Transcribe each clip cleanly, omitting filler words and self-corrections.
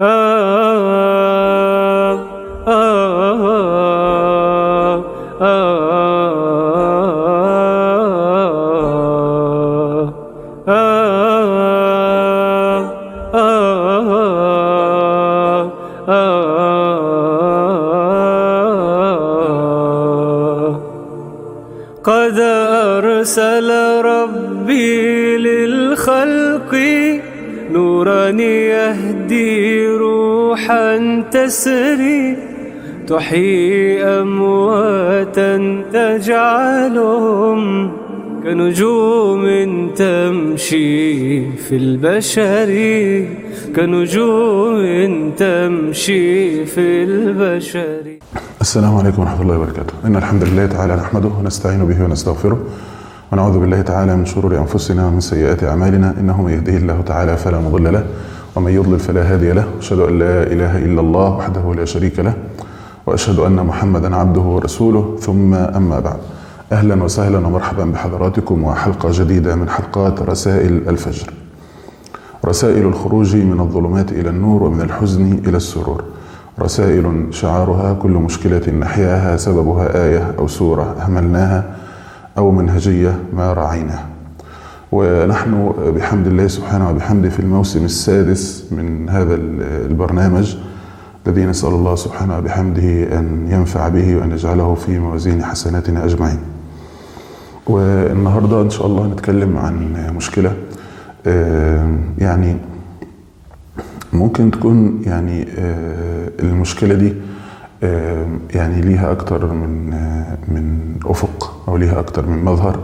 قد أرسل ربي للخلق نورا يهدي روحا تسري تحيي أمواتا تجعلهم كنجوم تمشي في البشر كنجوم تمشي في البشر. السلام عليكم ورحمة الله وبركاته. إن الحمد لله تعالى نحمده ونستعين به ونستغفره ونعوذ بالله تعالى من شرور أنفسنا ومن سيئات أعمالنا، إنه من يهده الله تعالى فلا مضل له ومن يضلل فلا هادي له، وأشهد أن لا إله إلا الله وحده لا شريك له، وأشهد أن محمدا عبده ورسوله، ثم أما بعد. أهلا وسهلا ومرحبا بحضراتكم وحلقة جديدة من حلقات رسائل الفجر، رسائل الخروج من الظلمات إلى النور ومن الحزن إلى السرور، رسائل شعارها كل مشكلة نحياها سببها آية أو سورة أهملناها أو منهجية ما راعيناها. ونحن بحمد الله سبحانه وبحمده في الموسم السادس من هذا البرنامج الذي نسأل الله سبحانه وبحمده أن ينفع به وأن يجعله في موازين حسناتنا أجمعين. والنهاردة إن شاء الله نتكلم عن مشكلة يعني ممكن تكون يعني المشكلة دي يعني ليها أكتر من أفق أو ليها أكتر من مظهر،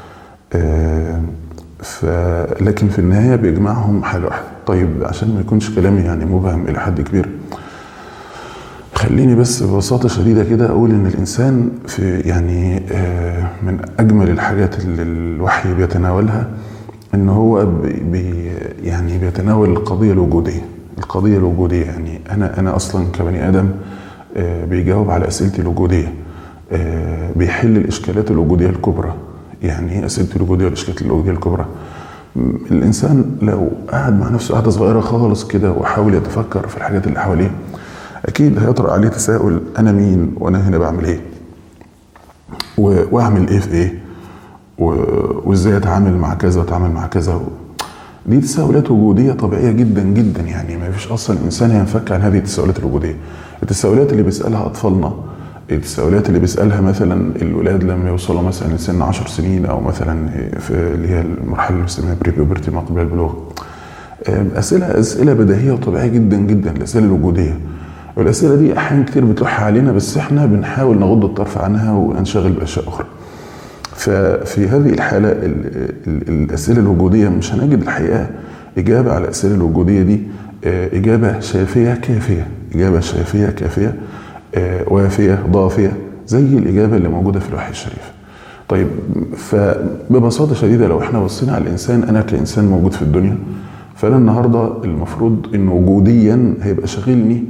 لكن في النهاية بيجمعهم حاجة واحدة. طيب عشان ما يكونش كلامي يعني مبهم إلى حد كبير، خليني بس ببساطة شديدة كده أقول إن الإنسان في يعني من أجمل الحاجات اللي الوحي بيتناولها إن هو يعني بيتناول القضية الوجودية. القضية الوجودية يعني أنا أصلا كبني آدم بيجاوب على أسئلتي الوجودية، بيحل الإشكالات الوجودية الكبرى. يعني إيه أسئلتي الوجودية والإشكالات الوجودية الكبرى؟ الإنسان لو قعد مع نفسه قعدة صغيرة خالص كده وحاول يتفكر في الحاجات اللي حواليه، أكيد هيطرأ عليه تساؤل: أنا مين وأنا هنا بعمل إيه؟ وأعمل إيه في إيه؟ وإزاي أتعامل مع كذا وأتعامل مع كذا؟ دي تساؤلات وجودية طبيعية جدا جدا، يعني ما فيش أصلا إنسان ينفك عن هذه التساؤلات الوجودية. التساؤلات اللي بيسألها أطفالنا، التساؤلات اللي بيسألها مثلا الولاد لما يوصلوا مثلا لسن 10 سنين أو مثلا في اللي هي المرحلة اللي بنسميها بري بيوبرتي ما قبل البلوغ، أسئلة بديهية وطبيعية جدا جدا، الأسئلة الوجودية. والأسئلة دي أحيانا كتير بتلح علينا، بس إحنا بنحاول نغض الطرف عنها وننشغل بأشياء أخرى. ففي هذه الحالة الأسئلة الوجودية مش هنجد الحقيقة إجابة على الأسئلة الوجودية دي إجابة شافية كافية، إجابة شافية كافية وافية ضافية زي الإجابة اللي موجودة في الوحي الشريف. طيب فببساطة شديدة لو احنا بصينا على الإنسان، أنا كإنسان موجود في الدنيا، فأنا النهاردة المفروض إن وجوديا هيبقى شاغلني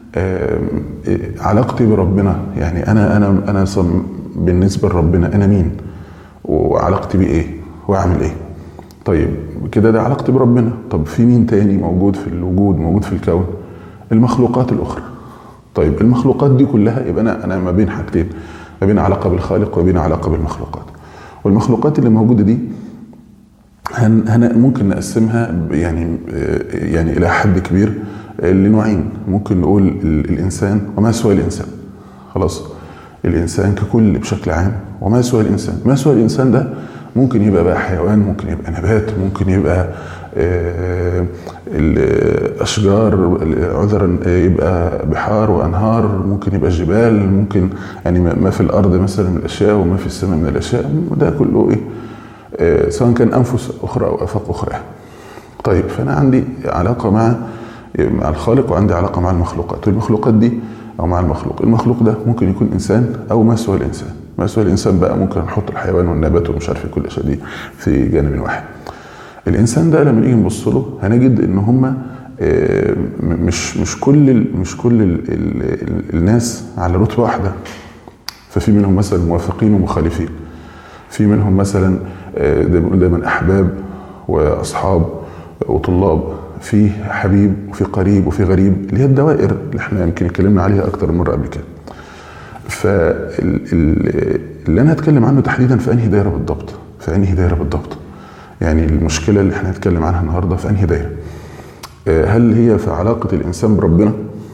علاقتي بربنا. يعني أنا بالنسبة لربنا أنا مين وعلاقتي بيه إيه وأعمل إيه؟ طيب كده ده علاقتي بربنا. طب في مين تاني موجود في الوجود، موجود في الكون؟ المخلوقات الأخرى. طيب المخلوقات دي كلها يبقى أنا ما بين حاجتين، ما بين علاقة بالخالق وبين علاقة بالمخلوقات. والمخلوقات اللي موجودة دي ممكن نقسمها يعني إلى حد كبير لنوعين. ممكن نقول الإنسان وما سوى الإنسان، خلاص، الإنسان ككل بشكل عام وما سوى الإنسان. ما سوى الإنسان ده ممكن يبقى بقى حيوان، ممكن يبقى نبات، ممكن يبقى الأشجار، عذرا يبقى بحار وأنهار، ممكن يبقى جبال، ممكن يعني ما في الأرض مثلا من الأشياء وما في السماء من الأشياء، ده كله إيه سواء كان أنفس أخرى أو آفاق أخرى. طيب فأنا عندي علاقة مع الخالق وعندي علاقة مع المخلوقات، والمخلوقات دي أو مع المخلوق ده ممكن يكون إنسان أو ما سوى الإنسان. ما سوى الإنسان بقى ممكن نحط الحيوان والنبات ومش عارف كل شيء دي في جانب واحد. الإنسان ده لما نيجي نبص له هنجد إن هم مش كل الناس على رتبة واحدة. ففي منهم مثلا موافقين ومخالفين، في منهم مثلا دايما أحباب وأصحاب وطلاب، فيه حبيب وفيه قريب وفيه غريب، اللي هي الدوائر اللي احنا يمكن اتكلمنا عليها اكتر من مره قبل كده. فاللي انا هتكلم عنه تحديدا في انهي دايره بالضبط، في انهي دايره بالضبط، يعني المشكله اللي احنا هنتكلم عنها النهارده في انهي دايره؟ هل هي في علاقه الانسان بربنا؟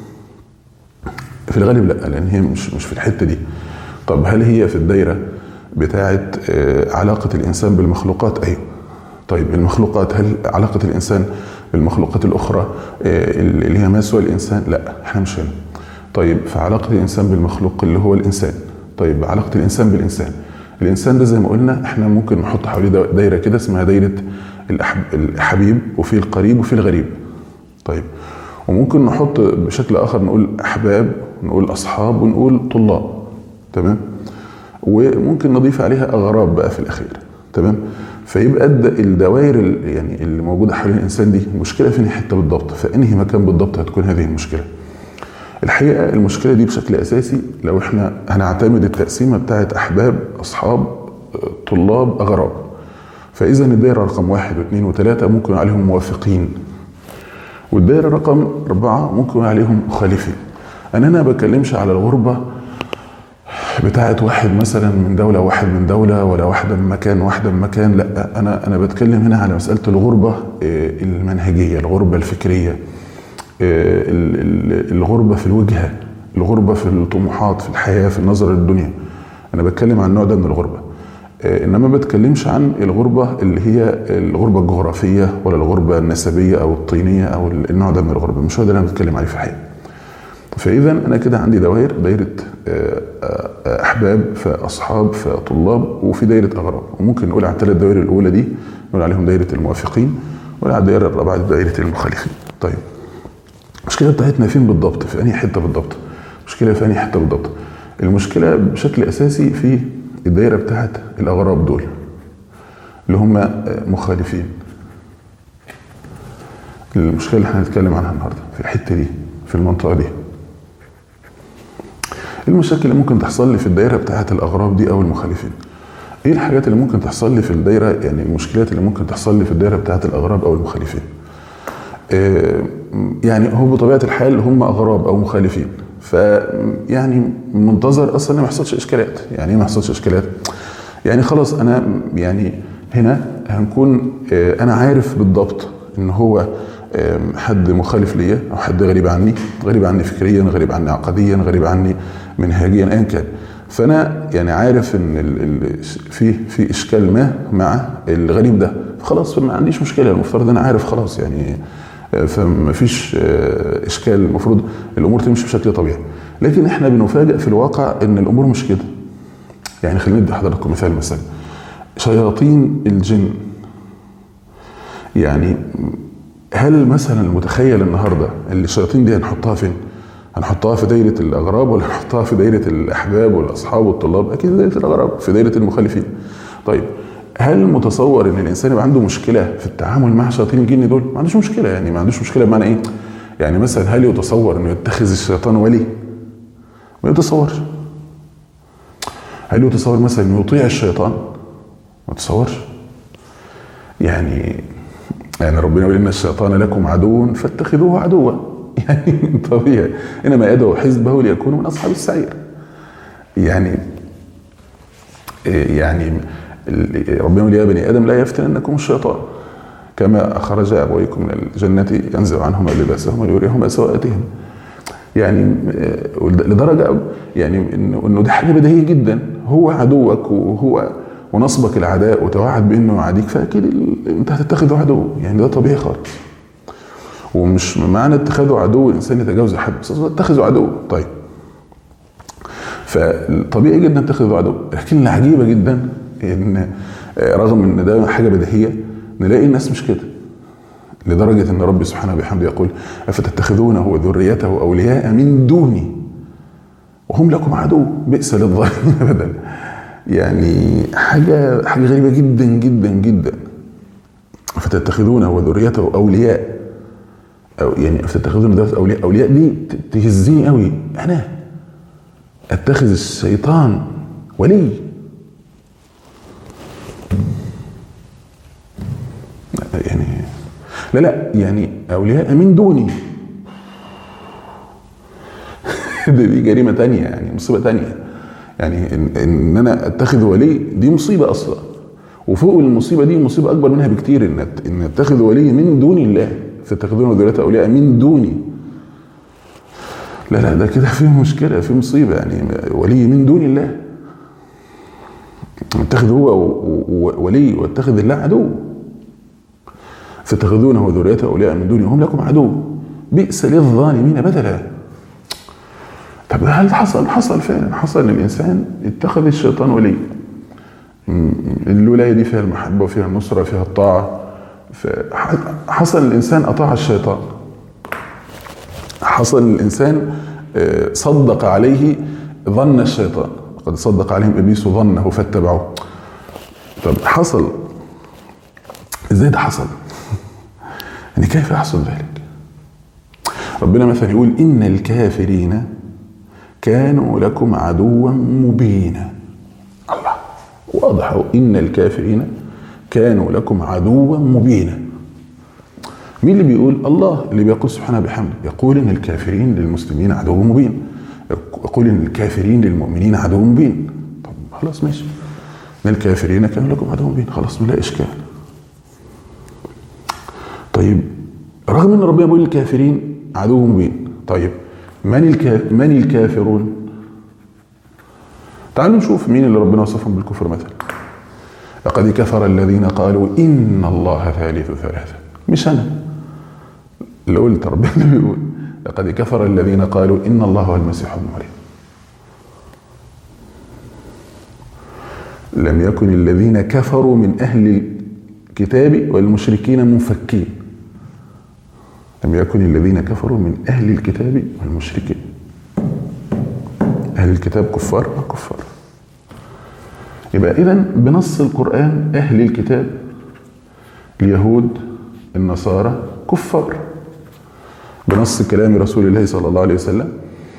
في الغالب لا، لان هي مش في الحته دي. طب هل هي في الدايره بتاعه علاقه الانسان بالمخلوقات؟ ايوه. طيب المخلوقات، هل علاقه الانسان بالمخلوقات الاخرى اللي هي ما سوى الانسان؟ لا، احنا مش هنا. طيب في علاقه الانسان بالمخلوق اللي هو الانسان، طيب علاقه الانسان بالانسان، الانسان ده زي ما قلنا احنا ممكن نحط حواليه دايره كده اسمها دايره الحبيب، وفي القريب وفي الغريب. طيب وممكن نحط بشكل اخر نقول احباب، نقول اصحاب، ونقول طلاب. تمام. وممكن نضيف عليها اغراب بقى في الاخير. تمام. فيبقى الدوائر يعني اللي موجوده حوالين الانسان دي، المشكله فين حته بالضبط، في انهي مكان بالضبط هتكون هذه المشكله. الحقيقه المشكله دي بشكل اساسي لو احنا هنعتمد التقسيمه بتاعه احباب، اصحاب، طلاب، اغراب، فاذا الدائره رقم 1 و2 و3 ممكن عليهم موافقين، والدائره رقم 4 ممكن عليهم مخالفين. انا ما بكلمش على الغربه بتاعت واحد مثلا من دوله، واحد من دوله، ولا واحده من مكان، واحده من مكان، لا، انا بتكلم هنا على مساله الغربه المنهجيه، الغربه الفكريه، الغربه في الوجهه، الغربه في الطموحات، في الحياه، في النظر للدنيا. انا بتكلم عن النوع ده من الغربه. انما ما بتكلمش عن الغربه اللي هي الغربه الجغرافيه، ولا الغربه النسبيه او الطينيه، او النوع ده من الغربه، مش هو ده اللي انا بتكلم عليه في الحقيقه. فاذا انا كده عندي دايره احباب، فاصحاب، فطلاب، وفي دايره اغراب. وممكن نقول على الثلاث دوائر الاولى دي نقول عليهم دايره الموافقين، وعلى الدايره الرابعه دايره المخالفين. طيب المشكله بتاعتنا فين بالضبط؟ في انهي حته بالضبط؟ المشكله في انهي حته بالضبط؟ المشكله بشكل اساسي في الدايره بتاعت الاغراب دول اللي هم مخالفين. المشكله اللي احنا هنتكلم عنها النهارده في الحته دي، في المنطقه دي. المشاكل اللي ممكن تحصل لي في الدايره بتاعت الاغراب دي او المخالفين. ايه الحاجات اللي ممكن تحصل لي في الدايره، يعني المشكلات اللي ممكن تحصل لي في الدايره بتاعت الاغراب او المخالفين؟ يعني هو بطبيعه الحال هم اغراب او مخالفين، فيعني منتظر اصلا ما يحصلش اشكالات. يعني ايه ما يحصلش اشكالات؟ يعني خلاص انا يعني هنا هنكون انا عارف بالضبط ان هو حد مخالف ليا، او حد غريب عني فكريا، غريب عني عقديا، غريب عني منهجيا، ايا كان. فانا يعني عارف ان في اشكال ما مع الغريب ده، خلاص ما عنديش مشكله. المفترض انا عارف خلاص، يعني فما فيش اشكال، المفروض الامور تمشي بشكل طبيعي. لكن احنا بنفاجئ في الواقع ان الامور مش كده. يعني خليني ادي حضراتكم مثال. شياطين الجن، يعني هل مثلا المتخيل النهارده اللي الشياطين دي هنحطها فين؟ هنحطها في دايره الاغراب، ولا هنحطها في دايره الاحباب والاصحاب والطلاب؟ اكيد دايره الاغراب، في دايره المخالفين. طيب هل متصور ان الانسان يبقى عنده مشكله في التعامل مع شياطين الجن دول؟ ما عندوش مشكله. يعني ما عندوش مشكله بمعنى ايه؟ يعني مثلا هل يتصور انه يتخذ الشيطان ولي؟ ما يتصورش. هل يتصور مثلا انه يطيع الشيطان؟ ما يتصورش. يعني ربنا يقول ان الشيطان لكم عدو فاتخذوه عدوا، يعني طبيعي. انما يدعو حزبه ليكونوا من اصحاب السعير. يعني ربنا يقول يا بني ادم لا يفتننكم الشيطان كما اخرج ابويكم من الجنه ينزع عنهما لباسهما ليريهما سوءاتهم. يعني لدرجه يعني انه دي حاجه بديهيه جدا. هو عدوك ونصبك العداء وتوعد بانه يعاديك، فاكيد انت هتتخذه عدو. يعني ده طبيعي خالص. ومش معنى اتخاذه عدو الانسان يتجاوز حد، بس اتخذه عدو. طيب فطبيعي جدا اتخذه عدو. لكن العجيبه جدا ان رغم ان ده حاجه بديهيه نلاقي الناس مش كده، لدرجه ان ربي سبحانه وبحمده يقول افتتخذونه وذريته اولياء من دوني وهم لكم عدو بئس للظالمين بدلا. يعني حاجه غريبه جدا جدا جدا. فتتخذونه وذريته اولياء، او يعني فتتخذون ذريته اولياء دي تهزني قوي. انا اتخذ الشيطان ولي؟ يعني لا يعني اولياء من دوني. دي جريمه تانية، يعني مصيبه تانية. يعني ان انا اتخذ ولي دي مصيبه اصلا، وفوق المصيبه دي مصيبه اكبر منها بكتير، ان اتخذ ولي من دون الله، فتتخذون ذرية اولياء من دوني. لا ده كده في مشكله، في مصيبه. يعني ولي من دون الله، اتخذ هو ولي واتخذ الله عدو، فتتخذونه ذرية اولياء من دوني هم لكم عدو بئس للظالمين بدلا. طب هل حصل فعلا، حصل ان الانسان اتخذ الشيطان ولي. الولايه دي فيها المحبه وفيها النصره وفيها الطاعه. حصل الانسان اطاع الشيطان، حصل الانسان صدق عليه ظن الشيطان، قد صدق عليهم ابليس ظنه فاتبعوه. طب حصل ازاي ده حصل؟ يعني كيف يحصل ذلك؟ ربنا مثلا يقول ان الكافرين كانوا لكم عدوا مبينا. الله واضح، ان الكافرين كانوا لكم عدوا مبينا. مين اللي بيقول؟ الله اللي بيقول سبحانه بحمده، يقول ان الكافرين للمسلمين عدو مبين، يقول ان الكافرين للمؤمنين عدو مبين. طب خلاص ماشي، ان الكافرين كانوا لكم عدو مبين، خلاص لا اشكال. طيب رغم ان ربنا بيقول الكافرين عدو مبين، طيب من الكافرون؟ تعالوا نشوف مين اللي ربنا وصفهم بالكفر مثلا. لقد كفر الذين قالوا ان الله ثالث ثلاثة. مش انا اللي قلت، ربنا بيقول لقد كفر الذين قالوا ان الله هو المسيح ابن مريم. لم يكن الذين كفروا من اهل الكتاب والمشركين منفكين. لم يكن الذين كفروا من اهل الكتاب والمشركين. اهل الكتاب كفار كفار. يبقى اذا بنص القرآن اهل الكتاب اليهود النصارى كفار. بنص كلام رسول الله صلى الله عليه وسلم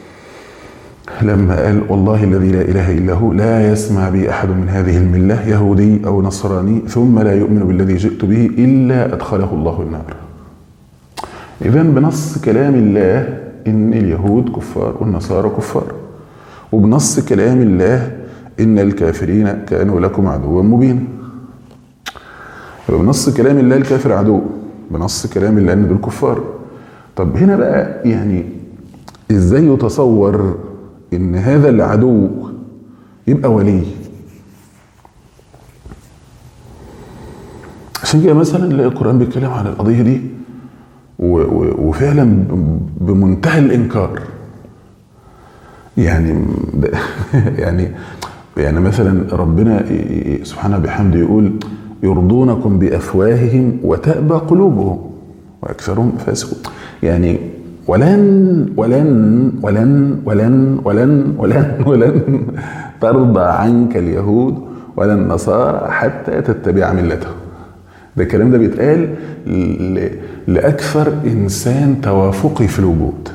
لما قال والله الذي لا اله الا هو لا يسمع بي احد من هذه المله يهودي او نصراني ثم لا يؤمن بالذي جئت به الا ادخله الله النار. اذا بنص كلام الله ان اليهود كفار والنصارى كفار، وبنص كلام الله ان الكافرين كانوا لكم عدوا مبينا. بنص كلام الله الكافر عدو، بنص كلام الله ان دول كفار. طب هنا بقى يعني ازاي يتصور ان هذا العدو يبقى ولي؟ عشان كده مثلا نلاقي القرآن بيتكلم عن القضية دي وفعلا بمنتهى الانكار. يعني يعني مثلا ربنا سبحانه بحمده يقول يرضونكم بافواههم وتأبى قلوبهم واكثرهم فاسقون. يعني ولن ولن ولن ولن ولن ولن ولن ترضى عنك اليهود ولا النصارى حتى تتبع ملتهم. ده الكلام ده بيتقال لأكثر إنسان توافقي في الوجود،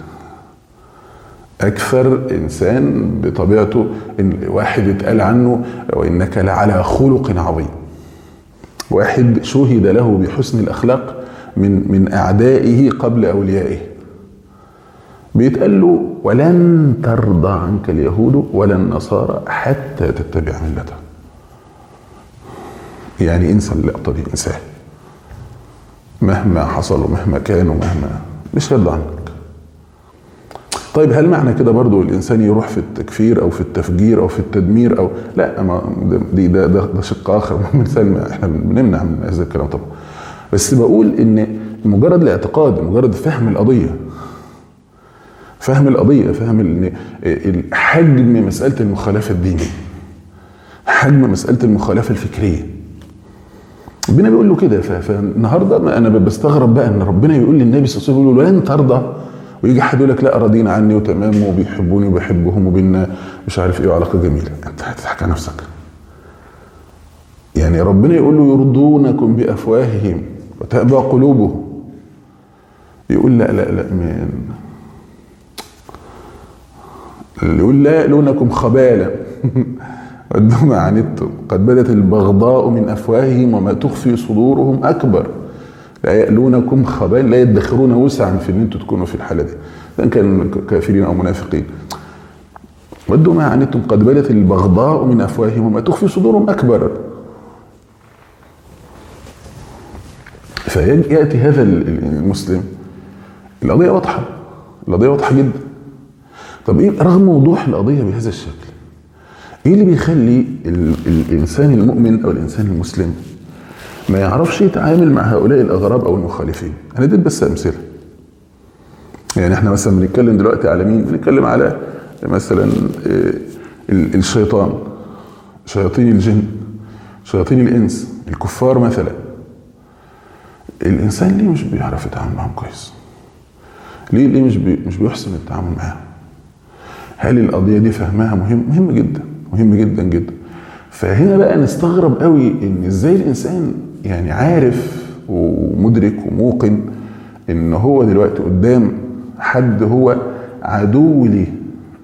أكثر إنسان بطبيعته إن واحد يتقال عنه وإنك لعلى خلق عظيم، واحد شهد له بحسن الأخلاق من أعدائه قبل أوليائه، بيتقال له ولن ترضى عنك اليهود ولا النصارى حتى تتبع ملتهم. يعني انسى اللقطة دي، انساه مهما حصل ومهما كان ومهما مش هيرضى عنك. طيب هل معنى كده برضو الانسان يروح في التكفير او في التفجير او في التدمير او لا؟ ما ده شق اخر من سلمى، احنا بنمنع من هذا الكلام طبعا، بس بقول ان مجرد الاعتقاد، مجرد فهم القضيه، فهم حجم مساله المخالفه الدينيه، حجم مساله المخالفه الفكريه، ربنا بيقول له كده. فالنهارده انا بستغرب بقى ان ربنا يقول للنبي صلى الله عليه وسلم يقول له لن ترضى، ويجي حد يقول لك لا راضين عني وتمام وبيحبوني وبحبهم وبيننا مش عارف ايه وعلاقه جميله. انت هتضحك على نفسك. يعني ربنا يقول له يرضونكم بافواههم وتأبى قلوبهم، يقول لا يقول لا يألونكم خبالا ودوا ما عنتم قد بدت البغضاء من افواههم وما تخفي صدورهم اكبر. لا يألونكم خبال، لا يدخرون وسعا في ان انتم تكونوا في الحاله دي، ان كان كافرين او منافقين. ودوا ما عنتم قد بدت البغضاء من افواههم وما تخفي صدورهم اكبر. فياتي هذا المسلم القضيه واضحه، القضيه واضحه جدا. طب ايه رغم وضوح القضيه بهذا الشكل، ايه اللي بيخلي الانسان المؤمن او الانسان المسلم ما يعرفش يتعامل مع هؤلاء الاغراب او المخالفين؟ انا اديت بس امثله. يعني احنا مثلا بنتكلم دلوقتي على مين؟ بنتكلم على مثلا الشيطان، شياطين الجن، شياطين الانس، الكفار مثلا. الانسان ليه مش بيعرف يتعامل معهم كويس؟ ليه مش بيحسن التعامل معاهم؟ هل القضيه دي فهمها مهم جدا، مهم جدا جدا. فهنا بقى نستغرب قوي ان ازاي الانسان يعني عارف ومدرك وموقن ان هو دلوقتي قدام حد هو عدو ليه،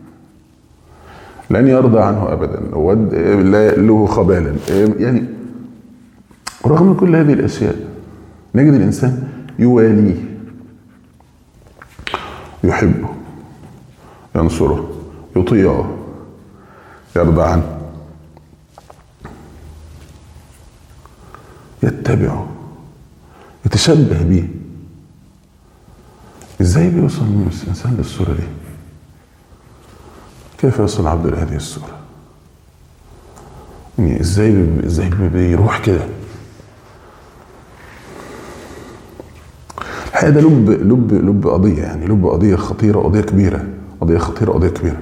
لن يرضى عنه ابدا، لا له خبالا. يعني رغم كل هذه الاشياء نجد الانسان يواليه، يحبه، ينصره، يطيعه، يرضى عنه، يتبعه، يتشبه به. ازاي بيوصل الانسان للصوره دي؟ كيف يصل العبد لهذه الصوره؟ يعني ازاي بيروح كده؟ الحقيقه ده لب قضيه، يعني لب قضيه خطيره، قضيه كبيره، قضيه خطيره، قضيه كبيره.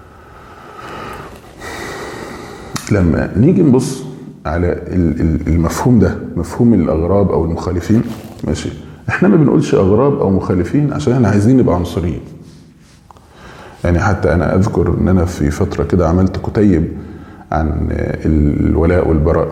لما نيجي نبص على المفهوم ده، مفهوم الاغراب او المخالفين، ماشي، احنا ما بنقولش اغراب او مخالفين عشان احنا عايزين نبقى عنصريين. يعني حتى انا اذكر ان انا في فتره كده عملت كتيب عن الولاء والبراء،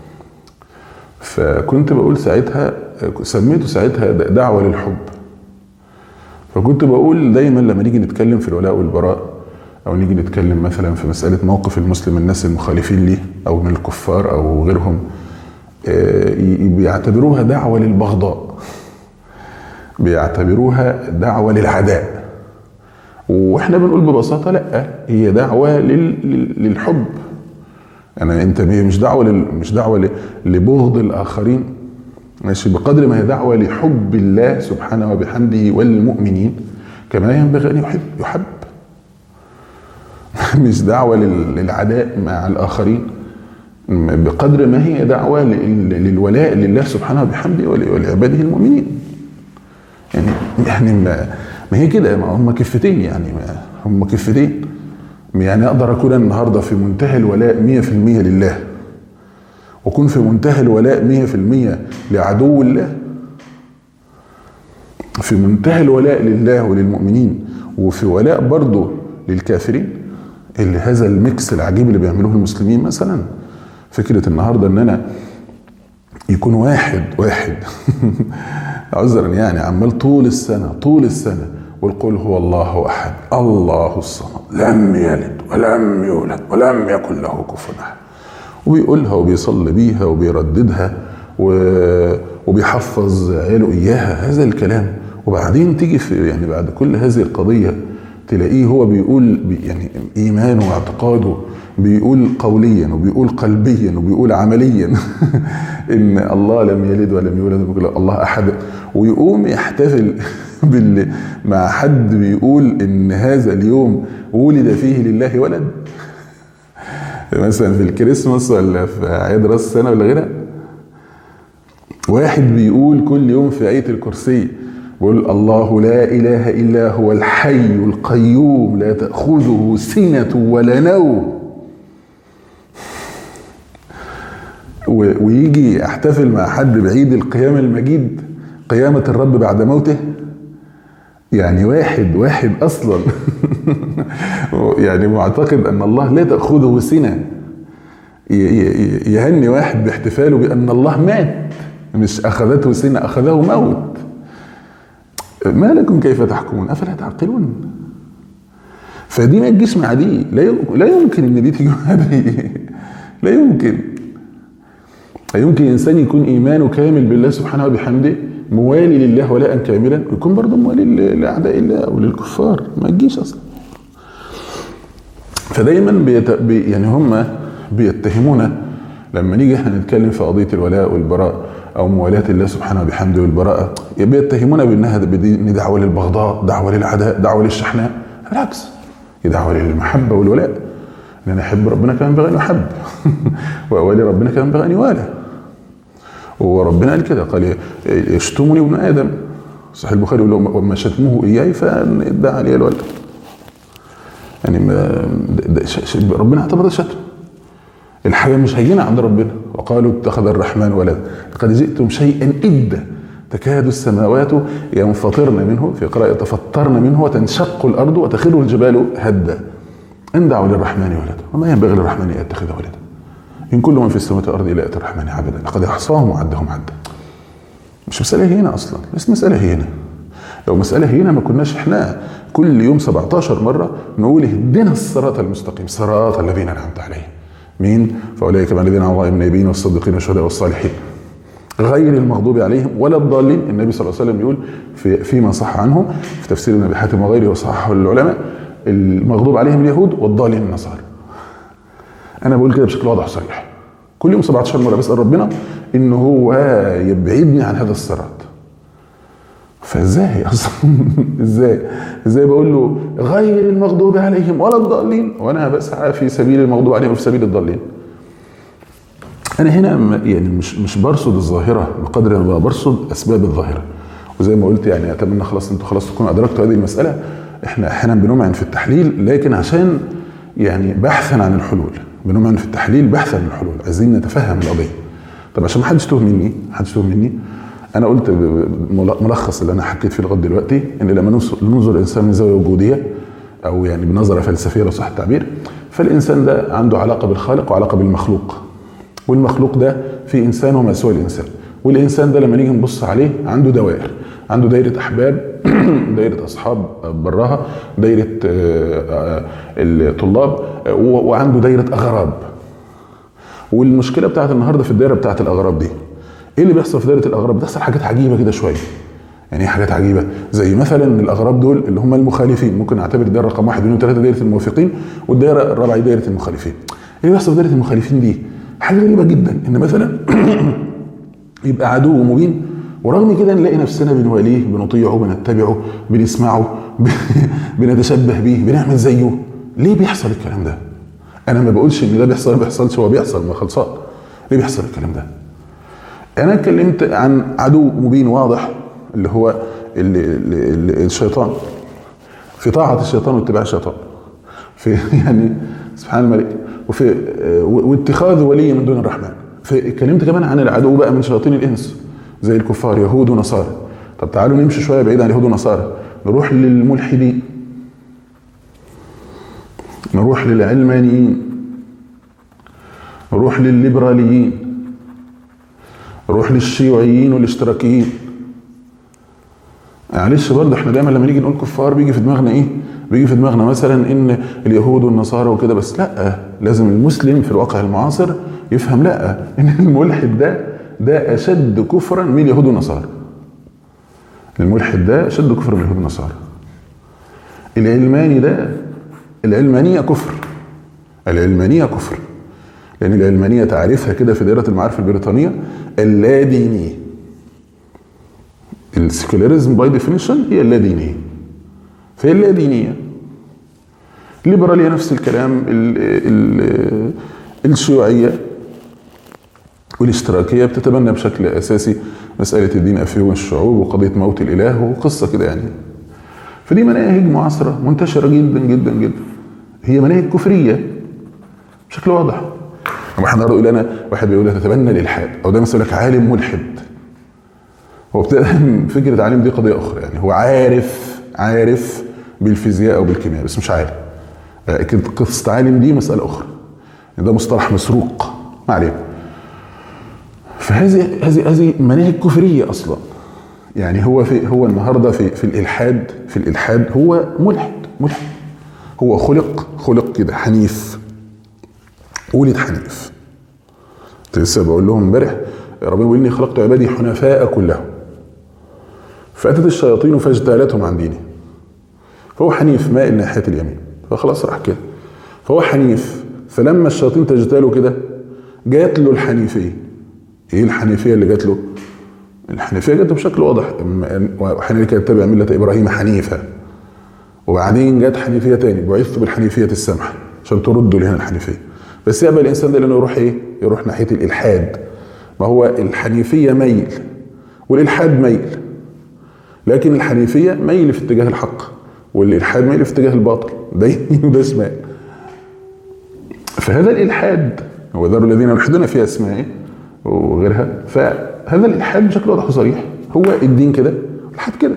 فكنت بقول ساعتها، سميته ساعتها دعوه للحب. فكنت بقول دايما لما نيجي نتكلم في الولاء والبراء، او نيجي نتكلم مثلا في مساله موقف المسلم الناس المخالفين ليه او من الكفار او غيرهم، بيعتبروها دعوه للبغضاء، بيعتبروها دعوه للعداء. واحنا بنقول ببساطه لا، هي دعوه للحب. يعني انت مش دعوه لبغض الاخرين، ماشي، بقدر ما هي دعوه لحب الله سبحانه وبحمده والمؤمنين كما ينبغي ان يحب. مش دعوه للعداء مع الاخرين، بقدر ما هي دعوه للولاء لله سبحانه وبحمده ولعباده المؤمنين. يعني ما هي كده، ما هم كفتين، يعني ما هم كفتين. يعني اقدر اكون النهارده في منتهى الولاء 100% لله، واكون في منتهى الولاء 100% لعدو الله، في منتهى الولاء لله وللمؤمنين، وفي ولاء برضه للكافرين. اللي هذا الميكس العجيب اللي بيعملوه المسلمين. مثلا فكره النهارده ان انا يكون واحد عذرا يعني عمال طول السنه والقل هو الله احد الله الصمد لم يلد ولم يولد ولم يكن له كفوا احد، وبيقولها وبيصلي بيها وبيرددها وبيحفظ عياله اياها، هذا الكلام. وبعدين تيجي في يعني بعد كل هذه القضيه تلاقيه هو بيقول يعني ايمانه واعتقاده، بيقول قوليا وبيقول قلبيا وبيقول عمليا ان الله لم يلد ولم يولد الله احد، ويقوم يحتفل مع حد بيقول ان هذا اليوم ولد فيه لله ولد، مثلا في الكريسماس ولا في عيد راس السنه ولا غيرها. واحد بيقول كل يوم في آية الكرسي بيقول الله لا اله الا هو الحي القيوم لا تأخذه سنة ولا نوم، ويجي يحتفل مع حد بعيد القيامة المجيد، قيامة الرب بعد موته. يعني واحد اصلا يعني معتقد ان الله لا تأخذه سنة، يهني واحد باحتفاله بان الله مات، مش اخذته سنة، اخذه موت. ما لكم كيف تحكمون افلا تعقلون؟ فدي ما تجيش مع دي، لا يمكن ان دي تيجي مع دي، لا يمكن. يمكن انسان يكون ايمانه كامل بالله سبحانه وبحمده موالي لله ولاء كاملا ويكون برضه موالي لاعداء الله او للكفار، ما تجيش اصلا. فدايما يعني هم بيتهمونا لما نيجي احنا نتكلم في قضيه الولاء والبراء او موالاه الله سبحانه وبحمده والبراءه، بيتهمونا بانها دي دعوه للبغضاء، دعوه للعداء، دعوه للشحناء. بالعكس، هي دعوه للمحبه والولاء، ان انا احب ربنا كمان بغى ان يحب واولي ربنا كمان بغى ان يوالى. وربنا قال كده، قال يشتمني ابن ادم، صحيح البخاري يقول له وما شتموه اياي فادعى عليه الولد. يعني ربنا اعتبر ده شتم، الحاجه مش هيجينا عند ربنا. وقالوا اتخذ الرحمن ولدا لقد جئتم شيئا إدا تكاد السماوات ينفطرن منه، في قراءة يتفطرن منه وتنشق الارض وتخر الجبال هدا ان دعوا للرحمن ولدا وما ينبغي للرحمن ان يتخذ ولدا ان كل من في السماوات والارض الا اتى الرحمن عبدا لقد احصاهم وعدهم عدا. مش مساله هنا اصلا، بس مساله هنا. لو مساله هنا ما كناش احنا كل يوم 17 مره نقول اهدنا الصراط المستقيم صراط الذين انعمت عليهم. مين؟ فاولئك مع الذين انعم الله من النبيين والصديقين والشهداء والصالحين غير المغضوب عليهم ولا الضالين. النبي صلى الله عليه وسلم يقول فيما صح عنه في تفسير ابن ابي حاتم وغيره وصححه العلماء، المغضوب عليهم اليهود والضالين النصارى. انا بقول كده بشكل واضح وصريح كل يوم 17 مره بسال ربنا ان هو يبعدني عن هذا الصراط. فازاي اصلا ازاي بقول له غير المغضوب عليهم ولا الضالين وانا بسعى في سبيل المغضوب عليهم وفي سبيل الضالين؟ انا هنا يعني مش برصد الظاهره بقدر ما برصد اسباب الظاهره. وزي ما قلت يعني اتمنى خلاص انتوا تكونوا ادركتوا هذه المساله. احنا احيانا بنمعن في التحليل لكن عشان يعني بحثا عن الحلول، بنمعن في التحليل بحثا عن الحلول، عايزين نتفهم القضيه. طب عشان ما حدش يتوه مني، انا قلت ملخص اللي انا حكيت فيه لغايه دلوقتي، ان لما ننظر الانسان من زاويه وجوديه او يعني بنظره فلسفيه لو صح التعبير، فالانسان ده عنده علاقه بالخالق وعلاقه بالمخلوق، والمخلوق ده في انسان وما سوى الانسان، والانسان ده لما نيجي نبص عليه عنده دوائر، عنده دايره احباب دايره اصحاب براها، دايره الطلاب، وعنده دايره اغراب. والمشكله بتاعت النهارده في الدايره بتاعت الاغراب دي، ايه اللي بيحصل في دايره الاغراب؟ بتحصل حاجات عجيبه كده شويه. يعني ايه حاجات عجيبه؟ زي مثلا الاغراب دول اللي هم المخالفين، ممكن نعتبر الدايره رقم 1 2 3 دايره الموافقين، والدايره الرابعه دايره المخالفين. ايه اللي بيحصل في دايره المخالفين دي؟ حاجه غريبه جدا، ان مثلا يبقى عدو مبين ورغم كده نلاقي نفسنا بنواليه، بنطيعه، بنتبعه، بنسمعه، بنتشبه بيه، بنعمل زيه. ليه بيحصل الكلام ده؟ انا ما بقولش ان ده بيحصل ما بيحصلش، هو بيحصل، ما خلصان. ليه بيحصل الكلام ده؟ انا اتكلمت عن عدو مبين واضح اللي هو الشيطان، في طاعه الشيطان واتباع الشيطان، في يعني سبحان الملك، وفي واتخاذ ولي من دون الرحمن. فاتكلمت كمان عن العدو بقى من شياطين الانس زي الكفار يهود ونصارى. طب تعالوا نمشي شويه بعيد عن اليهود ونصارى، نروح للملحدين، نروح للعلمانيين، نروح للليبراليين، نروح للشيوعيين والاشتراكيين. معلش برضه احنا دايما لما نيجي نقول كفار بيجي في دماغنا ايه؟ بيجي في دماغنا مثلا ان اليهود والنصارى وكده بس. لا، لازم المسلم في الواقع المعاصر يفهم لا، ان الملحد ده اشد كفرا من اليهود والنصارى. الملحد ده اشد كفرا من اليهود والنصارى. العلماني ده، العلمانيه كفر، العلمانيه كفر، لان العلمانيه تعريفها كده في دائره المعارف البريطانيه اللادينيه. السيكولاريزم باي ديفينيشن هي اللادينيه، فهي اللادينيه. الليبراليه نفس الكلام، الشيوعيه والاشتراكيه بتتبنى بشكل اساسي مساله الدين افيون الشعوب وقضيه موت الاله وقصه كده يعني. فدي مناهج معاصره منتشره جدا جدا جدا، هي مناهج كفريه بشكل واضح. لما احنا يقول انا واحد بيقول تتبنى الالحاد، او ده مثلا لك عالم ملحد، هو ابتدى فكره عالم دي قضيه اخرى. يعني هو عارف بالفيزياء او بالكيمياء بس مش عالم. قصه عالم دي مساله اخرى، ده مصطلح مسروق ما عليه. فهذه مناهج كفريه اصلا. يعني هو النهارده في الالحاد هو ملحد. هو خلق كده حنيف، ولد حنيف. لسه بقول لهم امبارح ربنا بيقول اني خلقت عبادي حنفاء كلهم. فاتت الشياطين فاجتالتهم عن دينه. فهو حنيف مائل ناحيه اليمين، فخلاص راح كده. فهو حنيف، فلما الشياطين تجتاله كده جات له الحنيفيه. ايه الحنيفيه اللي جات له؟ الحنيفيه جات له بشكل واضح، وحنيفه يتبع مله ابراهيم حنيفا. وبعدين جت حنيفيه تاني، بعثت بالحنيفيه السمحه، عشان تردوا لهنا الحنيفيه. بس يقبل الانسان ده لانه يروح ايه؟ يروح ناحيه الالحاد. ما هو الحنيفيه ميل والالحاد ميل، لكن الحنيفيه ميل في اتجاه الحق والالحاد ميل في اتجاه الباطل، ده يمين وده شمال. فهذا الالحاد هو ذر الذين يلحدون في اسمائه وغيرها. فهذا الالحاد بشكل واضح وصريح هو الدين كده والحد كده.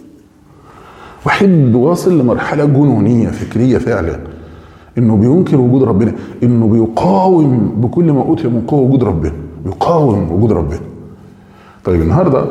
واحد واصل لمرحله جنونيه فكريه فعلا، انه بينكر وجود ربنا، انه بيقاوم بكل ما اوتي من قوه وجود ربنا، بيقاوم وجود ربنا. طيب النهارده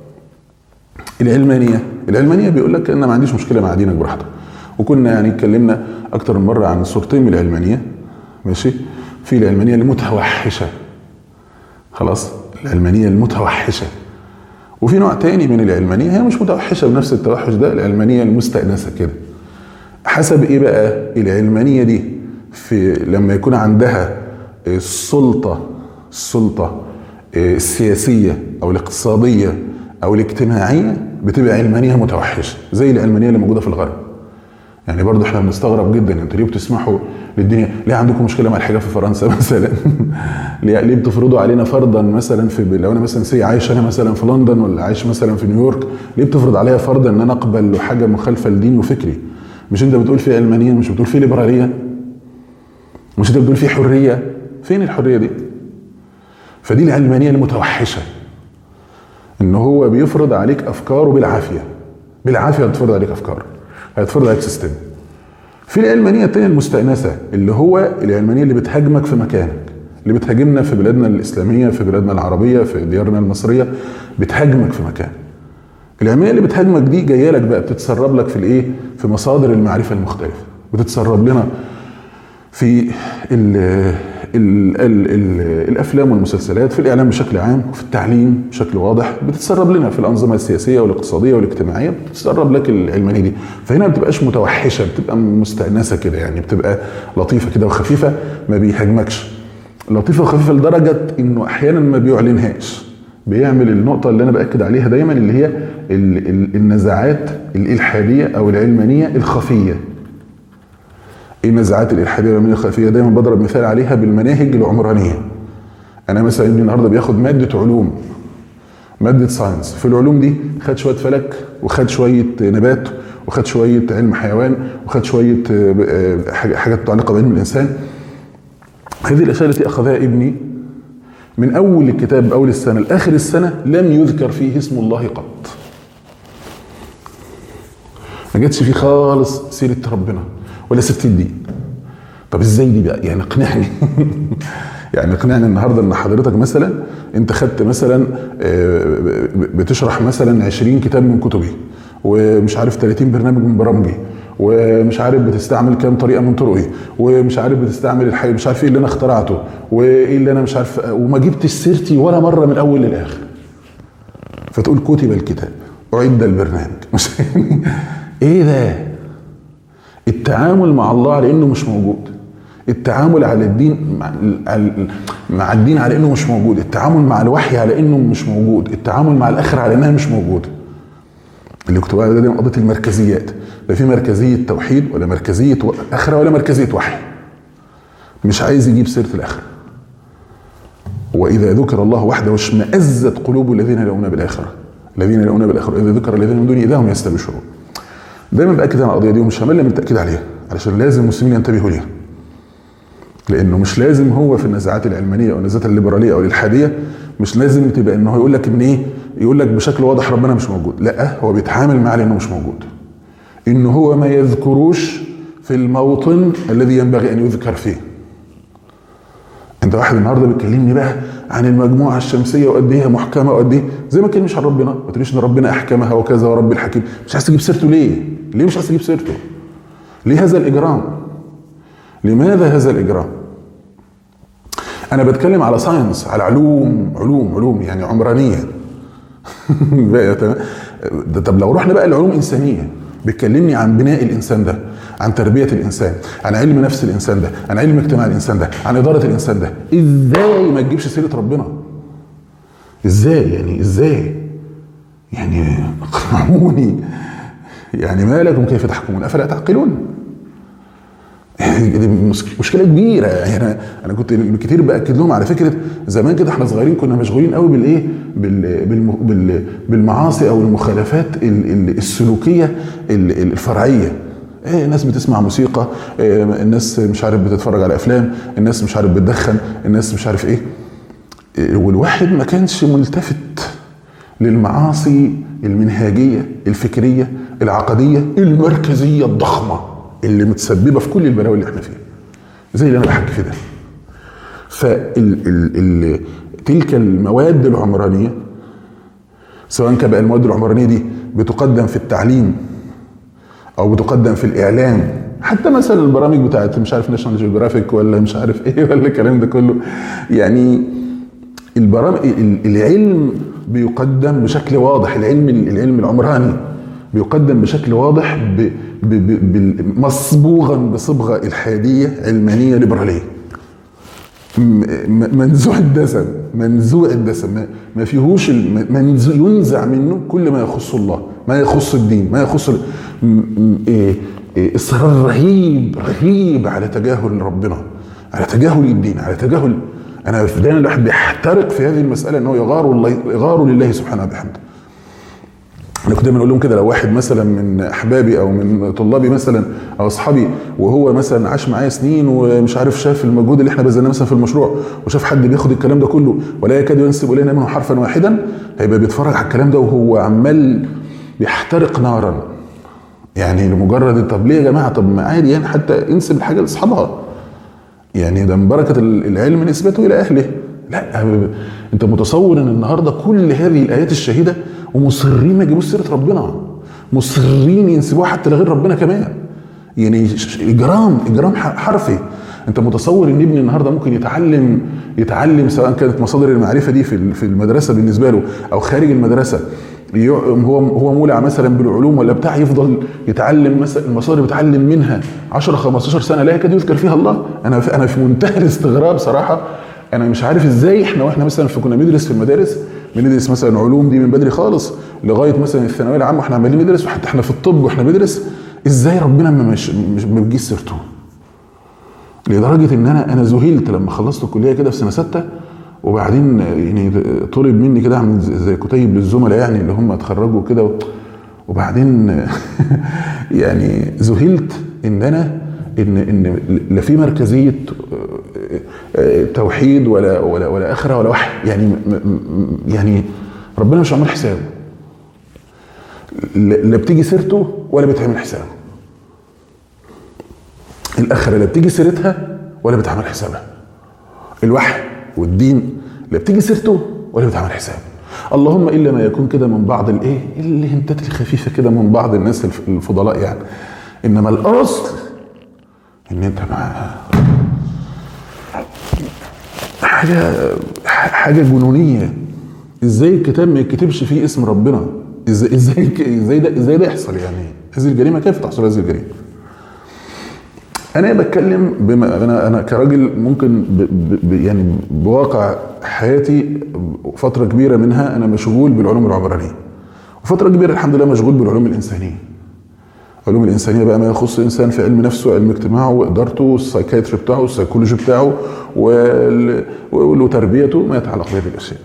العلمانيه بيقول لك انا ما عنديش مشكله مع دينك براحتك. وكنا يعني اتكلمنا اكتر من مره عن صورتين من العلمانيه، ماشي؟ في العلمانيه المتوحشه، خلاص، العلمانيه المتوحشه. وفي نوع تاني من العلمانيه هي مش متوحشه بنفس التوحش ده، العلمانيه المستأنسه كده. حسب ايه بقى العلمانيه دي؟ في لما يكون عندها السلطه السياسيه او الاقتصاديه او الاجتماعيه بتبقى علمانيه متوحشه، زي العلمانيه اللي موجوده في الغرب. يعني برضه احنا بنستغرب جدا، انتوا ليه بتسمحوا للدنيا؟ ليه عندكم مشكله مع الحجاب في فرنسا مثلا؟ ليه بتفرضوا علينا فرضا مثلا لو انا مثلا عايش انا مثلا في لندن ولا عايش مثلا في نيويورك، ليه بتفرض عليا فرضا ان انا اقبل حاجه مخالفه لديني وفكري؟ مش انت بتقول في علمانيه؟ مش بتقول في ليبراليه؟ مش انت بتقول في حريه؟ فين الحريه دي؟ فدي العلمانيه المتوحشه، ان هو بيفرض عليك افكاره بالعافيه هتفرض عليك افكار، هتفرض عليك سيستم. في العلمانيه الثانيه المستأنسه، اللي هو العلمانيه اللي بتهاجمك في مكانك، اللي بتهاجمنا في بلادنا الاسلاميه، في بلادنا العربيه، في ديارنا المصريه، بتهاجمك في مكان. العلمانيه اللي بتهاجمك دي جايه لك بقى بتتسرب لك في الايه؟ في مصادر المعرفه المختلفه، بتتسرب لنا في الافلام والمسلسلات، في الاعلام بشكل عام، وفي التعليم بشكل واضح، بتتسرب لنا في الانظمه السياسيه والاقتصاديه والاجتماعيه، بتتسرب لك العلمانيه دي. فهنا ما بتبقاش متوحشه، بتبقى مستأنسه كده، يعني بتبقى لطيفه كده وخفيفه، ما بيهاجمكش، لطيفه وخفيفه لدرجه انه احيانا ما بيعلنهاش. بيعمل النقطه اللي انا باكد عليها دايما، اللي هي النزاعات الالحاديه او العلمانيه الخفيه. ايه النزاعات الالحاديه والعلمانيه الخفيه؟ دايما بضرب مثال عليها بالمناهج العمرانيه. انا مثلا ابني النهارده بياخد ماده علوم، ماده ساينس. في العلوم دي خد شويه فلك، وخد شويه نبات، وخد شويه علم حيوان، وخد شويه حاجات متعلقه بعلم الانسان. هذه الاشياء التي اخذها ابني من اول الكتاب، اول السنه لاخر السنه، لم يذكر فيه اسم الله قط. ما جاتش فيه خالص سيره ربنا ولا سيره الدين. طب ازاي دي بقى؟ يعني اقنعني. يعني اقنعني النهارده ان حضرتك مثلا انت خدت مثلا بتشرح مثلا 20 كتاب من كتبي، ومش عارف 30 برنامج من برامجي، ومش عارف بتستعمل كام طريقه من طرقي، ومش عارف بتستعمل الحاجه مش عارف ايه اللي انا اخترعته، وايه اللي انا مش عارف، وما جبتش سيرتي ولا مره من الاول للاخر. فتقول كتب الكتاب، اعد البرنامج. مش ايه ده؟ التعامل مع الله على انه مش موجود، التعامل على الدين مع الدين على انه مش موجود، التعامل مع الوحي على انه مش موجود، التعامل مع الاخره على انها مش موجوده. اللي كنت بقى دايما قضيه المركزيات، لا في مركزيه توحيد ولا مركزيه اخره ولا مركزيه وحي. مش عايز يجيب سيره الاخره. واذا ذكر الله وحده اشمئزت قلوب الذين يؤمنون بالاخره، الذين يؤمنون بالاخره اذا ذكر الذين من دونه اذا هم يستبشرون. دايما باكد على القضيه دي ومش همل من التاكيد عليها، علشان لازم المسلمين ينتبهوا ليها. لانه مش لازم هو في النزاعات العلمانيه او النزاعات الليبراليه او الالحاديه مش لازم تبقى انه يقول لك ان ايه، يقول لك بشكل واضح ربنا مش موجود. لا، هو بيتعامل معاه لانه مش موجود، انه هو ما يذكروش في الموطن الذي ينبغي ان يذكر فيه. انت واحد النهارده بتكلمني بقى عن المجموعه الشمسيه وقد ايه محكمه وقد ايه، زي ما تكلمش عن ربنا، ما تقوليش ان ربنا احكمها وكذا ورب الحكيم. مش عايز تجيب سيرته ليه؟ ليه مش عايز تجيب سيرته؟ ليه هذا الاجرام؟ لماذا هذا الاجرام؟ انا بتكلم على ساينس، على علوم يعني عمرانيه. طب لو رحنا بقى لعلوم انسانيه بتكلمني عن بناء الانسان ده، عن تربيه الانسان، عن علم نفس الانسان ده، عن علم اجتماع الانسان ده، عن اداره الانسان ده، ازاي ما تجيبش سيره ربنا؟ ازاي يعني اقنعوني، يعني ما لكم كيف تحكمون افلا تعقلون؟ دي مشكله كبيره. يعني انا كنت كتير باكد لهم على فكره زمان كده احنا صغيرين كنا مشغولين قوي بالايه، بالمعاصي او المخالفات السلوكيه الفرعيه. الناس بتسمع موسيقى، الناس مش عارف بتتفرج على افلام، الناس مش عارف بتدخن، الناس مش عارف ايه. والواحد ما كانش ملتفت للمعاصي المنهاجيه الفكريه العقديه المركزيه الضخمه اللي متسببه في كل البلاوي اللي احنا فيها، زي اللي انا بحكي في ده. تلك المواد العمرانيه، سواء كان بقى المواد العمرانيه دي بتقدم في التعليم او بتقدم في الاعلام، حتى مثلا البرامج بتاعت مش عارف ناشونال جيوغرافيك ولا مش عارف ايه ولا الكلام ده كله، يعني البرامج العلم بيقدم بشكل واضح، العلم العمراني بيقدم بشكل واضح مصبوغا بصبغه الحاديه علمانيه ليبراليه، منزوع الدسم، ما فيهوش ينزع منه كل ما يخص الله، ما يخص الدين، ما يخص اصرار رهيب على تجاهل ربنا، على تجاهل الدين، على تجاهل. انا دايما الواحد بيحترق في هذه المساله انه يغار لله سبحانه وبحمده. انا كنت دايما اقول لهم كده، لو واحد مثلا من احبابي او من طلابي مثلا او اصحابي وهو مثلا عاش معايا سنين ومش عارف شاف المجهود اللي احنا بذلناه مثلا في المشروع وشاف حد بياخد الكلام ده كله ولا يكاد ينسب الينا منه حرفا واحدا، هيبقى بيتفرج على الكلام ده وهو عمال بيحترق نارا. يعني لمجرد طب ليه يا جماعه؟ طب ما عادي يعني حتى انسب الحاجه لاصحابها، يعني ده من بركه العلم نسبته الى اهله. لا، انت متصور ان النهارده كل هذه الايات الشهيده ومصرين ما يجيبوش سيره ربنا، مصرين ينسبوها حتى لغير ربنا كمان، يعني اجرام حرفي. انت متصور ان ابني النهارده ممكن يتعلم سواء كانت مصادر المعرفه دي في المدرسه بالنسبه له او خارج المدرسه، هو مولع مثلا بالعلوم ولا بتاع، يفضل يتعلم مثلا المصادر بيتعلم منها 10 15 سنه لا يكاد يذكر فيها الله. انا في منتهى الاستغراب صراحه. انا مش عارف ازاي واحنا مثلا كنا بندرس في المدارس، بندرس مثلا علوم دي من بدري خالص لغايه مثلا الثانويه العامه واحنا عمالين ندرس، وحتى احنا في الطب واحنا بندرس، ازاي ربنا ما بيجيش سيرته؟ لدرجه ان انا ذهلت لما خلصت الكليه كده في سنه 6، وبعدين يعني طلب مني كده اعمل زي كتيب للزملاء يعني اللي هم اتخرجوا كده، وبعدين يعني ذهلت ان لا في مركزيه توحيد ولا اخره ولا وحي، يعني ربنا مش عامل حسابه، لا بتيجي سيرته ولا بتعمل حسابه. الاخره لا بتيجي سيرتها ولا بتعمل حسابها. الوحي والدين لا بتيجي سيرته ولا بتعمل حسابه. اللهم الا ما يكون كده من بعض الهنتات الخفيفه كده من بعض الناس الفضلاء يعني، انما الاصل ان انت مع حاجه جنونيه. ازاي الكتاب ما يكتبش فيه اسم ربنا؟ ازاي ده يحصل؟ يعني هذه الجريمه كيف تحصل هذه الجريمه؟ انا بتكلم بما انا كراجل ممكن يعني بواقع حياتي فتره كبيره منها انا مشغول بالعلوم العمرانيه، وفتره كبيره الحمد لله مشغول بالعلوم الانسانيه. العلوم الانسانيه بقى ما يخص الانسان في علم نفسه وعلم اجتماعه وادارته والسايكايتري بتاعه والسيكولوجي بتاعه وتربيته، ما يتعلق بهذه الاشياء.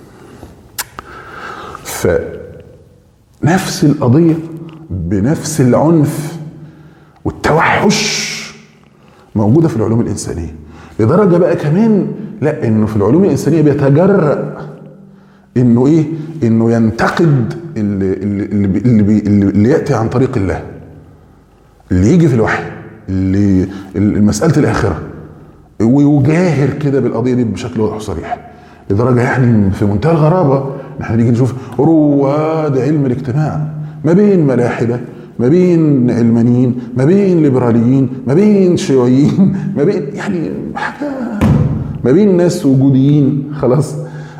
فنفس القضيه بنفس العنف والتوحش موجوده في العلوم الانسانيه، لدرجه بقى كمان لا انه في العلوم الانسانيه بيتجرأ انه انه ينتقد اللي ياتي عن طريق الله، اللي يجي في الوحي، اللي مساله الاخره، ويجاهر كده بالقضيه دي بشكل واضح وصريح، لدرجه يعني في منتهى الغرابه احنا نيجي نشوف رواد علم الاجتماع ما بين ملاحده، ما بين علمانيين، ما بين ليبراليين، ما بين شيوعيين، ما بين يعني ما بين ناس وجوديين خلاص.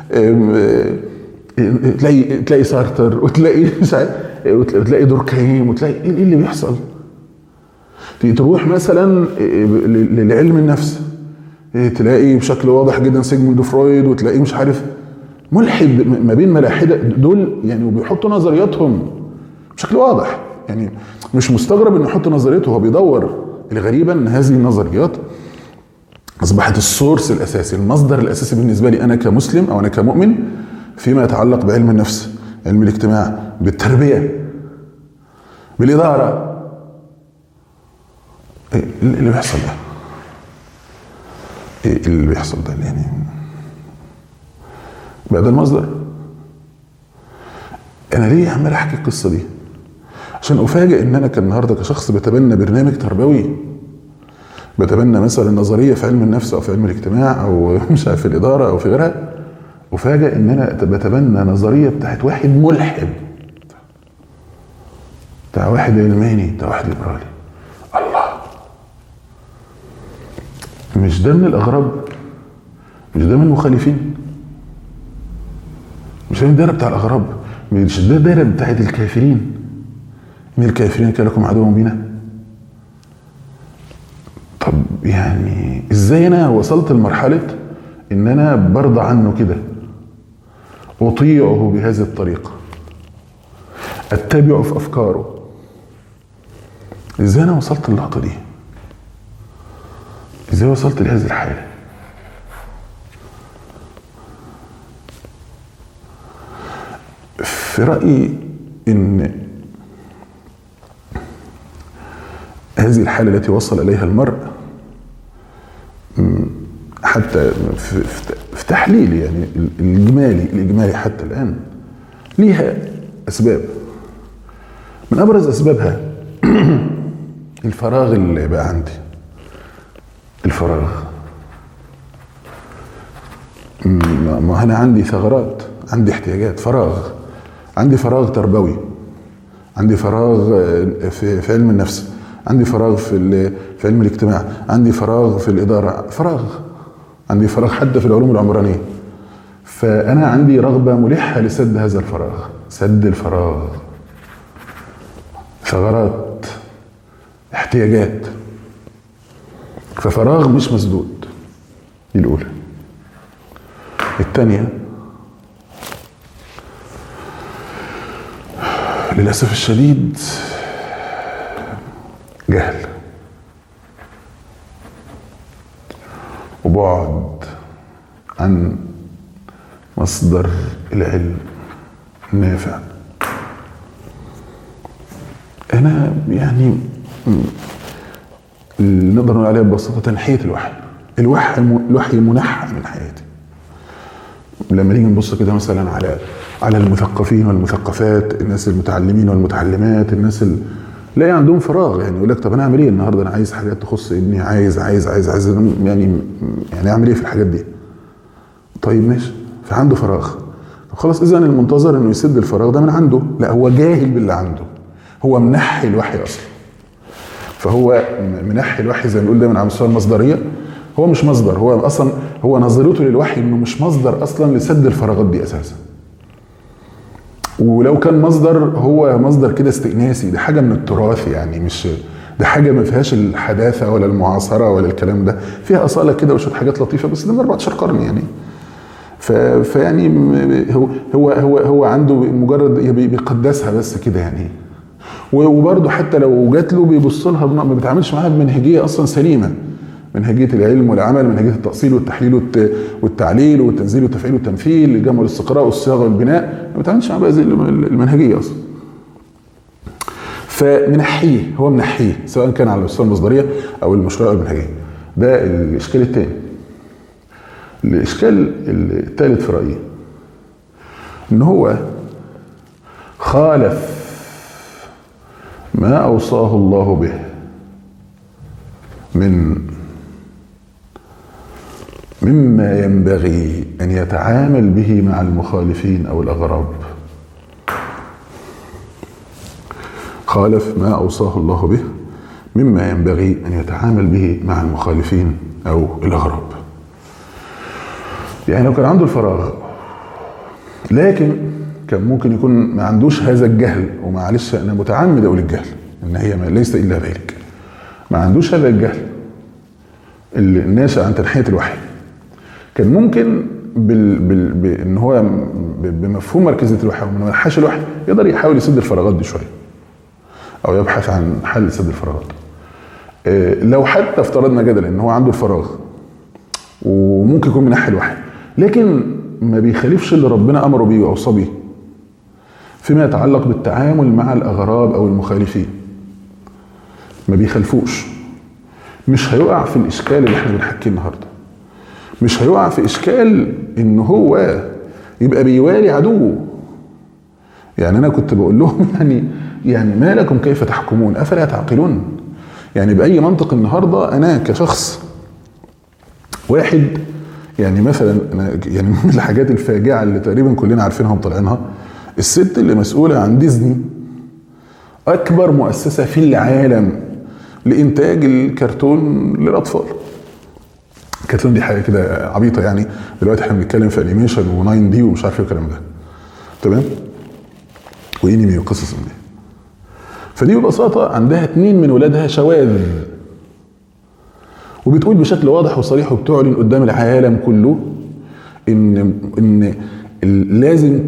تلاقي سارتر، وتلاقي مش عارف، وتلاقي دوركهيم، وتلاقي ايه اللي بيحصل. تروح مثلا لعلم النفس، تلاقي بشكل واضح جدا سيجموند فرويد، وتلاقيه مش عارف ملحد ما بين ملاحده دول يعني، وبيحطوا نظرياتهم بشكل واضح يعني. مش مستغرب انه يحط نظريته وهو بيدور. الغريبه ان هذه النظريات اصبحت السورس الاساسي، المصدر الاساسي بالنسبه لي انا كمسلم او انا كمؤمن فيما يتعلق بعلم النفس، علم الاجتماع، بالتربيه، بالاداره. ايه اللي بيحصل ده؟ ايه اللي بيحصل ده يعني؟ بقى ده المصدر. انا ليه عمال احكي القصه دي؟ عشان افاجئ ان انا كالنهارده كشخص بتبنى برنامج تربوي، بتبنى مثلا نظريه في علم النفس او في علم الاجتماع او مش عارف في الاداره او في غيرها، افاجئ ان انا بتبنى نظريه بتاعت واحد ملحد، بتاع واحد علماني، بتاع واحد ليبرالي. الله، مش ده من الاغراب؟ مش ده من المخالفين؟ مش ده من الدايره بتاع الاغراب؟ مش ده الدايره بتاعت الكافرين؟ ان الكافرين كان لكم عدو مبينا. طب يعني ازاي انا وصلت لمرحله ان انا برضى عنه كده، اطيعه بهذه الطريقه، اتبعه في افكاره؟ ازاي انا وصلت للقطه دي؟ ازاي وصلت لهذه الحاله؟ في رايي ان هذه الحاله التي وصل اليها المرء، حتى في تحليل يعني الاجمالي حتى الان، ليها اسباب. من ابرز اسبابها الفراغ اللي بقى عندي. الفراغ، ما انا عندي ثغرات، عندي احتياجات، فراغ. عندي فراغ تربوي، عندي فراغ في علم النفس، عندي فراغ في علم الاجتماع، عندي فراغ في الاداره، عندي فراغ حتى في العلوم العمرانيه. فانا عندي رغبه ملحه لسد هذا الفراغ، سد الفراغ، ثغرات، احتياجات. ففراغ مش مسدود، دي الاولى. الثانيه، للاسف الشديد جهل وبعد عن مصدر العلم النافع. انا يعني نقدر نقول عليها ببساطه تنحيه الوحي منحى من حياتي. لما نيجي نبص كده مثلا على المثقفين والمثقفات، الناس المتعلمين والمتعلمات، الناس اللي لا عندهم فراغ، يعني يقول لك طب انا اعمل ايه النهارده؟ انا عايز حاجات تخص ابني، عايز يعني اعمل ايه في الحاجات دي؟ طيب ماشي، فعنده فراغ. طب خلاص، اذا المنتظر انه يسد الفراغ ده من عنده؟ لا، هو جاهل باللي عنده، هو منحي الوحي اصلا. فهو منحي الوحي زي ما بنقول دايما على مستوى المصدريه. هو مش مصدر، هو اصلا هو نظرته للوحي انه مش مصدر اصلا لسد الفراغات دي اساسا. ولو كان مصدر، هو مصدر كده استئناسي، ده حاجه من التراث يعني، مش ده حاجه ما فيهاش الحداثه ولا المعاصره ولا الكلام ده، فيها اصاله كده وشويه حاجات لطيفه، بس ده من 14 قرن يعني. فيعني هو عنده مجرد بيقدسها بس كده يعني. وبرضه حتى لو جات له بيبص لها، ما بيتعاملش معاها بمنهجيه اصلا سليمه، منهجيه العلم والعمل، منهجيه التاصيل والتحليل والتعليل والتنزيل والتفعيل والتمثيل، الجمع والاستقراء والصياغه والبناء، ما بيتعاملش معاها بهذه المنهجيه اصلا. فمنحيه، هو منحيه سواء كان على مستوى المصدريه او المشروع او المنهجيه. ده الاشكال الثاني. الاشكال الثالث في رايي ان هو خالف ما اوصاه الله به مما ينبغي ان يتعامل به مع المخالفين او الاغراب. خالف ما اوصاه الله به مما ينبغي ان يتعامل به مع المخالفين او الاغراب. يعني لو كان عنده الفراغ لكن كان ممكن يكون ما عندوش هذا الجهل، ومعلش انا متعمد اقول الجهل ان هي ليس الا ذلك، ما عندوش هذا الجهل اللي الناشئ عن تنحية الوحي، كان ممكن بان هو بمفهوم مركزية الوحي ومن منحاش الوحي يقدر يحاول يسد الفراغات دي شويه او يبحث عن حل سد الفراغات. لو حتى افترضنا جدلا ان هو عنده الفراغ وممكن يكون منحي الوحي لكن ما بيخالفش اللي ربنا امره بيه واوصى بيه فيما يتعلق بالتعامل مع الاغراب او المخالفين، ما بيخالفوش، مش هيقع في الاشكال اللي احنا بنحكيه النهارده، مش هيقع في اشكال ان هو يبقى بيوالي عدوه. يعني انا كنت بقول لهم يعني ما لكم كيف تحكمون افلا تعقلون؟ يعني باي منطق النهارده انا كشخص واحد، يعني مثلا أنا يعني من الحاجات الفاجعه اللي تقريبا كلنا عارفينها ومطلعينها، الست اللي مسؤوله عن ديزني اكبر مؤسسه في العالم لانتاج الكرتون للاطفال. الكرتون دي حاجه كده عبيطه، يعني دلوقتي احنا بنتكلم في انيميشن و9 دي ومش عارف ايه الكلام ده، تمام، وانمي وقصص من دي. فدي ببساطه عندها 2 من ولادها شواذ، وبتقول بشكل واضح وصريح وبتعلن قدام العالم كله ان لازم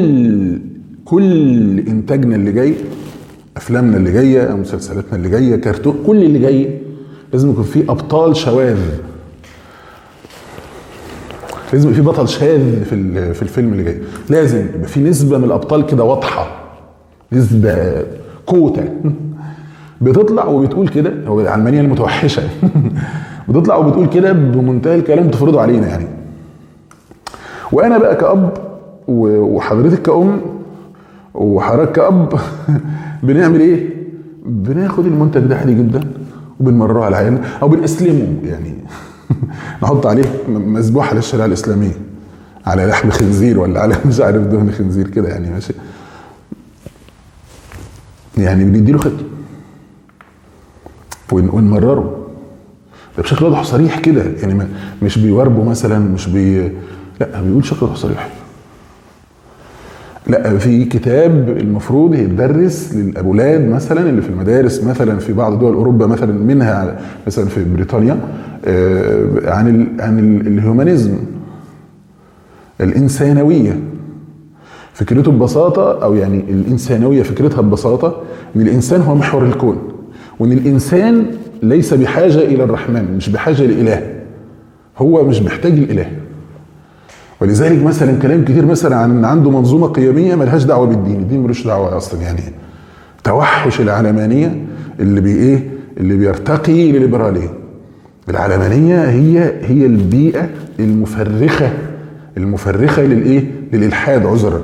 كل انتاجنا اللي جاي، افلامنا اللي جايه، مسلسلاتنا اللي جايه، كرتون، كل اللي جاي لازم يكون فيه ابطال شواذ، لازم يبقى في بطل شاذ في الفيلم اللي جاي، لازم يبقى في نسبه من الابطال كده واضحه، نسبه كوتا بتطلع وبتقول كده، هو العلمانيه المتوحشه بتطلع وبتقول كده بمنتهى الكلام تفرضه علينا يعني. وانا بقى كأب وحضرتك كأم وحضرتك كأب بنعمل ايه؟ بناخد المنتج ده عادي جدا وبنمرره على عيالنا او بنسلمه، يعني نحط عليه مذبوحه للشريعه الاسلاميه، على لحم خنزير ولا على مش عارف دهن خنزير كده، يعني ماشي، يعني بنديله ختم ونمرره ده بشكل واضح وصريح كده، يعني مش بيوربه مثلا، مش لا بيقول بشكل واضح وصريح. لا، في كتاب المفروض يتدرس للاولاد مثلا اللي في المدارس مثلا في بعض دول اوروبا مثلا، منها مثلا في بريطانيا، عن الهيومانيزم، الانسانويه. فكرته ببساطه، او يعني الانسانويه فكرتها ببساطه ان الانسان هو محور الكون، وان الانسان ليس بحاجه الى الرحمن، مش بحاجه لاله، هو مش محتاج الاله. ولذلك مثلا كلام كتير مثلا عن ان عنده منظومه قيميه ملهاش دعوه بالدين، الدين ملوش دعوه اصلا، يعني توحش العلمانيه اللي بيرتقي لليبراليه. العلمانيه هي البيئه المفرخه للالحاد عذرا.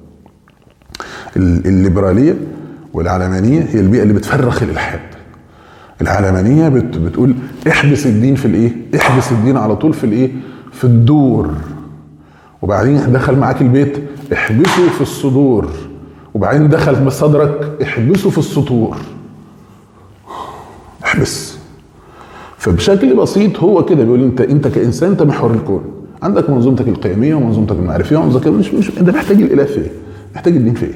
الليبراليه والعلمانيه هي البيئه اللي بتفرخ الالحاد. العلمانيه بتقول احبس الدين في احبس الدين على طول في في الدور، وبعدين دخل معاك البيت احبسه في الصدور، وبعدين دخل بصدرك احبسه في السطور، احبس. فبشكل بسيط هو كده بيقول انت كانسان انت محور الكون، عندك منظومتك القيميه ومنظومتك المعرفيه ومنظومتك مش انت محتاج الاله في ايه؟ محتاج الدين في ايه؟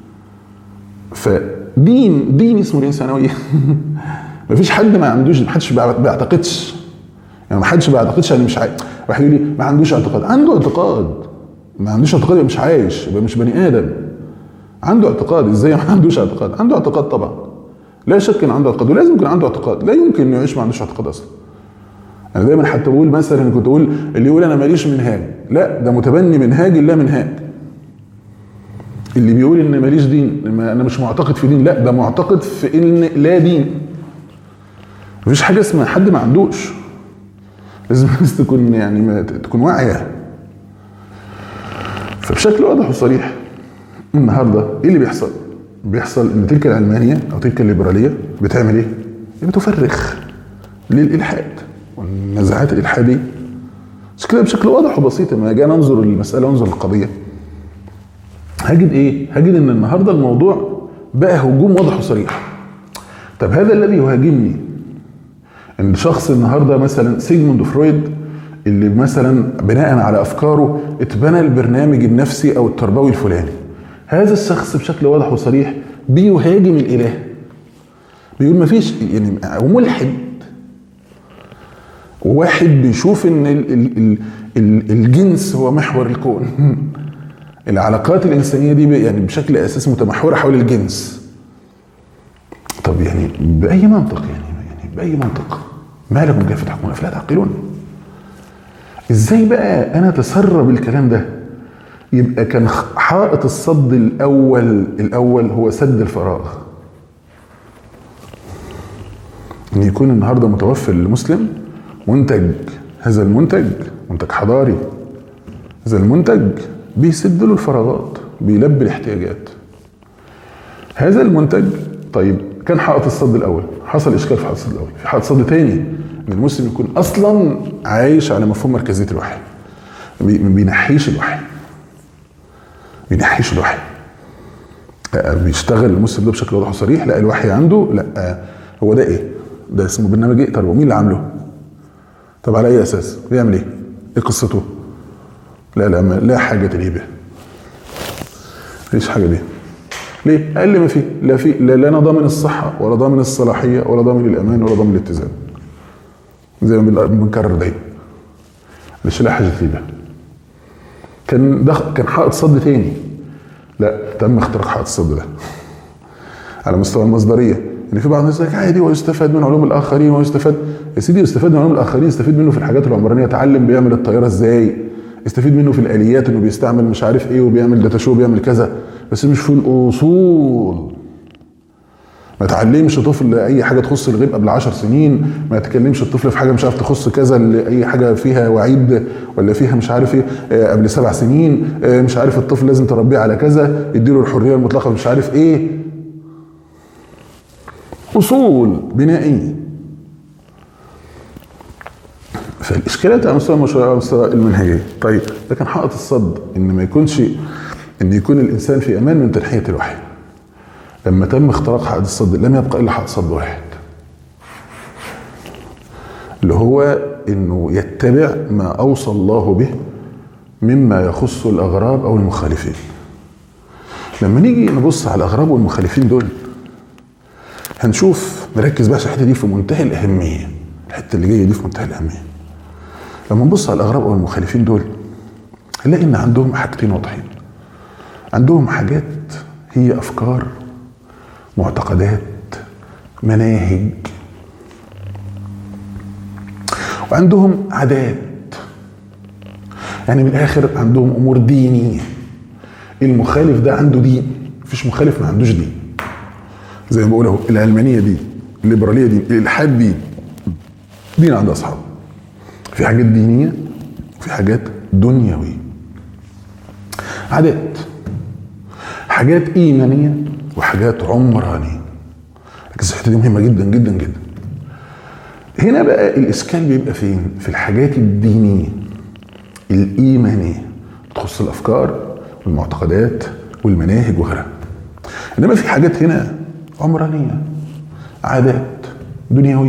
فدين اسمه الانسانويه مفيش حد ما عندوش، محدش بيعتقدش، يعني محدش بيعتقدش يعني مش عايش. واحد يقول لي ما عندوش اعتقاد، عنده اعتقاد، ما عندوش اعتقاد يبقى مش عايش، يبقى مش بني ادم. عنده اعتقاد، ازاي ما عندوش اعتقاد؟ عنده اعتقاد طبعا، لا شك ان عنده اعتقاد، ولازم يكون عنده اعتقاد، لا يمكن انه يعيش ما عندوش اعتقاد اصلا. انا دايما حتى بقول مثلا، كنت اقول اللي يقول انا ماليش منهاج، لا ده متبني منهاج لا منهاج. اللي بيقول ان ماليش دين، انا مش معتقد في دين، لا ده معتقد في ان لا دين. مفيش حاجه اسمها حد ما عندوش، لازم الناس تكون يعني تكون واعيه. فبشكل واضح وصريح النهارده ايه اللي بيحصل؟ بيحصل ان تلك العلمانيه او تلك الليبراليه بتعمل ايه؟ بتفرخ للالحاد والنزعات الالحاديه. مش كده بشكل واضح وبسيط. لما اجي انظر للمساله وانظر للقضيه هجد ايه؟ هجد ان النهارده الموضوع بقى هجوم واضح وصريح. طب هذا الذي يهاجمني ان شخص النهارده مثلا سيجموند فرويد اللي مثلا بناء على افكاره اتبنى البرنامج النفسي او التربوي الفلاني. هذا الشخص بشكل واضح وصريح بيهاجم الاله، بيقول مفيش يعني، وملحد، وواحد بيشوف ان الجنس هو محور الكون. العلاقات الانسانيه دي يعني بشكل اساسي متمحوره حول الجنس. طب يعني باي منطق يعني باي منطق؟ ما لكم كيف تحكمون افلا تعقلون؟ ازاي بقى انا اتسرب الكلام ده؟ يبقى كان حائط الصد الاول هو سد الفراغ. ان يكون النهارده متوفر للمسلم منتج، هذا المنتج منتج حضاري، هذا المنتج بيسد له الفراغات، بيلبي الاحتياجات. هذا المنتج طيب كان حائط الصد الاول، حصل اشكال في حائط الصد الاول، في حائط صد تاني ان المسلم يكون اصلا عايش على مفهوم مركزيه الوحي، بينحيش الوحي، بيشتغل المسلم ده بشكل واضح وصريح. لا الوحي عنده، لا هو ده ايه؟ ده اسمه برنامج ايه؟ طب ومين اللي عامله؟ طب على اي اساس؟ بيعمل ايه؟ ايه قصته؟ لا حاجه ليه به، مفيش حاجه بيه. ليه؟ اقل ما فيه لا انا ضامن الصحه ولا ضامن الصلاحيه ولا ضامن الامان ولا ضامن الاتزان، زي ما بنكرر دايما. مش لا حاجه ليه به. كان حائط صد تاني، لا تم اختراق حائط الصد ده على مستوى المصدريه. يعني في بعض الناس يقول لك عادي ويستفاد من علوم الاخرين، ويستفاد يا سيدي، يستفاد من علوم الاخرين، يستفيد منه في الحاجات العمرانيه، اتعلم بيعمل الطياره ازاي، يستفيد منه في الاليات انه بيستعمل مش عارف ايه وبيعمل داتا شو بيعمل كذا، بس مش في الاصول. ما تعلمش طفل اي حاجه تخص الغيب قبل 10 سنين، ما تكلمش الطفل في حاجه مش عارف تخص كذا، اي حاجه فيها وعيد ولا فيها مش عارف ايه قبل 7 سنين، مش عارف الطفل لازم تربيه على كذا، اديله الحريه المطلقه مش عارف ايه، اصول بنائيه. فالاشكالات على مستوى المشروع على مستوى المنهجيه. طيب ده كان حائط الصد، ان يكون الانسان في امان من تنحيه الوحي. لما تم اختراق حائط الصد لم يبقى الا حائط صد واحد، اللي هو انه يتبع ما اوصى الله به مما يخص الاغراب او المخالفين. لما نيجي نبص على الاغراب والمخالفين دول هنشوف، نركز بقى الحته دي في منتهى الاهميه، الحته اللي جايه دي في منتهى الاهميه. لما نبص على الاغراب او المخالفين دول هنلاقي ان عندهم حاجتين واضحين. عندهم حاجات هي افكار، معتقدات، مناهج، وعندهم عادات. يعني من الاخر عندهم امور دينيه. المخالف ده عنده دين، مفيش مخالف ما عندوش دين. زي ما بقول اهو، العلمانيه دين، الليبراليه دين، الالحاد دين عند اصحابه. في حاجات دينيه وفي حاجات دنيويه. عادات، حاجات ايمانيه وحاجات عمرانيه. لكن الحته دي مهمه جدا جدا جدا. هنا بقى الاشكال بيبقى فين؟ في الحاجات الدينيه الايمانيه تخص الافكار والمعتقدات والمناهج وغيرها. انما في حاجات هنا عمرانيه، عادات دنيويه.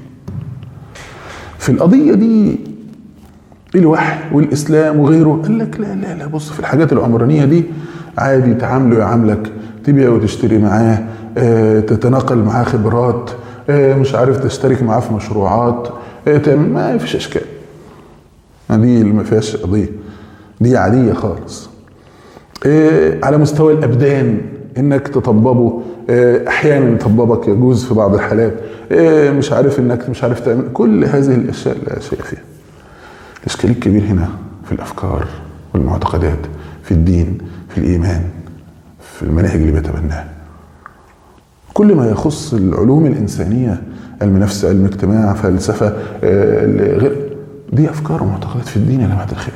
في القضيه دي الوحي والاسلام وغيره قال لك لا لا لا، بص في الحاجات العمرانيه دي عادي تعامله يعاملك، تبيع وتشتري معاه، تتناقل معاه خبرات، مش عارف تشترك معاه في مشروعات، تعمل، ما فيش اشكال. دي اللي ما فيهاش قضيه، دي عاديه خالص. على مستوى الابدان انك تطببه، احيانا يطببك يجوز في بعض الحالات، مش عارف انك مش عارف تعمل، كل هذه الاشياء لا شيء فيها. الاشكال الكبير هنا في الافكار والمعتقدات، في الدين، في الايمان، في المناهج اللي بيتبناها. كل ما يخص العلوم الانسانيه، علم نفس، علم اجتماع، فلسفه، غير دي افكار ومعتقدات في الدين يا جماعه الخير.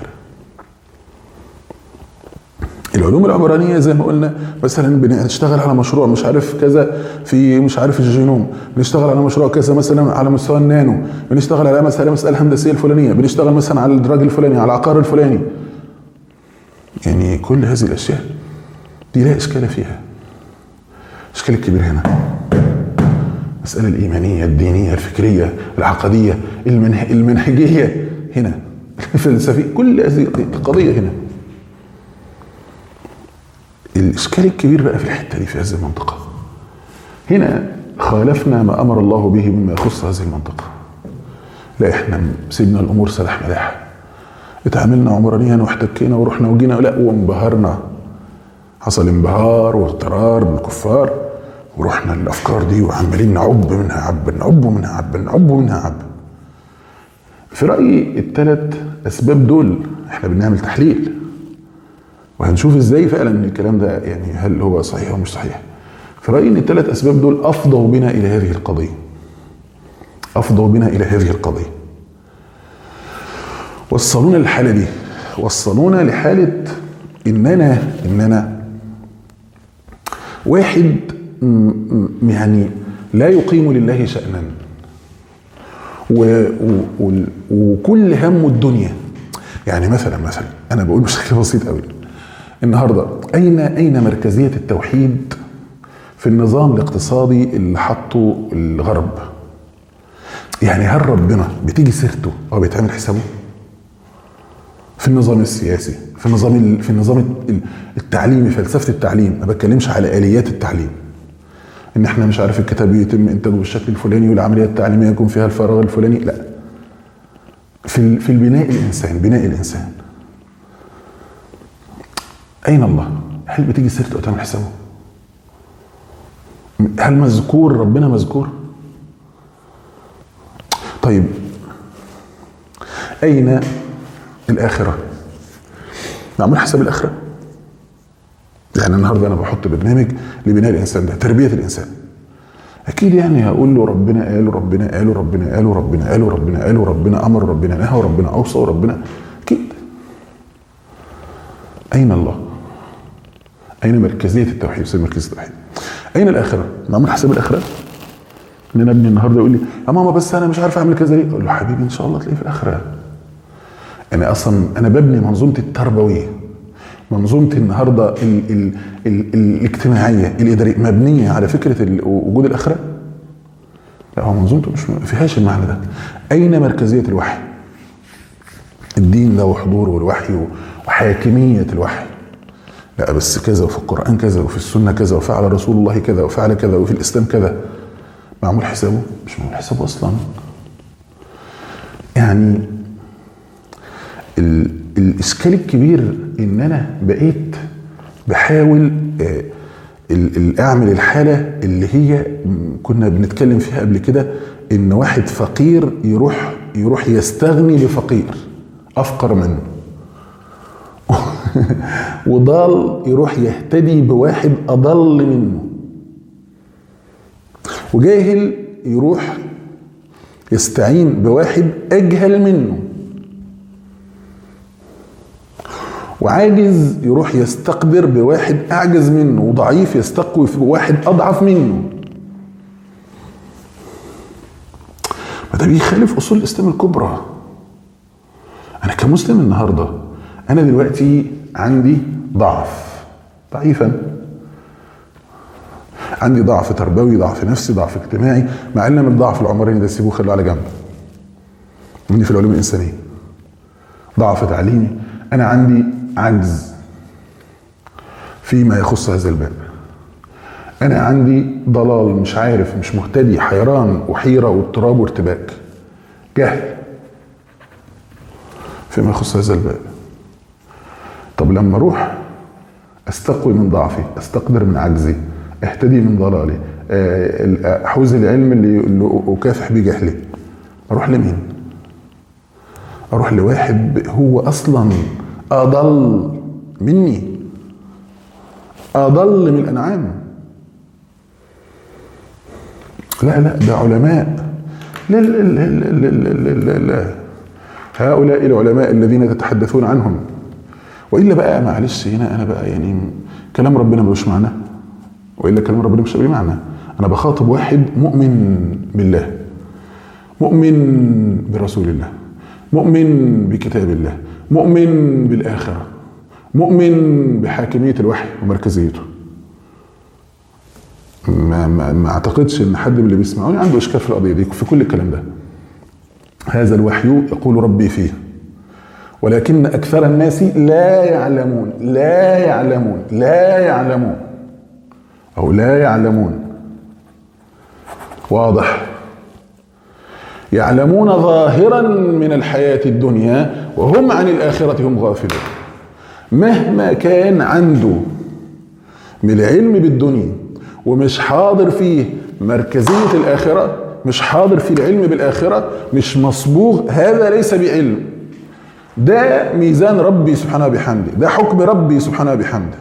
العلوم العمرانيه زي ما قلنا، مثلا بنشتغل على مشروع مش عارف كذا في مش عارف الجينوم، بنشتغل على مشروع كذا مثلا على مستوى النانو، بنشتغل على مساله هندسيه الفلانيه، بنشتغل مثلا على الدراج الفلاني، على العقار الفلاني. يعني كل هذه الاشياء دي لا اشكال فيها. الاشكال الكبير هنا المساله الايمانيه، الدينيه، الفكريه، العقديه، المنهجيه. هنا الفلسفي، كل هذه القضيه هنا. الاشكال الكبير بقى في الحته دي، في هذه المنطقه هنا خالفنا ما امر الله به مما يخص هذه المنطقه. لا احنا سيبنا الامور سلاح ملاح، اتعاملنا عمرانيا واحتكينا ورحنا وجينا، لا وانبهرنا، حصل انبهار واغترار بالكفار، ورحنا الافكار دي وعمالين نعب منها عب، نعب منها عب، نعب منها عب. في رايي الثلاث اسباب دول احنا بنعمل تحليل وهنشوف ازاي فعلا ان الكلام ده يعني هل هو صحيح او مش صحيح. في رايي ان الثلاث اسباب دول افضوا بنا الى هذه القضيه، افضوا بنا الى هذه القضيه، وصلونا للحاله دي، وصلونا لحاله اننا واحد يعني لا يقيم لله شأنا، وكل همه الدنيا. يعني مثلا انا بقول بشكل بسيط قوي، النهارده اين مركزيه التوحيد في النظام الاقتصادي اللي حطه الغرب؟ يعني هل ربنا بتيجي سيرته او بيتعمل حسابه؟ في النظام السياسي، في النظام التعليمي، فلسفه التعليم، ما بتكلمش على اليات التعليم، ان احنا مش عارف الكتاب يتم انتاجه بالشكل الفلاني والعمليه التعليميه يكون فيها الفراغ الفلاني، لا. في البناء الانسان، بناء الانسان، اين الله؟ هل بتيجي سيرته او تعمل حسابه؟ هل مذكور ربنا مذكور؟ طيب اين الاخره؟ معمول حساب الاخره؟ يعني النهارده انا بحط برنامج لبناء الانسان ده، تربيه الانسان، اكيد يعني هقول له ربنا قال وربنا قال وربنا قال وربنا قال وربنا قال وربنا امر وربنا نهى وربنا اوصى وربنا، اكيد. اين الله؟ اين مركزيه التوحيد؟ سيد مركزيه التوحيد. اين الاخره؟ معمول حساب الاخره؟ ان انا ابني النهارده يقول لي يا ماما بس انا مش عارف اعمل كذا ليه؟ اقول له حبيبي ان شاء الله تلاقيه في الاخره. انا ببني منظومه التربويه، منظومه النهارده الاجتماعيه الاداريه مبنيه على فكره وجود الاخره. لا، هو منظومته مش فيهاش المعنى ده. اين مركزيه الوحي؟ الدين له حضوره والوحي وحاكميه الوحي. لا بس كذا، وفي القران كذا، وفي السنه كذا، وفعل رسول الله كذا، وفعل كذا، وفي الاسلام كذا. معمول حسابه؟ مش معمول حسابه اصلا. يعني الاشكال الكبير ان انا بقيت بحاول اعمل الحاله اللي هي كنا بنتكلم فيها قبل كده، ان واحد فقير يروح يستغني بفقير افقر منه وضال يروح يهتدي بواحد اضل منه، وجاهل يروح يستعين بواحد اجهل منه، وعاجز يروح يستقدر بواحد اعجز منه، وضعيف يستقوي في واحد اضعف منه. فده بيخالف اصول الاسلام الكبرى. انا كمسلم النهارده انا دلوقتي عندي ضعيفا، عندي ضعف تربوي، ضعف نفسي، ضعف اجتماعي، مع ان من الضعف العمراني ده سيبوه خلوه على جنب. عندي في العلوم الانسانيه ضعف تعليمي، انا عندي عجز فيما يخص هذا الباب، انا عندي ضلال، مش عارف، مش مهتدي، حيران وحيره واضطراب وارتباك، جهل فيما يخص هذا الباب. طب لما اروح استقوي من ضعفي، استقدر من عجزي، اهتدي من ضلالي، احوز العلم اللي اكافح بيه جهلي، اروح لمين؟ اروح لواحد هو اصلا اضل مني، اضل من الانعام. لا ده علماء، لا هؤلاء العلماء الذين تتحدثون عنهم. والا بقى معلش هنا انا بقى يعني كلام ربنا ملوش معنى، والا كلام ربنا مش بمعنى. انا بخاطب واحد مؤمن بالله، مؤمن برسول الله، مؤمن بكتاب الله، مؤمن بالآخرة، مؤمن بحاكمية الوحي ومركزيته. ما اعتقدش ان حد من اللي بيسمعوني عنده اشكال في القضية دي، في كل الكلام ده. هذا الوحي يقول ربي فيه، ولكن أكثر الناس لا يعلمون. لا يعلمون، لا يعلمون، أو لا يعلمون. واضح؟ يعلمون ظاهرا من الحياة الدنيا وهم عن الآخرة هم غافلون. مهما كان عنده من العلم بالدنيا ومش حاضر فيه مركزية الآخرة، مش حاضر في العلم بالآخرة، مش مصبوغ، هذا ليس بعلم. ده ميزان ربي سبحانه بحمده، ده حكم ربي سبحانه بحمده.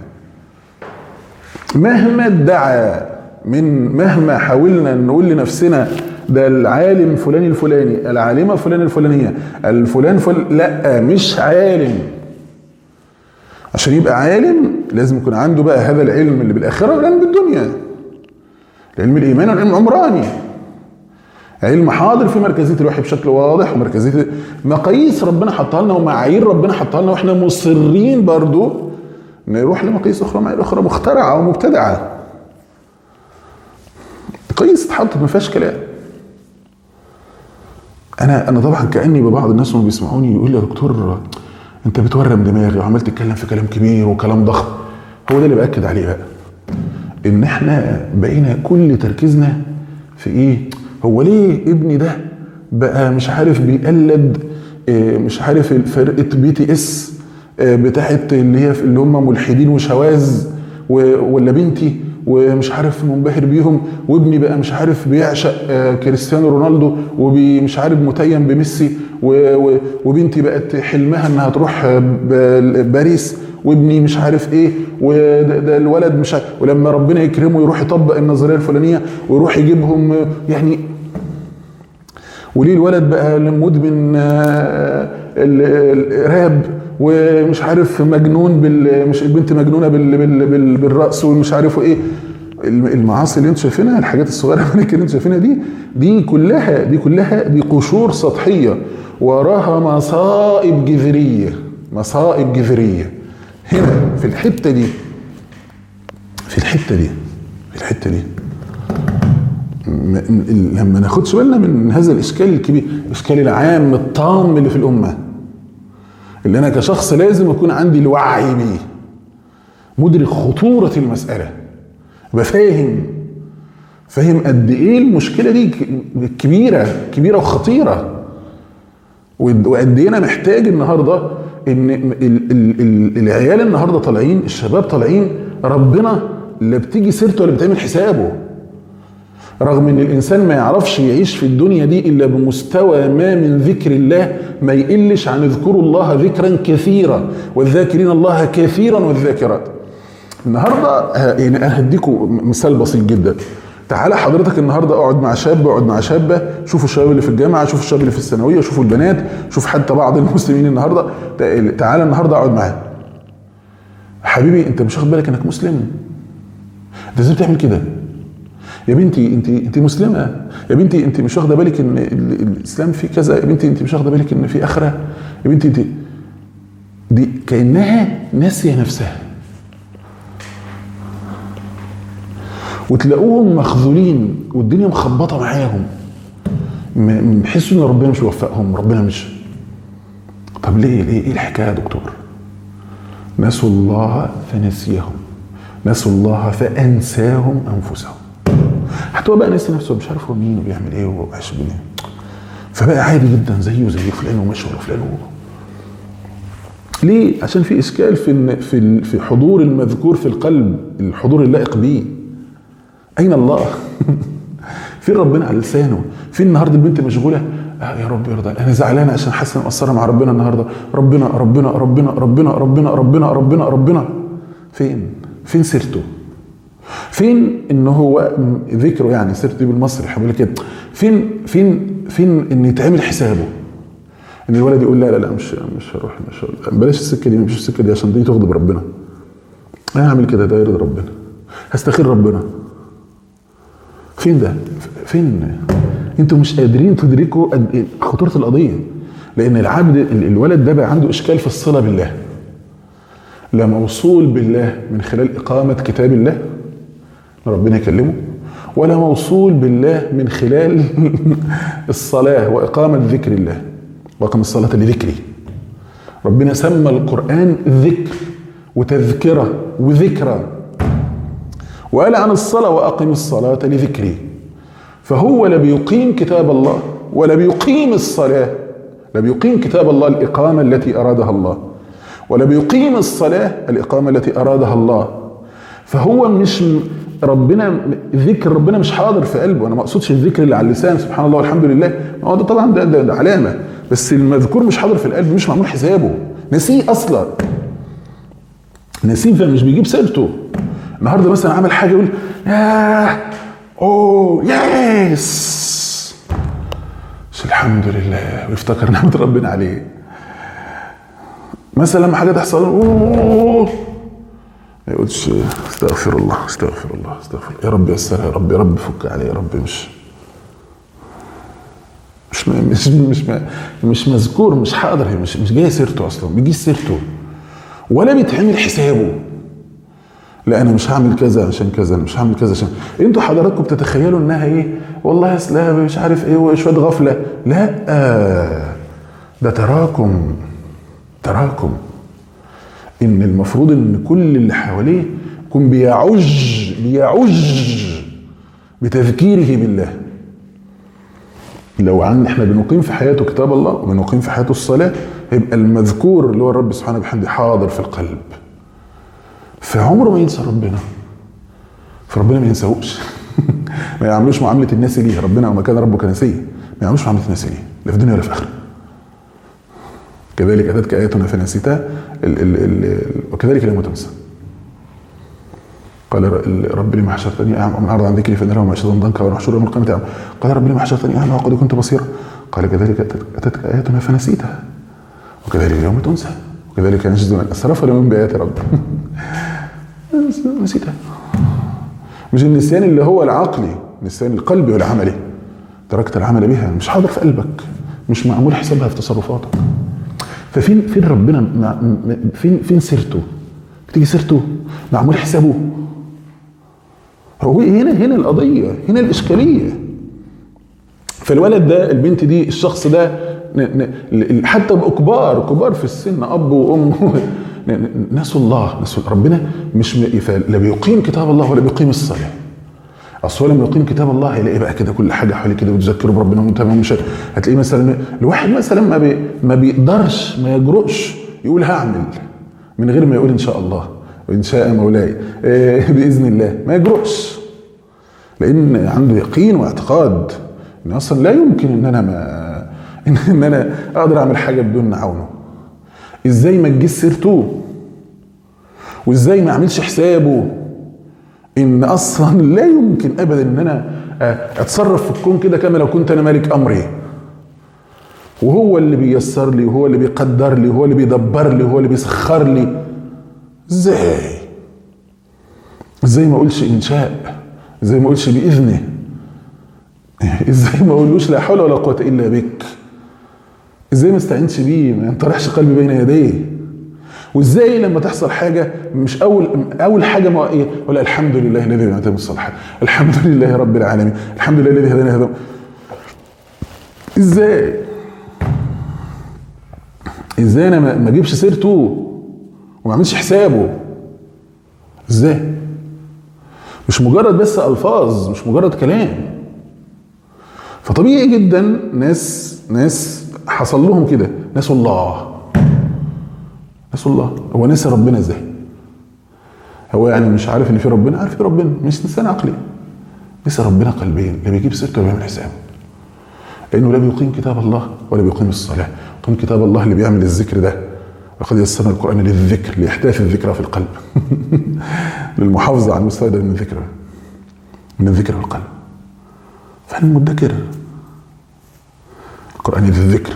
مهما ادعى، مهما حاولنا نقول لنفسنا ده العالم فلان الفلاني، العالمة فلان الفلانية، لا، مش عالم. عشان يبقى عالم لازم يكون عنده بقى هذا العلم اللي بالآخرة والعلم بالدنيا، العلم الإيمان والعلم العمراني، علم حاضر في مركزية الوحي بشكل واضح، ومركزية مقاييس ربنا حطها لنا ومعايير ربنا حطها لنا، واحنا مصرين برضو نروح لمقاييس أخرى، معايير أخرى مخترعة ومبتدعة. مقاييس اتحطت ما فيهاش كلام. أنا طبعا كأني ببعض الناس اللي بيسمعوني يقول لي يا دكتور أنت بتورم دماغي وعمال تتكلم في كلام كبير وكلام ضخم. هو ده اللي بأكد عليه بقى، إن احنا بقينا كل تركيزنا في إيه؟ هو ليه ابني ده بقى مش عارف بيقلد مش عارف فرقة BTS بتاعت اللي هم ملحدين وشواذ، ولا بنتي ومش عارف منبهر بيهم، وابني بقى مش عارف بيعشق كريستيانو رونالدو ومش عارف متيم بميسي، وبنتي بقت حلمها انها تروح باريس، وابني مش عارف ايه، وده الولد مش عارف، ولما ربنا يكرمه يروح يطبق النظريه الفلانيه ويروح يجيبهم يعني. وليه الولد بقى مدمن الراب ومش عارف مجنون مش البنت مجنونه بالرقص ومش عارف ايه. المعاصي اللي انتوا شايفينها، الحاجات الصغيره اللي انتوا شايفينها دي كلها قشور سطحيه وراها مصائب جذريه هنا في الحته دي لما ناخدش بالنا من هذا الاشكال الكبير، الاشكال العام الطام اللي في الامه، اللي انا كشخص لازم يكون عندي الوعي بيه، مدرك خطوره المساله، فاهم قد ايه المشكله دي كبيره وخطيره، وقد ايه انا محتاج النهارده ان العيال النهارده طالعين، الشباب طالعين، ربنا لا بتيجي سيرته ولا بتعمل حسابه، رغم ان الانسان ما يعرفش يعيش في الدنيا دي الا بمستوى ما من ذكر الله ما يقلش عن اذكروا الله ذكرا كثيرا والذاكرين الله كثيرا والذاكرات. النهارده يعني انا هديكم مثال بسيط جدا. تعالى حضرتك النهارده اقعد مع شاب، اقعد مع شابه، شوفوا الشباب اللي في الجامعه، شوفوا الشباب اللي في الثانويه، شوفوا البنات، شوف حتى بعض المسلمين النهارده، تعالى النهارده اقعد معاه. حبيبي انت مش واخد بالك انك مسلم؟ انت ازاي بتعمل كده؟ يا بنتي انت مسلمه، يا بنتي انت مش واخده بالك ان الاسلام فيه كذا، يا بنتي انت مش واخده بالك ان في اخره، يا بنتي انت. دي كانها ناسيه نفسها، وتلاقوهم مخذولين والدنيا مخبطه معاهم، بيحسوا ان ربنا مش وفقهم، ربنا مش. طب ليه ايه الحكايه يا دكتور؟ نسوا الله فنسيهم، نسوا الله فانساهم انفسهم. حتى هو بقى ناسي نفسه، مش عارف هو مين وبيعمل ايه وعايش الدنيا، فبقى عادي جدا زيه زي فلان ومشهور وفلان. ليه؟ عشان في اشكال في حضور المذكور في القلب، الحضور اللائق بيه. اين الله؟ فين ربنا على لسانه؟ فين النهارده البنت مشغوله؟ يا رب يرضى، انا زعلانه عشان حاسه مقصره مع ربنا النهارده، ربنا ربنا ربنا ربنا ربنا ربنا ربنا ربنا. فين سيرته؟ فين ان هو ذكره، يعني سيرته بالمصري حبيبي كده، فين ان يتعمل حسابه؟ ان الولد يقول لا مش هروح، بلاش السكه دي، مش السكه دي عشان دي تغضب ربنا، انا هعمل كده ده يرضي ربنا، هستخير ربنا. فين انتوا مش قادرين تدركوا خطوره القضيه، لان الولد ده بقى عنده اشكال في الصله بالله، لا موصول بالله من خلال اقامه كتاب الله ربنا يكلمه، ولا موصول بالله من خلال الصلاه واقامه ذكر الله، واقم الصلاه لذكري. ربنا سمى القرآن ذكر وتذكرة وذكرى، وقال عن الصلاة وأقم الصلاة لذكري. فهو لا بيقيم كتاب الله ولا بيقيم الصلاة، لا بيقيم كتاب الله الإقامة التي أرادها الله، ولا بيقيم الصلاة الإقامة التي أرادها الله. فهو مش ربنا، ذكر ربنا مش حاضر في قلبه. أنا ما أقصدش الذكر اللي على اللسان سبحان الله والحمد لله، ما هو ده طبعا ده علامة، بس المذكور مش حاضر في القلب، مش معمول حسابه، نسيه أصلا، نسيه، فمش بيجيب سيرته. النهارده مثلا عمل حاجة يقول اوه يس الحمد لله، ويفتكر نعمة ربنا عليه. مثلا لما حاجه تحصل ما يقولش استغفر الله استغفر الله استغفر الله، يا رب يسرها، يا رب يا رب فك عليه، يا رب مش مذكور، مش حاضر، مش جايه سيرته اصلا، ما بيجيش سيرته ولا بيتعمل حسابه. لا انا مش هعمل كذا عشان كذا، انا مش هعمل كذا عشان انتوا حضراتكم بتتخيلوا انها ايه، والله اصلها مش عارف ايه وشويه غفله. لا ده تراكم. ان المفروض ان كل اللي حواليه يكون بيعج بتذكيره بالله. لو احنا بنقيم في حياته كتاب الله وبنقيم في حياته الصلاه، هيبقى المذكور اللي هو الرب سبحانه وبحمده حاضر في القلب، فعمره ما ينسى ربنا، فربنا ما ينساهوش. ما يعملوش معامله الناس ليه، ربنا وما كان ربك نسيا، ما يعملوش معامله الناس ليه، لا في الدنيا ولا في الاخره. كذلك اتتك اياتنا فنسيتها وكذلك لم تنسى. قال رب لما حشرتني اعمى ومن اعرض عن ذكري فان له معيشة ضنكا ونحشره يوم القيامة اعمى. قال رب لما حشرتني اعمى وقد كنت بصيرا. قال كذلك اتتك اياتنا فنسيتها وكذلك اليوم تنسى وكذلك نجزي من اسرف ولم يؤمن بايات ربه. نسيتها. مش النسيان اللي هو العقلي، النسيان القلبي والعملي، تركت العمل بها، مش حاضر في قلبك، مش معمول حسابها في تصرفاتك. فين ربنا، فين سيرته؟ بتيجي سيرته معمول حسابه. هو هنا القضيه، هنا الاشكاليه. فالولد ده، البنت دي، الشخص ده، حتى كبار في السن، اب وام، نسوا الله، نسوا ربنا. مش لا بيقيم كتاب الله ولا بيقيم الصلاه. اصل لما يقيم كتاب الله هيلاقي بقى كده كل حاجه حواليه كده بتذكره بربنا ومنتبه، مش هتلاقيه مثلا الواحد مثلا ما بيقدرش، ما يجرؤش يقول هعمل من غير ما يقول ان شاء الله وان شاء مولاي باذن الله، ما يجرؤش، لان عنده يقين واعتقاد ان اصلا لا يمكن ان انا اقدر اعمل حاجه بدون عونه. ازاي ما تجيش سيرته، وازاي ما اعملش حسابه ان اصلا لا يمكن ابدا ان انا اتصرف في الكون كده كما لو كنت انا مالك امري، وهو اللي بييسر لي وهو اللي بيقدر لي وهو اللي بيدبر لي وهو اللي بيسخر لي. ازاي ما اقولش ان شاء، ازاي ما اقولش باذنه، ازاي ما اقولوش لا حول ولا قوه الا بك، ازاي ما استعينش بيه، ما ينطرحش قلبي بين يديه. وازاي لما تحصل حاجه مش اول حاجه ما ايه، ولا الحمد لله الذي بنعمته الصالحات، الحمد لله رب العالمين، الحمد لله الذي هدانا هذا. ازاي انا ما اجيبش سيرته وما اعملش حسابه؟ ازاي؟ مش مجرد بس الفاظ، مش مجرد كلام. فطبيعي جدا ناس حصل لهم كده، نسوا الله. هو نسى ربنا ازاي؟ هو يعني مش عارف ان في ربنا؟ عارف في ربنا، مش انسان عقلي. نسى ربنا قلبيا، لا بيجيب سيرته ولا بيعمل حسابه، لانه لا بيقيم كتاب الله ولا بيقيم الصلاه. يقيم كتاب الله اللي بيعمل الذكر ده، وقد يسرنا القران للذكر، لاحداث الذكرى في القلب. للمحافظه على المستوى ده من الذكر في القلب. فالمدكر القران للذكر.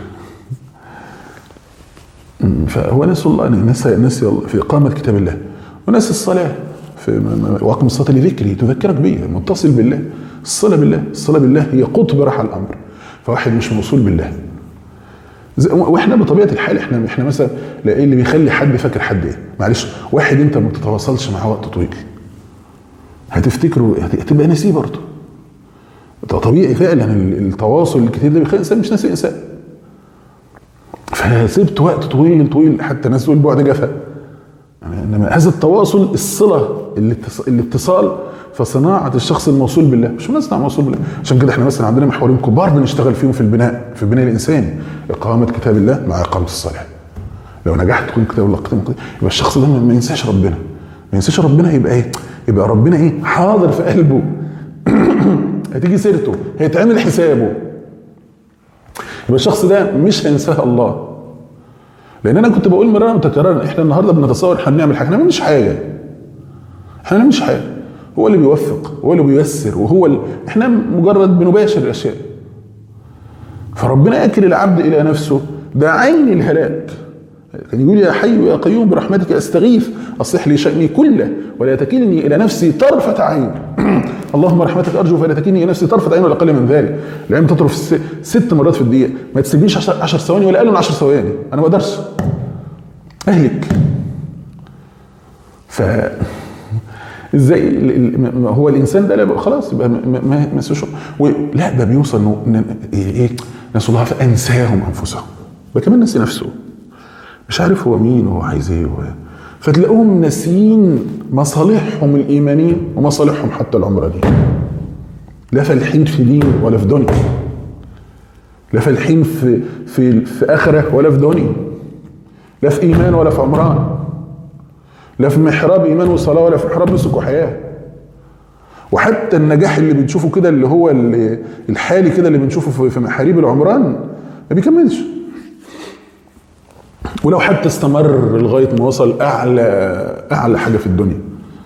فهو نسوا الله، نسي الله في إقامة كتاب الله، ونسي الصلاة في وأقم الصلاة لذكري، تذكرك بيه، متصل بالله. الصلاة بالله هي قطب رحى الأمر. فواحد مش موصول بالله، واحنا بطبيعة الحال احنا مثلا ايه اللي بيخلي حد فاكر حد ايه؟ معلش، واحد انت ما بتتواصلش معاه وقت طويل هتفتكره، هتبقى ناسيه برضه. طبيعي فعلا التواصل الكتير ده بيخلي الانسان مش ناسي انسان. فسبت وقت طويل حتى الناس تقول بعد جفا. يعني انما هذا التواصل، الصله، الاتصال، فصناعه الشخص الموصول بالله مش نصنع موصول بالله. عشان كده احنا مثلا عندنا محورين كبار بنشتغل فيهم في البناء الانساني: اقامه كتاب الله مع اقامه الصالح. لو نجحت تقيم كتاب الله يبقى الشخص ده ما ينساش ربنا، ما ينساش ربنا. يبقى ايه؟ يبقى ربنا ايه؟ حاضر في قلبه. هتيجي سيرته، هيتعمل حسابه. يبقى الشخص ده مش هينساه الله. لان انا كنت بقول مرارا متكررا احنا النهارده بنتصور احنا بنعمل حاجه، احنا ما بنعملش حاجه. هو اللي بيوفق، هو اللي بييسر، وهو احنا مجرد بنباشر الاشياء. فربنا يكل العبد الى نفسه، ده عين الهلاك. كان يقول: يا حي يا قيوم برحمتك استغيث اصلح لي شأني كله ولا تكلني الى نفسي طرفة عين. اللهم رحمتك ارجو فلا تكلني الى نفسي طرفة عين ولا اقل من ذلك. العين تطرف 6 مرات في الدقيقة، ما تسيبنيش 10 ثواني ولا اقل من 10 ثواني، انا ما اقدرش اهلك. ازاي هو الانسان ده؟ لا خلاص يبقى ما مسوش. لا ده بيوصل انه ايه؟ ناس الله فانساهم انفسهم، بقى كمان نسي نفسه، مش عارف هو مين وهو عايز ايه. فتلاقوهم ناسيين مصالحهم الايمانيه ومصالحهم حتى العمرانيه. لا فالحين في دين ولا في دنيا، لا فالحين في اخره ولا في دنيا، لا في ايمان ولا في عمران، لا في محراب ايمان وصلاه ولا في محراب نسك وحياه. وحتى النجاح اللي بنشوفه كده اللي هو الحالي كده اللي بنشوفه في محاريب العمران ما بيكملش. ولو حتى استمر لغايه ما وصل اعلى حاجه في الدنيا،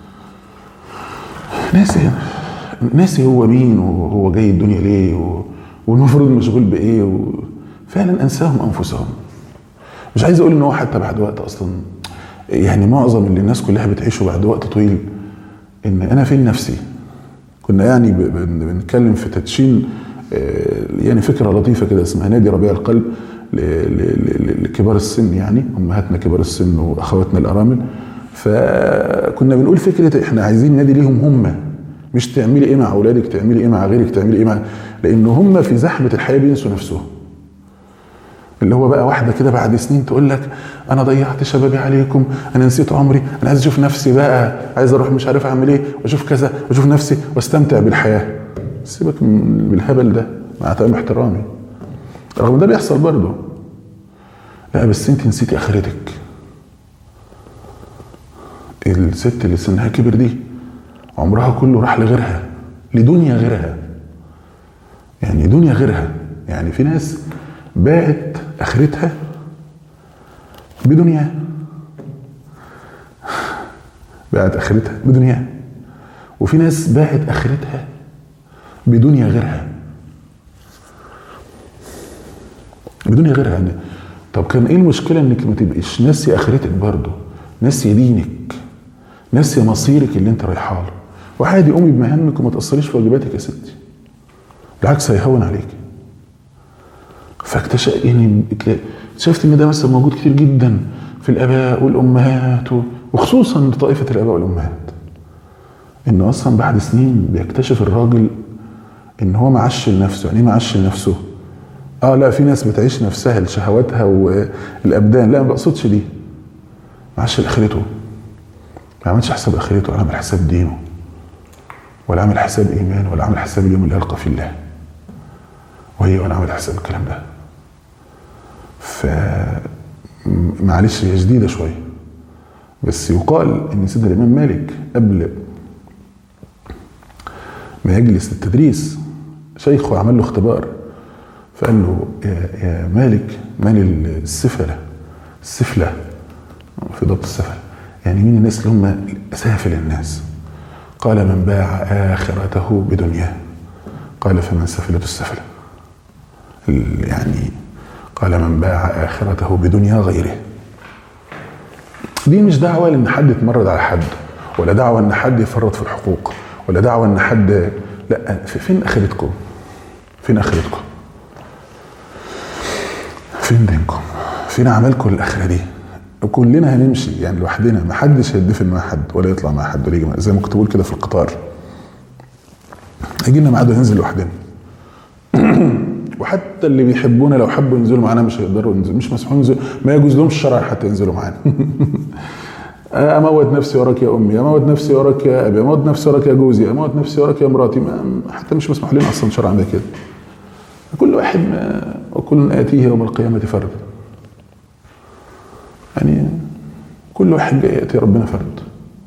ناسي هو مين وهو جاي الدنيا ليه والمفروض مشغول بايه. فعلا انساهم انفسهم. مش عايز اقول ان هو حتى بعد وقت اصلا، يعني معظم اللي الناس كلها بتعيشه بعد وقت طويل، ان انا فين نفسي. كنا يعني بنتكلم في تدشين يعني فكره لطيفه كده اسمها نادي ربيع القلب لكبار السن، يعني امهاتنا كبار السن واخواتنا الارامل. فكنا بنقول فكره احنا عايزين نادي ليهم هم، مش تعملي ايه مع اولادك، تعملي ايه مع غيرك، تعملي ايه لان هم في زحمه الحياه بينسوا نفسهم. اللي هو بقى واحده كده بعد سنين تقول لك: انا ضيعت شبابي عليكم، انا نسيت عمري، انا عايز اشوف نفسي بقى، عايز اروح مش عارف اعمل ايه، واشوف كذا واشوف نفسي واستمتع بالحياه. سيبك بالهبل ده مع تمام احترامي، رغم ده بيحصل برضه. لا بس انت نسيتي اخرتك. الست اللي سنها كبر دي عمرها كله راح لغيرها، لدنيا غيرها، يعني دنيا غيرها. يعني في ناس باعت اخرتها بدنيا، باعت اخرتها بدنيا، وفي ناس باعت اخرتها بدنيا غيرها، بدنيا غيرها. يعني طب كان ايه المشكله انك ما تبقيش ناسي اخرتك برضه، ناسي دينك، ناسي مصيرك اللي انت رايحه له، وعادي قومي بمهامك وما تاثريش في واجباتك يا ستي، بالعكس هيهون عليك. فاكتشفت يعني اكتشفت ان ده مثلا موجود كتير جدا في الاباء والامهات، وخصوصا طائفه الاباء والامهات، ان اصلا بعد سنين بيكتشف الراجل ان هو معشل نفسه. يعني ايه معشل نفسه؟ لا في ناس بتعيش نفسها لشهواتها والابدان، لا ما بقصدش دي. معشل اخرته، ما عملش حساب اخرته، ولا عمل حساب دينه، ولا عمل حساب ايمان، ولا عمل حساب اليوم اللي يلقى فيه الله، ولا عمل حساب الكلام ده. معلش هي جديده شويه، بس يقال ان سيدنا الامام مالك قبل ما يجلس للتدريس شيخه عمل له اختبار، فقال له: يا مالك، من السفلة في ضبط السفل، يعني مين الناس اللي هم سافل الناس؟ قال: من باع آخرته بدنياه. قال: فمن سفلة السفلة؟ يعني قال: من باع آخرته بدنيا غيره. دي مش دعوة لأن حد يتمرد على حد، ولا دعوة أن حد يفرط في الحقوق، ولا دعوة أن حد، لا، فين آخرتكم؟ فين آخرتكم؟ فين دينكم؟ فين أعمالكم الآخرة دي؟ كلنا هنمشي يعني لوحدنا، ما حدش هيدفن مع حد ولا يطلع مع حد ولا يجي، زي ما كنت بقول كده في القطار، هيجي لنا ميعاد وهننزل لوحدنا. وحتى اللي بيحبونا لو حبوا ينزلوا معانا مش هيقدروا ينزلوا، مش مسموح ينزلوا، ما يجوز لهمش الشرع حتى ينزلوا معانا. اموت نفسي وراك يا امي، اموت نفسي وراك يا ابي، اموت نفسي وراك يا جوزي، اموت نفسي وراك يا مراتي، حتى مش مسموح لنا اصلا شرعا ده كده. كل واحد وكل اتيه يوم القيامه فرد، يعني كل واحد جاي ياتي ربنا فرد،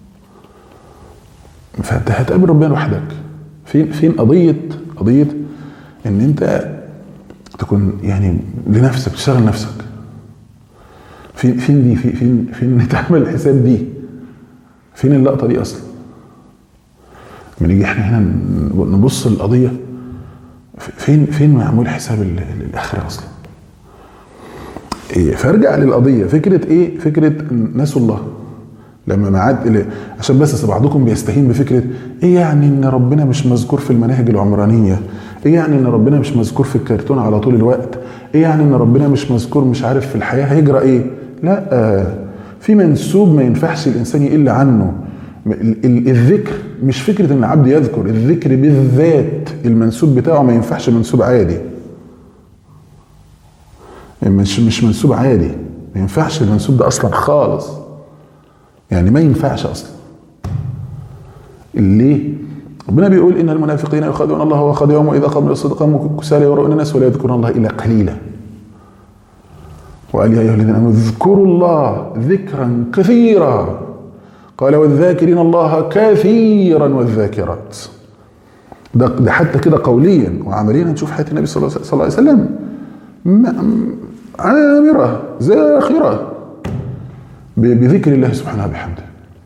فانت هتقابل ربنا لوحدك. فين قضيه ان انت تكون يعني لنفسك، تشتغل نفسك. فين دي؟ فين تعمل الحساب دي؟ فين اللقطه دي اصلا؟ لما نيجي احنا هنا نبص للقضيه، فين معمول حساب الاخره اصلا؟ فارجع للقضيه، فكره ايه؟ فكره نسوا الله لما معاد، عشان بس بعضكم بيستهين بفكره ايه يعني ان ربنا مش مذكور في المناهج العمرانيه، ايه يعني ان ربنا مش مذكور في الكرتون على طول الوقت، ايه يعني ان ربنا مش مذكور مش عارف في الحياه هيجرى ايه. لا، في منسوب ما ينفعش الانسان يقل عنه. الذكر مش فكره ان العبد يذكر، الذكر بالذات المنسوب بتاعه ما ينفعش منسوب عادي، مش منسوب عادي، ما ينفعش المنسوب ده اصلا خالص، يعني ما ينفعش اصلا. ليه؟ ربنا بيقول ان المنافقين يخادعون الله وهو خادعهم واذا قاموا الى الصدق قاموا كسالى يراؤون الناس ولا يذكرون الله الا قليلا. وقال يا ايها الذين امنوا اذكروا الله ذكرا كثيرا، قال والذاكرين الله كثيرا والذاكرات. ده حتى كده قوليا وعمليا هنشوف حياه النبي صلى الله عليه وسلم عامره زاخره بذكر الله سبحانه وبحمده.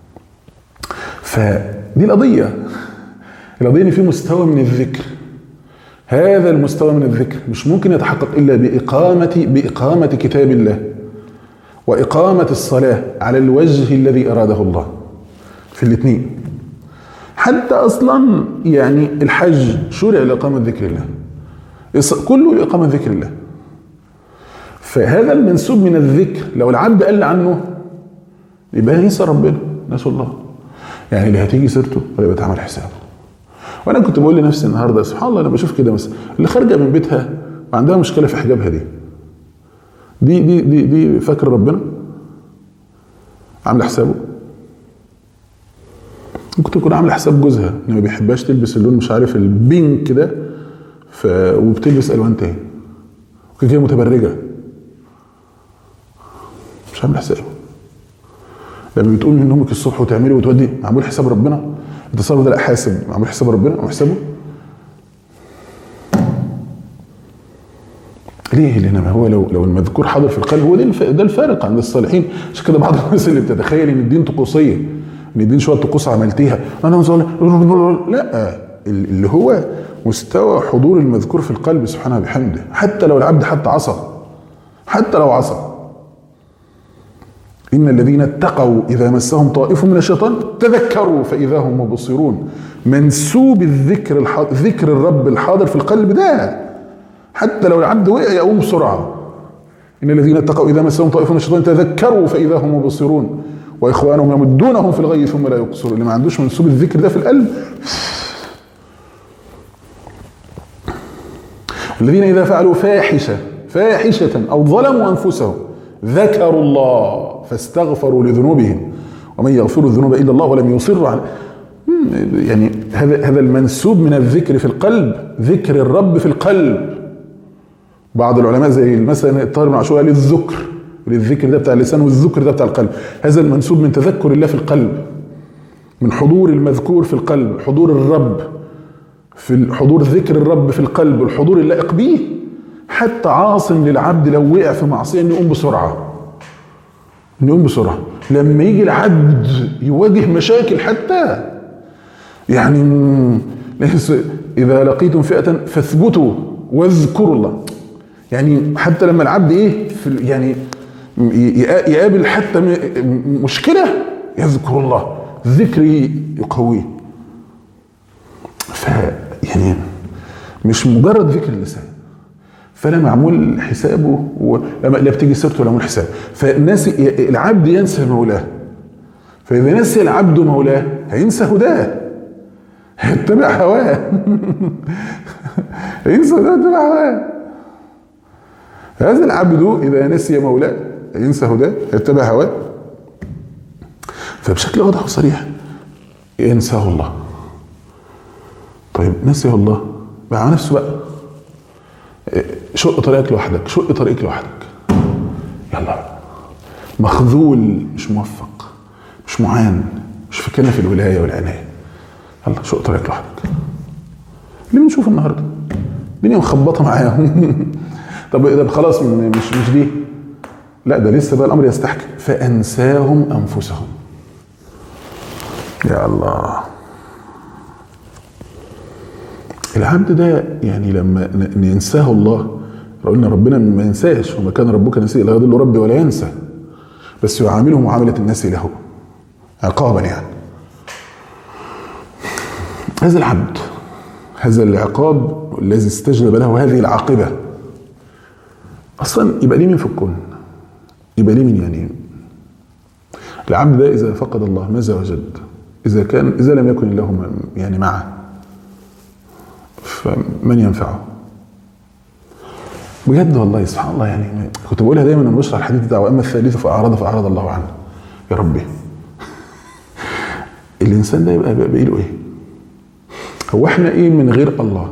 فدي القضيه ان في مستوى من الذكر، هذا المستوى من الذكر مش ممكن يتحقق الا باقامه كتاب الله واقامه الصلاه على الوجه الذي اراده الله في الاثنين. حتى اصلا يعني الحج شرع لاقامه ذكر الله، كله لاقامه ذكر الله. فهذا المنسوب من الذكر لو العبد قل عنه يبقى ينسى ربنا، نسوا الله، يعني اللي هتيجي سيرته ولا بيتعمل حسابه. وانا كنت بقول لنفسي النهارده سبحان الله، انا بشوف كده مثلا اللي خارجه من بيتها وعندها مشكله في حجابها دي فاكر ربنا عامله حسابه. ممكن تكون عامله حساب جوزها ان ما بيحبهاش تلبس اللون مش عارف البينك ده، وبتلبس الوان تاني وكده متبرجه، مش عامله حسابه. لما بتقوم من نومك الصبح وتعملي وتودي، معمول حساب ربنا؟ التصرف ده لا حاسب، معمول حساب ربنا او حسابه؟ ليه؟ لان هو لو المذكور حاضر في القلب هو ده الفارق عند الصالحين. عشان كده بعض الناس اللي بتتخيل ان الدين طقوسيه، ان الدين شويه طقوس عملتيها انا لا، اللي هو مستوى حضور المذكور في القلب سبحانه بحمده. حتى لو العبد حتى لو عصى، إن الذين اتقوا إذا مسهم طائف من الشيطان تذكروا فإذا هم مبصرون. منسوب الذكر ذكر الرب الحاضر في القلب ده حتى لو العبد وقع يقوم بسرعة. إن الذين اتقوا إذا مسهم طائف من الشيطان تذكروا فإذا هم مبصرون وإخوانهم يمدونهم في الغي ثم لا يقصرون. اللي ما عندوش منسوب الذكر ده في القلب. الذين إذا فعلوا فاحشة أو ظلموا أنفسهم ذكروا الله فاستغفروا لذنوبهم ومن يغفر الذنوب الا الله ولم يصروا على يعني هذا المنسوب من الذكر في القلب، ذكر الرب في القلب. بعض العلماء زي مثلا الطاهر بن عاشور قال الذكر للذكر ده بتاع اللسان والذكر ده بتاع القلب. هذا المنسوب من تذكر الله في القلب، من حضور المذكور في القلب، حضور الرب في حضور ذكر الرب في القلب، الحضور اللائق به. حتى عاصم للعبد لو وقع في معصيه انه يقوم بسرعه. لما يجي العبد يواجه مشاكل حتى يعني اذا لقيتم فئه فاثبتوا واذكروا الله. يعني حتى لما العبد يعني يقابل حتى مشكله يذكر الله، ذكر يقويه. يعني مش مجرد ذكر اللسان، فلا معمول حسابه لا بتيجي سيرته ولا معمول حساب. فالناس العبد ينسى مولاه، فاذا نسي العبد مولاه هينسى هداه، هيتبع هواه. هينسى هداه يتبع هواه. هذا العبد إذا نسي مولاه ينسى هداه يتبع هواه، فبشكل واضح وصريح ينساه الله. طيب نسيه الله بقى نفسه بقى، شق طريقك لوحدك، شق طريقك لوحدك، يلا بقى. مخذول، مش موفق، مش معان، مش في كنف الولايه والعنايه، يلا شق طريقك لوحدك. اللي بنشوف النهارده الدنيا مخبطه معاهم. طب اذا خلاص مش دي، لا ده لسه بقى الامر يستحكم. فانساهم انفسهم. يا الله، العبد ده يعني لما ينساه الله، قلنا ربنا ما ينساش، وما كان ربك نسيا لا يضل ربي ولا ينسى، بس يعامله معامله الناس له عقابا يعني. هذا العبد، هذا العقاب الذي استجلب له هذه العاقبه، اصلا يبقى ليه مين في الكون؟ يبقى ليه مين يعني؟ العبد ده اذا فقد الله ماذا وجد؟ اذا لم يكن الله يعني معه، فمن ينفعه؟ بجد والله سبحان الله. يعني كنت بقولها دايما وانا بشرح الحديث ده، واما الثالث فاعرض الله عنه. يا ربي، الانسان ده يبقى له ايه؟ هو احنا ايه من غير الله؟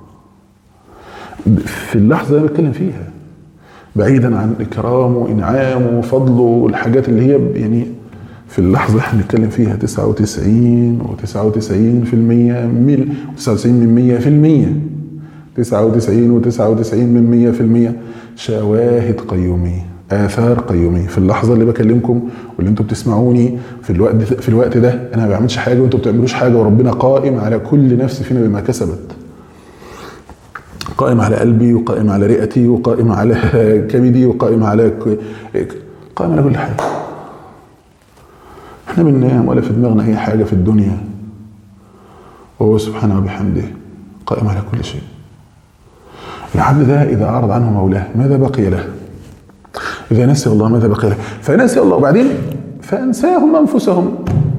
في اللحظه اللي بتكلم فيها، بعيدا عن اكرامه وانعامه وفضله والحاجات اللي هي يعني في اللحظه اللي احنا بنتكلم فيها 99 و99% 99 من 100%، 99 و99 من 100% شواهد قيوميه، آثار قيوميه. في اللحظه اللي بكلمكم واللي انتم بتسمعوني في الوقت ده، انا ما بعملش حاجه وانتم بتعملوش حاجه، وربنا قائم على كل نفس فينا بما كسبت، قائم على قلبي وقائم على رئتي وقائم على كبدي وقائم على قائم على كل حاجه. احنا بننام ولا في دماغنا اي حاجه في الدنيا، وهو سبحانه وبحمده قائم على كل شيء. العبد ده اذا اعرض عنه مولاه ماذا بقي له؟ اذا نسي الله ماذا بقي له؟ فنسي الله وبعدين فانساهم انفسهم.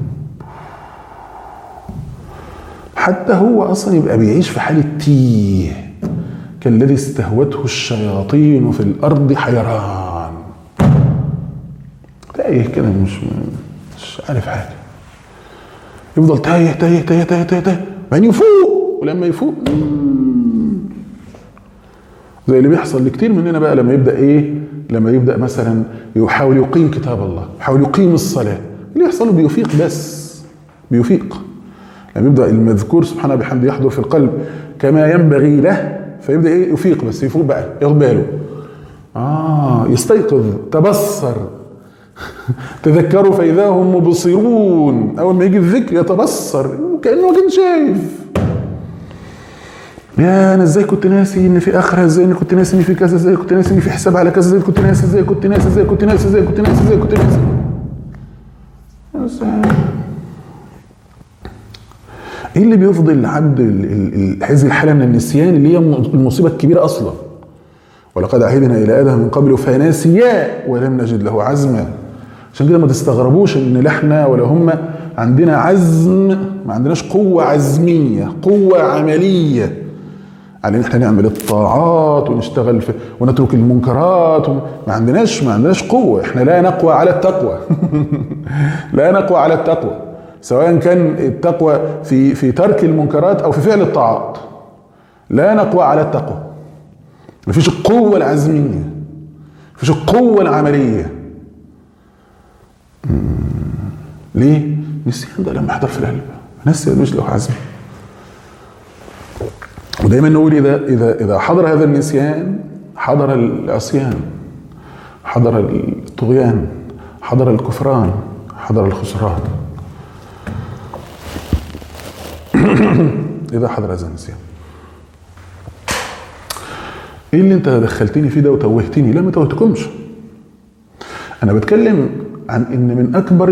حتى هو اصلا يبقى بيعيش في حاله تيه، كالذي استهوته الشياطين في الارض حيران، تايه كده مش عارف حاجه، يفضل تايه تايه تايه تايه تايه تايه، بعدين يفوق. ولما يفوق زي اللي بيحصل لكتير مننا بقى، لما يبدا مثلا يحاول يقيم كتاب الله، يحاول يقيم الصلاه، اللي يحصل له بيفيق، بس بيفيق لما يبدا المذكور سبحانه بحمده يحضر في القلب كما ينبغي له، فيبدا يفيق، بس يفوق بقى، ياخد باله، يستيقظ، تبصر. تذكروا فإذا هم مبصرون، أول ما يجي الذكر يتبصر كأنه كان شايف. يا أنا إزاي كنت ناسي إن في آخرة، إزاي إن كنت ناسي إن في كذا، إزاي كنت ناسي إن في حساب على كذا، إزاي كنت ناسي، إزاي كنت ناسي، إزاي كنت ناسي، إزاي كنت ناسي، إزاي كنت ناسي. إيه اللي بيفضل العبد هذه الحالة من النسيان اللي هي المصيبة الكبيرة أصلا؟ ولقد عهدنا إلى آدم من قبل فنسيا ولم نجد له عزما. عشان كده ما تستغربوش ان لا احنا ولا هم عندنا عزم، ما عندناش قوة عزمية، قوة عملية على ان احنا نعمل الطاعات ونشتغل ونترك المنكرات. ما عندناش قوة، احنا لا نقوى على التقوى. لا نقوى على التقوى، سواء كان التقوى في ترك المنكرات او في فعل الطاعات. لا نقوى على التقوى، مفيش القوة العزمية، مفيش القوة العملية. ليه؟ نسيان ده لما يحضر في القلب، نسي مش له عزم. ودايما نقول إذا حضر هذا النسيان حضر العصيان، حضر الطغيان، حضر الكفران، حضر الخسران. إذا حضر هذا النسيان. إيه اللي أنت دخلتني فيه ده وتوهتني؟ لا ما توهتكمش. أنا بتكلم عن إن من أكبر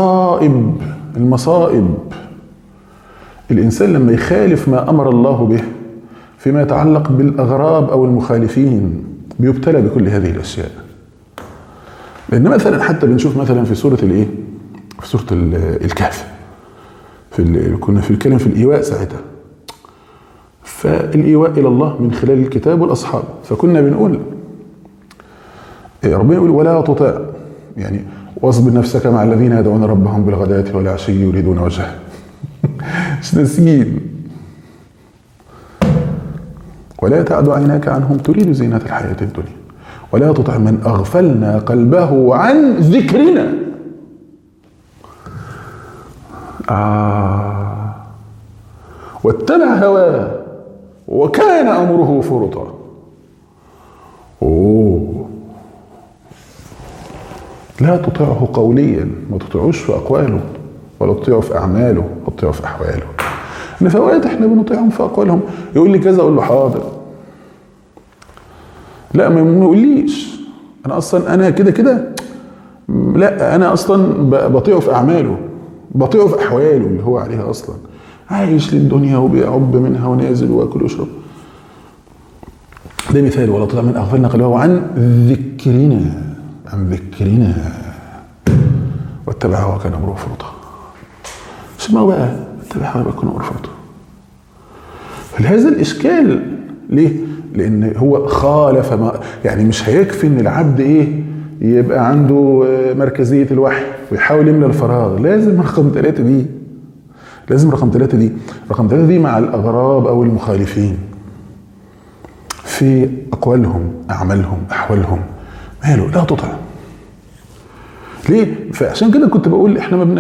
المصائب الإنسان لما يخالف ما أمر الله به فيما يتعلق بالأغراب أو المخالفين، بيبتلى بكل هذه الأشياء. لأن مثلا حتى بنشوف مثلا في سورة الإيه؟ في سورة الكهف، كنا بنتكلم في الإيواء ساعتها، فالإيواء إلى الله من خلال الكتاب والأصحاب. فكنا بنقول ربنا يقول ولا تطع، يعني واصبر نفسك مع الذين يدعون ربهم بالغداة والعشي يريدون وجهه. مش ناسين. ولا تعد عيناك عنهم تريد زينة الحياة الدنيا ولا تطع من أغفلنا قلبه عن ذكرنا. واتبع هواه وكان أمره فرطا. لا تطيعه قوليا، ما تطيعوش في أقواله ولا تطيعه في أعماله ولا تطيعه في أحواله. إن في أوقات إحنا بنطيعهم في أقوالهم، يقول لي كذا أقول له حاضر، لا ما يقوليش أنا أصلا أنا كده كده، لا أنا أصلا بطيعه في أعماله، بطيعه في أحواله اللي هو عليها أصلا، عايش للدنيا وبيعب منها ونازل وياكل ويشرب. ده مثال. ولا تطع من أغفلنا قلبه عن ذكرنا، عن ذكرنا واتبع هواه وكان أمره فرطا. اسمعوا بقى، اتبع هواه وكان أمره فرطا. هذا الإشكال ليه؟ لأن هو خالف ما، يعني مش هيكفي إن العبد إيه يبقى عنده مركزية الوحي ويحاول يملى الفراغ، لازم رقم 3 دي، لازم رقم 3 دي. رقم 3 دي مع الأغراب أو المخالفين في أقوالهم أعمالهم أحوالهم، ماله لا تطع. ليه؟ فعشان كده كنت بقول احنا ما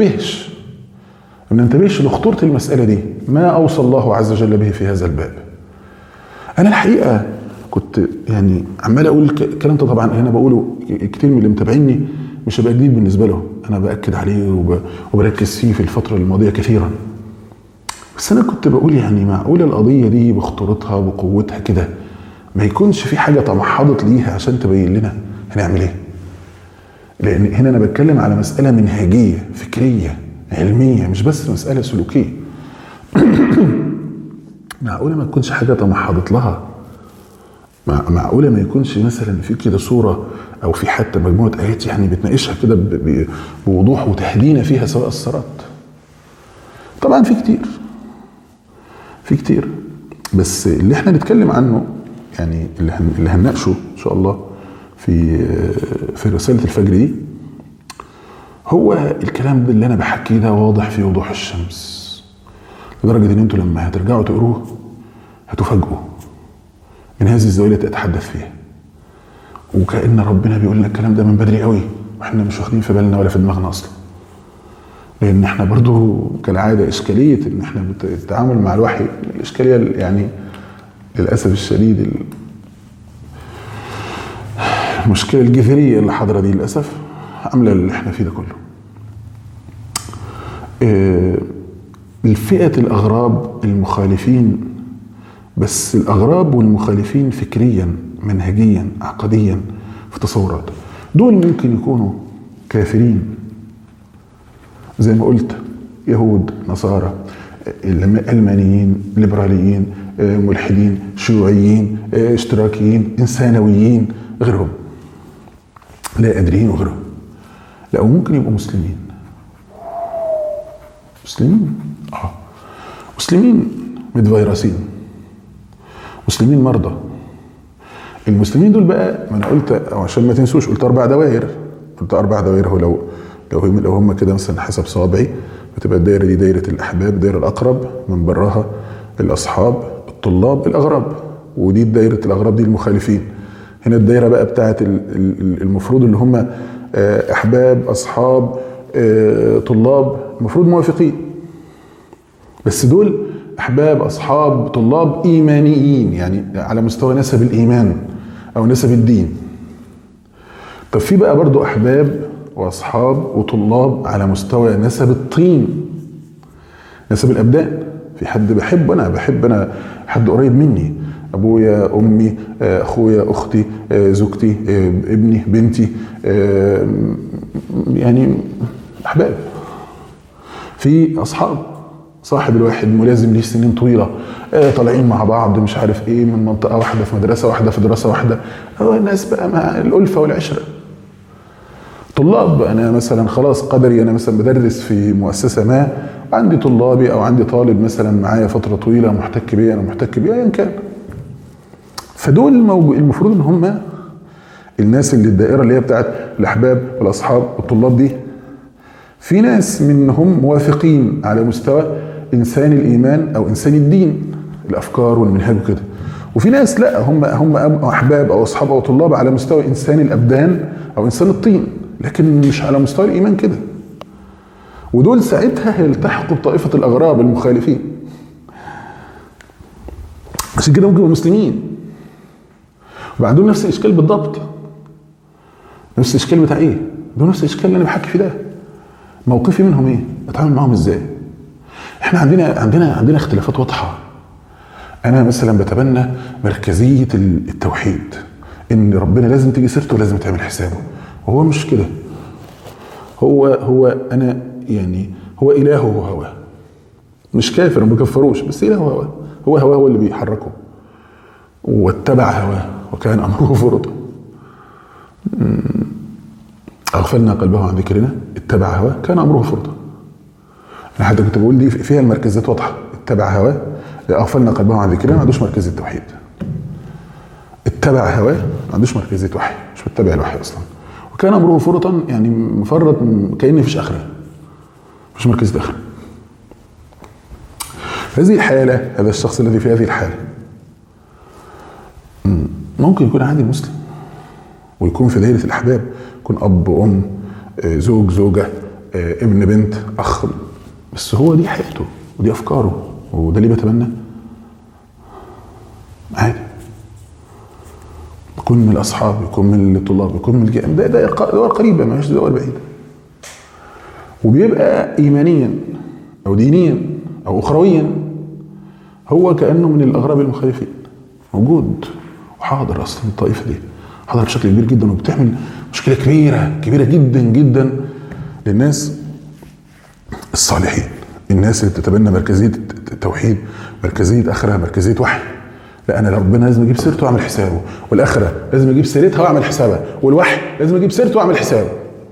بننتبهش لخطورة المسألة دي، ما أوصى الله عز وجل به في هذا الباب. أنا الحقيقة كنت يعني عمال أقول الكلام ده، طبعا هنا بقوله كتير من اللي متابعيني مش هيبقى جديد بالنسبة له، أنا بأكد عليه وبركز فيه في الفترة الماضية كثيرا. بس أنا كنت بقول يعني معقول القضية دي بخطورتها وبقوتها كده ما يكونش في حاجة تمحضت ليها عشان تبين لنا هنعمل ايه؟ لأن هنا أنا بتكلم على مسألة منهجية فكرية علمية، مش بس مسألة سلوكية. معقولة ما تكونش حاجة تمحضت لها؟ معقولة ما يكونش مثلا في كده صورة أو في حتى مجموعة آيات يعني بتناقشها كده بوضوح وتهدينا فيها سواء الصراط؟ طبعا في كتير، بس اللي احنا نتكلم عنه يعني اللي هنناقشه ان شاء الله في رسالة الفجر دي هو الكلام ده اللي انا بحكيه ده واضح في وضوح الشمس، لدرجة ان انتوا لما هترجعوا تقروه هتفاجئوا من هذه الزاوية اللي اتحدث فيها، وكأن ربنا بيقول لنا الكلام ده من بدري قوي واحنا مش واخدين في بالنا ولا في دماغنا اصلا. لان احنا برضو كالعادة اشكالية ان احنا التعامل مع الوحي، الاشكالية يعني للأسف الشديد المشكلة الجذرية اللي حاضرة دي للأسف عاملة اللي احنا فيه ده كله. الفئة الأغراب المخالفين، بس الأغراب والمخالفين فكريا منهجيا عقديا في تصورات، دول ممكن يكونوا كافرين زي ما قلت، يهود نصارى علمانيين ليبراليين ملحدين شيوعيين اشتراكيين انسانويين غيرهم لا أدريين وغيرهم. لا وممكن يبقوا مسلمين مسلمين متفيروسين، مسلمين مرضى. المسلمين دول بقى ما انا قلت أو عشان ما تنسوش قلت 4 دوائر، قلت 4 دوائر. هو لو هم كده مثلا حسب صوابعي بتبقى الدائره دي دائره الاحباب، الدائره الاقرب، من براها الاصحاب، الطلاب، الاغراب، ودي دائره الاغراب دي المخالفين. هنا الدائره بقى بتاعت المفروض اللي هم احباب اصحاب طلاب المفروض موافقين، بس دول احباب اصحاب طلاب ايمانيين يعني على مستوى نسب الايمان او نسب الدين. طب في بقى برضو احباب واصحاب وطلاب على مستوى نسب الطين، نسب الابدان. في حد بحب انا حد قريب مني، ابويا امي اخويا اختي زوجتي ابني بنتي، يعني احباب. في اصحاب، صاحب الواحد ملازم ليه سنين طويله، طالعين مع بعض مش عارف ايه، من منطقه واحده في مدرسه واحده في دراسه واحده، الناس بقى مع الالفه والعشره. طلاب، انا مثلا خلاص قدري انا مثلا بدرس في مؤسسه ما، عندي طلابي او عندي طالب مثلا معايا فتره طويله محتك بيه، انا محتك بيه ايا كان. فدول المفروض ان هم الناس اللي الدائره اللي هي بتاعت الاحباب والاصحاب والطلاب دي، في ناس منهم موافقين على مستوى انسان الايمان او انسان الدين، الافكار والمنهج وكده، وفي ناس لا، هم احباب او اصحاب او طلاب على مستوى انسان الابدان او انسان الطين، لكن مش على مستوى الايمان كده. ودول ساعتها هيلتحقوا بطائفه الاغراب المخالفين. عشان كده ممكن يبقوا مسلمين وعندهم نفس الاشكال بالضبط. نفس الاشكال بتاع ايه؟ ده نفس الاشكال اللي انا بحكي فيه ده. موقفي منهم ايه؟ اتعامل معاهم ازاي؟ احنا عندنا اختلافات واضحه. انا مثلا بتبنى مركزيه التوحيد، ان ربنا لازم تيجي سيرته ولازم تعمل حسابه، وهو مش كده. هو انا يعني هو الهه وهواه، مش كافر ما بكفروش، بس الهه وهواه، هو هواه هو اللي بيحركه، واتبع هواه وكان امره فرطا. اغفلنا قلبه عن ذكرنا، اتبع هواه كان امره فرطا. انا حتى كنت بقول دي فيها المركزات واضحه، اتبع هواه، اغفلنا قلبه عن ذكرنا، ما عندوش مركزيه توحيد. اتبع هواه ما عندوش مركزيه وحي، مش متبع الوحي اصلا. وكان امره فرطا، يعني مفرط كأن مفيش اخره، مفيش مركزيه اخره. هذه الحاله، هذا الشخص الذي في هذه الحاله ممكن يكون عادي مسلم ويكون في دائره الاحباب، يكون اب وام، زوج زوجه، ابن بنت، اخ، بس هو دي حياته ودي افكاره وده اللي بيتبنى عادي. يكون من الاصحاب، يكون من الطلاب، يكون من الجامعة، ده دول قريبه، ما هيش دول بعيده، وبيبقى ايمانيا او دينيا او اخرويا هو كانه من الاغراب المخالفين، موجود وحاضر. اصلا الطائفه دي حاضر بشكل كبير جدا، وبتعمل مشكله كبيره جدا جدا للناس الصالحين، الناس اللي بتتبنى مركزيه التوحيد، مركزيه اخره، مركزيه وحي. لا، انا ربنا لازم اجيب سيرته واعمل حسابه، والاخره لازم اجيب سيرتها واعمل حسابها، والوحي لازم اجيب سيرته واعمل حسابه.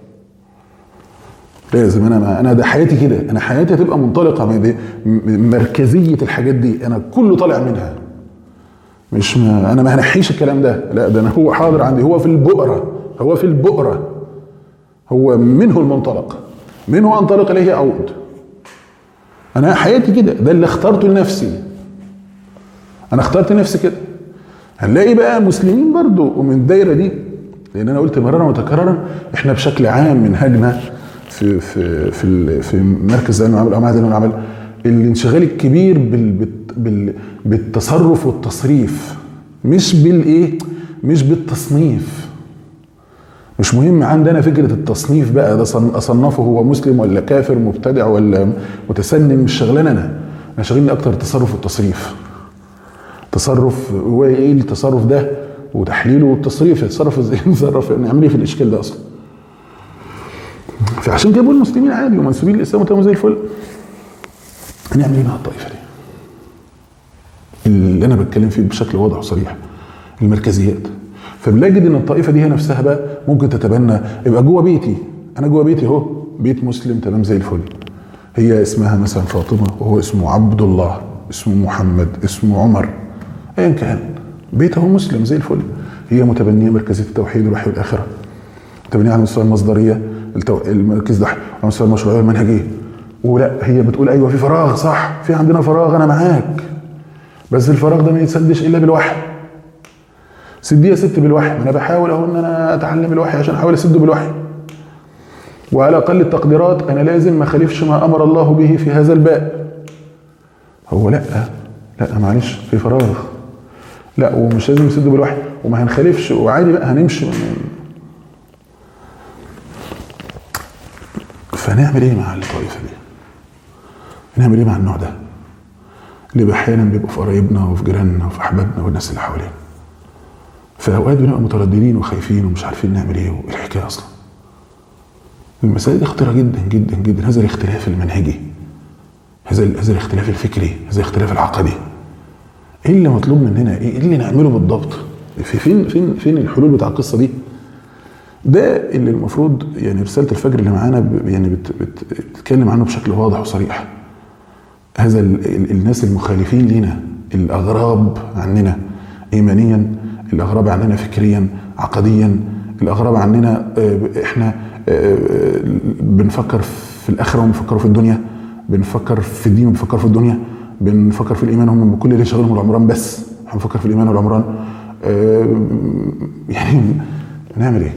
لازم انا ده حياتي كده، انا حياتي هتبقى منطلقه من مركزيه الحاجات دي، انا كله طالع منها. مش انا ما هنحيش الكلام ده، لا، ده انا هو حاضر عندي، هو في البؤره، هو منه المنطلق، منه انطلق اليه اعود. انا حياتي كده، ده اللي اخترته لنفسي، انا اخترت نفسي كده. هنلاقي بقى مسلمين برضو ومن الدايره دي، لان انا قلت مرارا وتكرارا احنا بشكل عام منهجنا في مركز علم العمل او معهد علم العمل الانشغال الكبير بالتصرف والتصريف، مش بالتصنيف. مش مهم عندنا فكره التصنيف بقى، ده اصنفه هو مسلم ولا كافر مبتدع ولا متسنن، مش شغلانه انا شغلني اكتر التصرف والتصريف. تصرف هو ايه التصرف ده وتحليله، والتصريف يتصرف ازاي، نتصرف نعمل ايه في الاشكال ده اصلا. فعشان كده بقول المسلمين عادي ومنسوبين للاسلام وتمام زي الفل. هنعمل ايه مع الطائفه دي اللي انا بتكلم فيه بشكل واضح وصريح؟ المركزيات. فبنجد ان الطائفه دي هي نفسها بقى ممكن تتبنى، يبقى جوه بيتي، انا جوه بيتي اهو، بيت مسلم تمام زي الفل، هي اسمها مثلا فاطمه وهو اسمه عبد الله، اسمه محمد، اسمه عمر، ايا كان، بيته مسلم زي الفل. هي متبنيه مركزيه التوحيد والوحي والاخره، متبنيه على مستوى المصدريه، المركز ده على مستوى المشروعيه والمنهجيه. ولا هي بتقول ايوه في فراغ، صح، في عندنا فراغ، انا معاك، بس الفراغ ده ما يتسدش الا بالوحي. سديه يا ست بالوحي، ما انا بحاول اهو ان انا اتعلم الوحي عشان احاول اسده بالوحي، وعلى اقل التقديرات انا لازم ما اخالفش ما امر الله به في هذا الباب. هو لا معلش، في فراغ، لا، ومش لازم نسده بالوحي وما هنخالفش وعادي بقى هنمشي. فنعمل ايه مع الطائفه دي؟ نعمل ايه مع النوع ده اللي احيانا بيبقوا في قرايبنا وفي جيراننا وفي احبابنا والناس اللي حوالينا؟ في اوقات بنبقى مترددين وخايفين ومش عارفين نعمل ايه، وايه الحكايه اصلا. المسائل دي خطيره جدا جدا جدا. هذا الاختلاف المنهجي، هذا الاختلاف الفكري، هذا الاختلاف العقدي، ايه اللي مطلوب مننا؟ ايه اللي نعمله بالضبط؟ فين الحلول بتاع القصه دي؟ ده اللي المفروض يعني رساله الفجر اللي معانا يعني بتتكلم عنه بشكل واضح وصريح. هذا الناس المخالفين لنا، الاغراب عننا ايمانيا، الاغراب عننا فكريا، عقديا. الاغراب عننا احنا بنفكر في الاخره وهم بيفكروا في الدنيا، بنفكر في الدين وبنفكر في الدنيا، بنفكر في الايمان هم بكل اللي شغلهم العمران بس، احنا بنفكر في الايمان والعمران. يعني نعمل ايه؟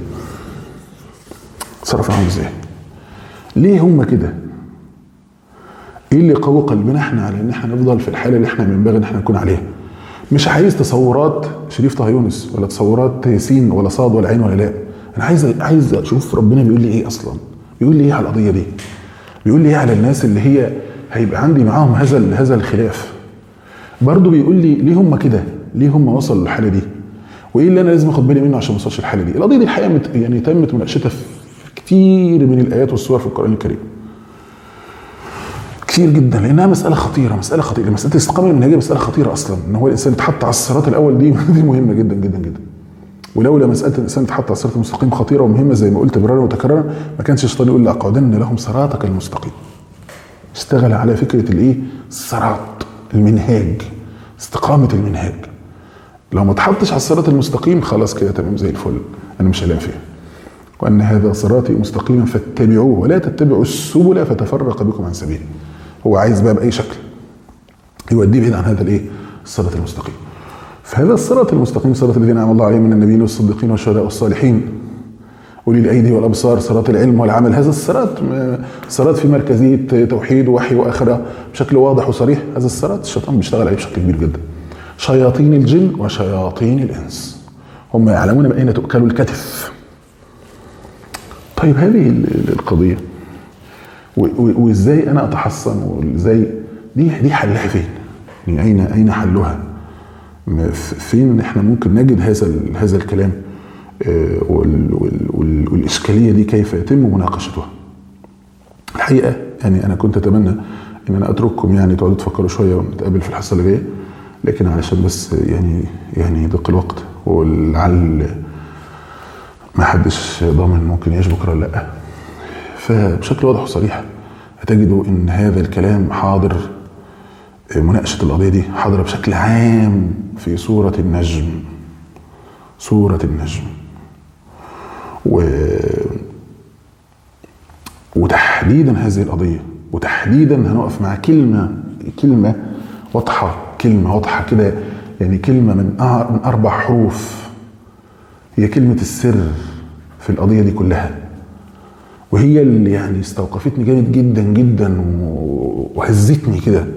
تصرف معاهم ازاي؟ ليه هم كده؟ ايه اللي قوي قلبنا احنا على ان احنا نفضل في الحاله اللي احنا ينبغي ان احنا نكون عليها؟ مش عايز تصورات شريف طه يونس ولا تصورات سين ولا صاد ولا عين ولا لا. انا عايز اشوف ربنا بيقول لي ايه اصلا، بيقول لي ايه على القضيه دي، بيقول لي ايه على الناس اللي هي هيبقى عندي معاهم هذا الخلاف. برضه بيقول لي ليه هم كده، ليه هم وصلوا للحاله دي، وايه اللي انا لازم اخد بالي منه عشان ما اوصلش للحاله دي. القضيه دي الحقيقه يعني تمت مناقشتها في كتير من الايات والسور في القران الكريم، كتير جدا، لانها مساله خطيره. مساله الاستقامه المنهجيه مساله خطيره اصلا. ان هو الانسان يتحط على الصراط الاول دي مهمه جدا جدا جدا. ولولا مساله الانسان يتحط على الصراط المستقيم خطيره ومهمه زي ما قلت مرارا وتكرارا، ما كانش الشيطان يقول لاقعدن لهم صراطك المستقيم. اشتغل على فكره الايه؟ الصراط، المنهاج، استقامه المنهاج. لو ما اتحطش على الصراط المستقيم خلاص كده تمام زي الفل، انا مش هلاقي فيها. وان هذا صراطي مستقيما فاتبعوه ولا تتبعوا السبل فتفرق بكم عن سبيله. هو عايز بقى باي شكل يوديه بعيد عن هذا الايه؟ الصراط المستقيم. فهذا الصراط المستقيم صراط الذين انعم الله عليهم من النبيين والصديقين والشهداء والصالحين اولي الايدي والابصار، صراط العلم والعمل. هذا الصراط في مركزيه توحيد ووحي واخره بشكل واضح وصريح. هذا الصراط الشيطان بيشتغل عليه بشكل كبير جدا. شياطين الجن وشياطين الانس هم يعلمون من اين تؤكل الكتف. طيب هذه القضيه وازاي انا اتحصن، وازاي دي حلها فين؟ يعني اين حلها؟ فين احنا ممكن نجد هذا الكلام والاشكاليه دي كيف يتم مناقشتها؟ الحقيقه يعني انا كنت اتمنى ان انا اترككم يعني تقعدوا تفكروا شويه ونتقابل في الحصه اللي جايه، لكن علشان بس يعني ضيق الوقت ولعل ما حدش ضامن ممكن يعيش بكره ولا لا. فبشكل واضح وصريح هتجدوا ان هذا الكلام حاضر، مناقشه القضيه دي حاضره بشكل عام في سوره النجم. وتحديدا هذه القضيه، وتحديدا هنقف مع كلمه واضحه كده، يعني كلمه من 4 حروف، هي كلمه السر في القضيه دي كلها، وهي اللي يعني استوقفتني جامد جدا جدا وهزتني كده.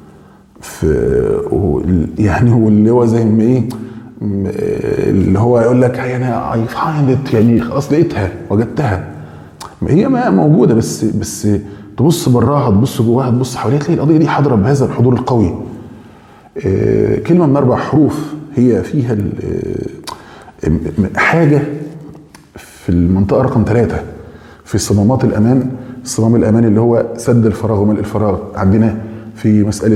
يعني هو اللي هو زي ما ايه، اللي هو يقول لك انا اي فايند، يعني خلاص لقيتها وجدتها. هي ما موجوده، بس تبص براها، تبص جواها، تبص حواليها، تلاقي القضيه دي حاضره بهذا الحضور القوي. كلمه من 4 حروف هي فيها حاجه في المنطقه رقم 3 في صمامات الامان. صمام الامان اللي هو سد الفراغ وملء الفراغ عندنا في مساله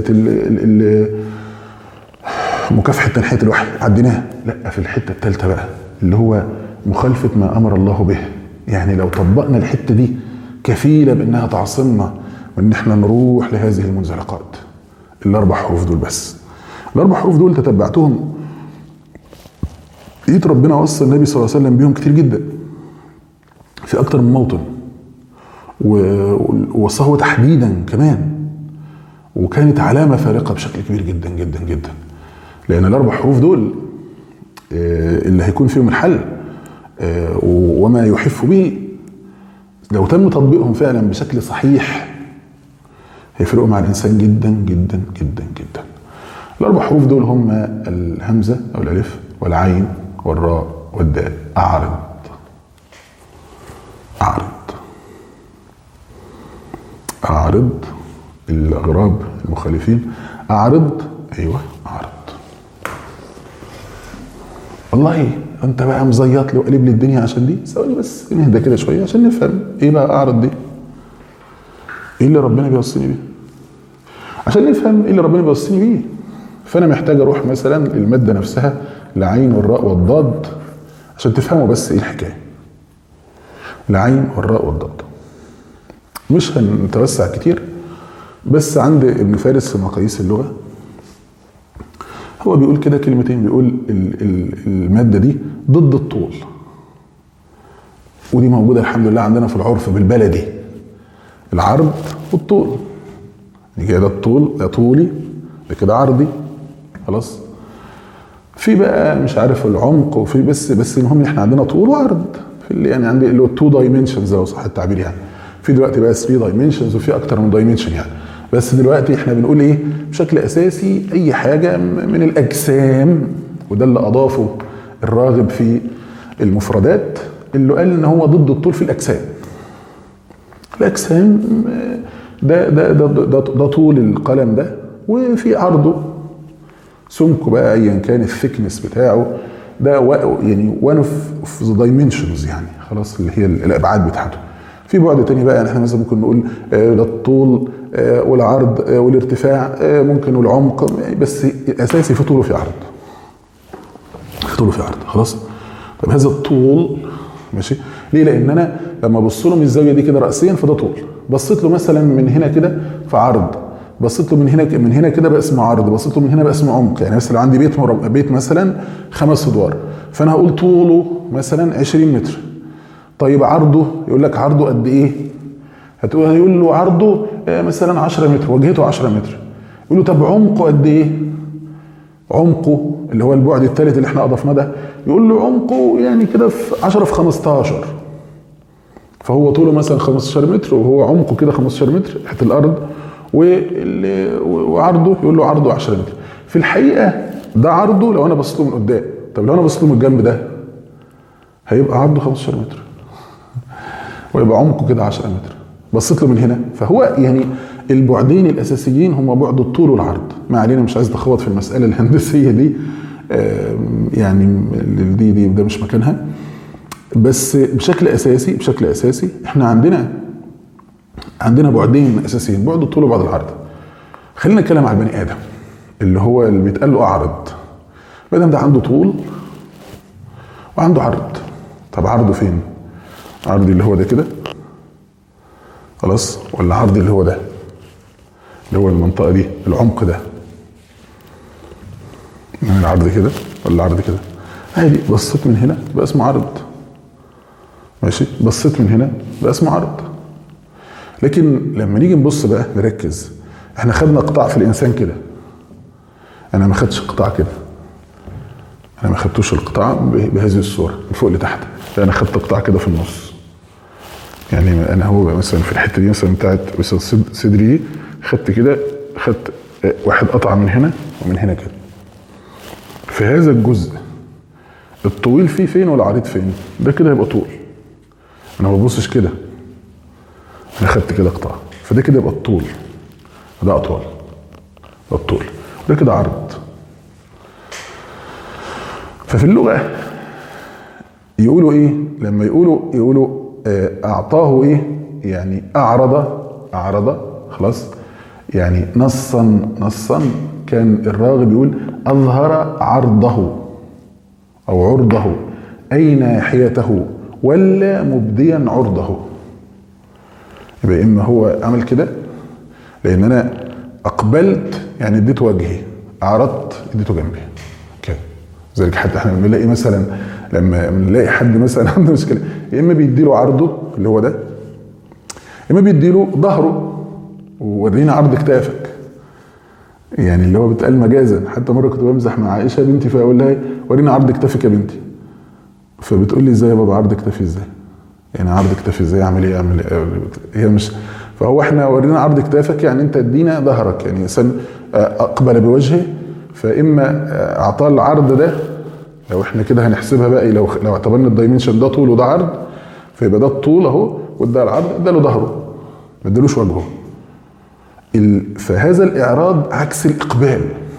مكافحه تنحيه الوحي عندناه. لا، في الحته الثالثه بقى اللي هو مخالفه ما امر الله به. يعني لو طبقنا الحته دي كفيله بانها تعصمنا وان احنا نروح لهذه المنزلقات. 4 حروف دول بس، 4 حروف دول تتبعتهم لقيت ربنا وصى النبي صلى الله عليه وسلم بيهم كتير جدا في اكتر من موطن، ووصاه تحديدا كمان، وكانت علامه فارقه بشكل كبير جدا جدا جدا. لان 4 حروف دول اللي هيكون فيهم الحل وما يحف به لو تم تطبيقهم فعلا بشكل صحيح هيفرقوا مع الانسان جدا جدا جدا جدا. 4 حروف دول هم الهمزه او الالف والعين والراء والدال. اعرض الاغراب المخالفين، اعرض والله انت بقى مزيط لي وقلب لي الدنيا عشان دي. ثواني بس نهدى كده شويه عشان نفهم ايه بقى اعرض دي، ايه اللي ربنا بيوصيني بيه، عشان نفهم ايه اللي ربنا بيوصيني بيه. فانا محتاج اروح مثلا الماده نفسها، العين والراء والضاد، عشان تفهموا بس ايه الحكايه. العين والراء والضاد مش هنتوسع كتير، بس عند ابن فارس في مقاييس اللغه هو بيقول كده كلمتين، بيقول المادة دي ضد الطول، ودي موجودة الحمد لله عندنا في العرف بالبلدي، العرض والطول. دي كده الطول، ده طولي، ده كده عرضي، خلاص. في بقى مش عارف العمق، وفي بس المهم احنا عندنا طول وعرض، في اللي يعني عندي اللي هو 2 دايمنشنز لو صح التعبير يعني. في دلوقتي بقى 3 دايمنشنز وفي اكتر من دايمنشن يعني. بس دلوقتي احنا بنقول ايه بشكل اساسي؟ اي حاجه من الاجسام، وده اللي اضافه الراغب في المفردات، اللي قال ان هو ضد الطول في الاجسام. الاجسام ده طول القلم ده، وفي عرضه سمكه بقى ايا كان الثيكنس بتاعه، ده يعني وان اوف ذا دايمنشنز يعني، خلاص، اللي هي الابعاد بتاعته. في بعد تاني بقى يعني احنا مثلا ممكن نقول ده الطول والعرض والارتفاع، ممكن والعمق، بس اساسي في طول وفي عرض، في طول وفي عرض، خلاص. طب هذا الطول ماشي ليه؟ لان انا لما ابص له من الزاويه دي كده راسيا فده طول، بصيت له مثلا من هنا كده فعرض، بصيت له من هنا كده بقى اسمه عرض، بصيت له من هنا بقى اسمه عمق. يعني مثلا لو عندي بيت مثلا 5 ادوار، فانا هقول طوله مثلا 20 متر. طيب عرضه، يقول لك عرضه قد ايه؟ هيقول له عرضه مثلا 10 متر، واجهته 10 متر. يقول له طب عمقه قد ايه؟ عمقه اللي هو البعد الثالث اللي احنا اضفناه ده، يقول له عمقه يعني كده في 10 في 15، فهو طوله مثلا 15 متر وهو عمقه كده 15 متر تحت الارض، وعرضه يقول له عرضه 10 متر. في الحقيقه ده عرضه لو انا بصيت له من قدام. طب لو انا بصيت له من الجنب ده هيبقى عرضه 15 متر ويبقى عمقه كده 10 متر. بصيت له من هنا، فهو يعني البعدين الاساسيين هم بعد الطول والعرض. ما علينا، مش عايز اتخوض في المساله الهندسيه دي، يعني دي ده مش مكانها. بس بشكل اساسي احنا عندنا بعدين اساسيين، بعد الطول وبعد العرض. خلينا نتكلم على البني ادم اللي هو اللي بيتقال له اعرض. البني ادم ده عنده طول وعنده عرض. طب عرضه فين؟ عرضي اللي هو ده كده، خلاص، ولا عرضي اللي هو ده، اللي هو المنطقه دي، العمق ده؟ من العرض كده ولا العرض كده؟ عادي، بصيت من هنا بقى اسمه عرض، ماشي، بصيت من هنا بقى اسمه عرض. لكن لما نيجي نبص بقى نركز، احنا خدنا قطاع في الانسان كده، انا ما خدتش قطاع كده، انا ما خدتوش القطاع بهذه الصوره من فوق لتحت، انا خدت قطاع كده في النص. يعني انا هو مثلا في الحته دي مثلا بتاعت صدري دي، خدت كده، خدت واحد قطع من هنا ومن هنا كده. في هذا الجزء الطويل فيه فين والعريض فين؟ ده كده يبقى طول، انا ما ببصش كده، انا خدت كده قطاع، فده كده يبقى الطول، ده اطول، ده الطول، ده كده عرض. ففي اللغه يقولوا ايه لما يقولوا اعطاه ايه؟ يعني اعرض، خلاص، يعني نصا كان الراغب يقول اظهر عرضه او عرضه، اي ناحيته، ولا مبديا عرضه. يبقى اما هو عمل كده لان انا اقبلت يعني اديته وجهي، اعرضت اديته جنبي كده. زي حتى احنا بنلاقي مثلا لما بنلاقي حد مثلا عنده مشكله، يا اما بيديله عرضه اللي هو ده، يا اما بيديله ظهره وورينا عرض كتافك، يعني اللي هو بيتقال مجازا. حتى مره كنت بمزح مع عائشه بنتي فاقول لها ورينا عرض كتافك يا بنتي، فبتقول لي ازاي يا بابا عرض كتافي ازاي؟ يعني عرض كتافي ازاي؟ اعمل ايه؟ هي مش، فهو احنا ورينا عرض كتافك يعني انت ادينا ظهرك، يعني انسان اقبل بوجهه، فاما اعطاه العرض ده، لو احنا كده هنحسبها بقى، لو اعتبرنا الدايمنشن ده طول وده عرض، فيبقى ده الطول اهو وده العرض، اداله ظهره ما ادالوش وجهه. فهذا الاعراض عكس الاقبال،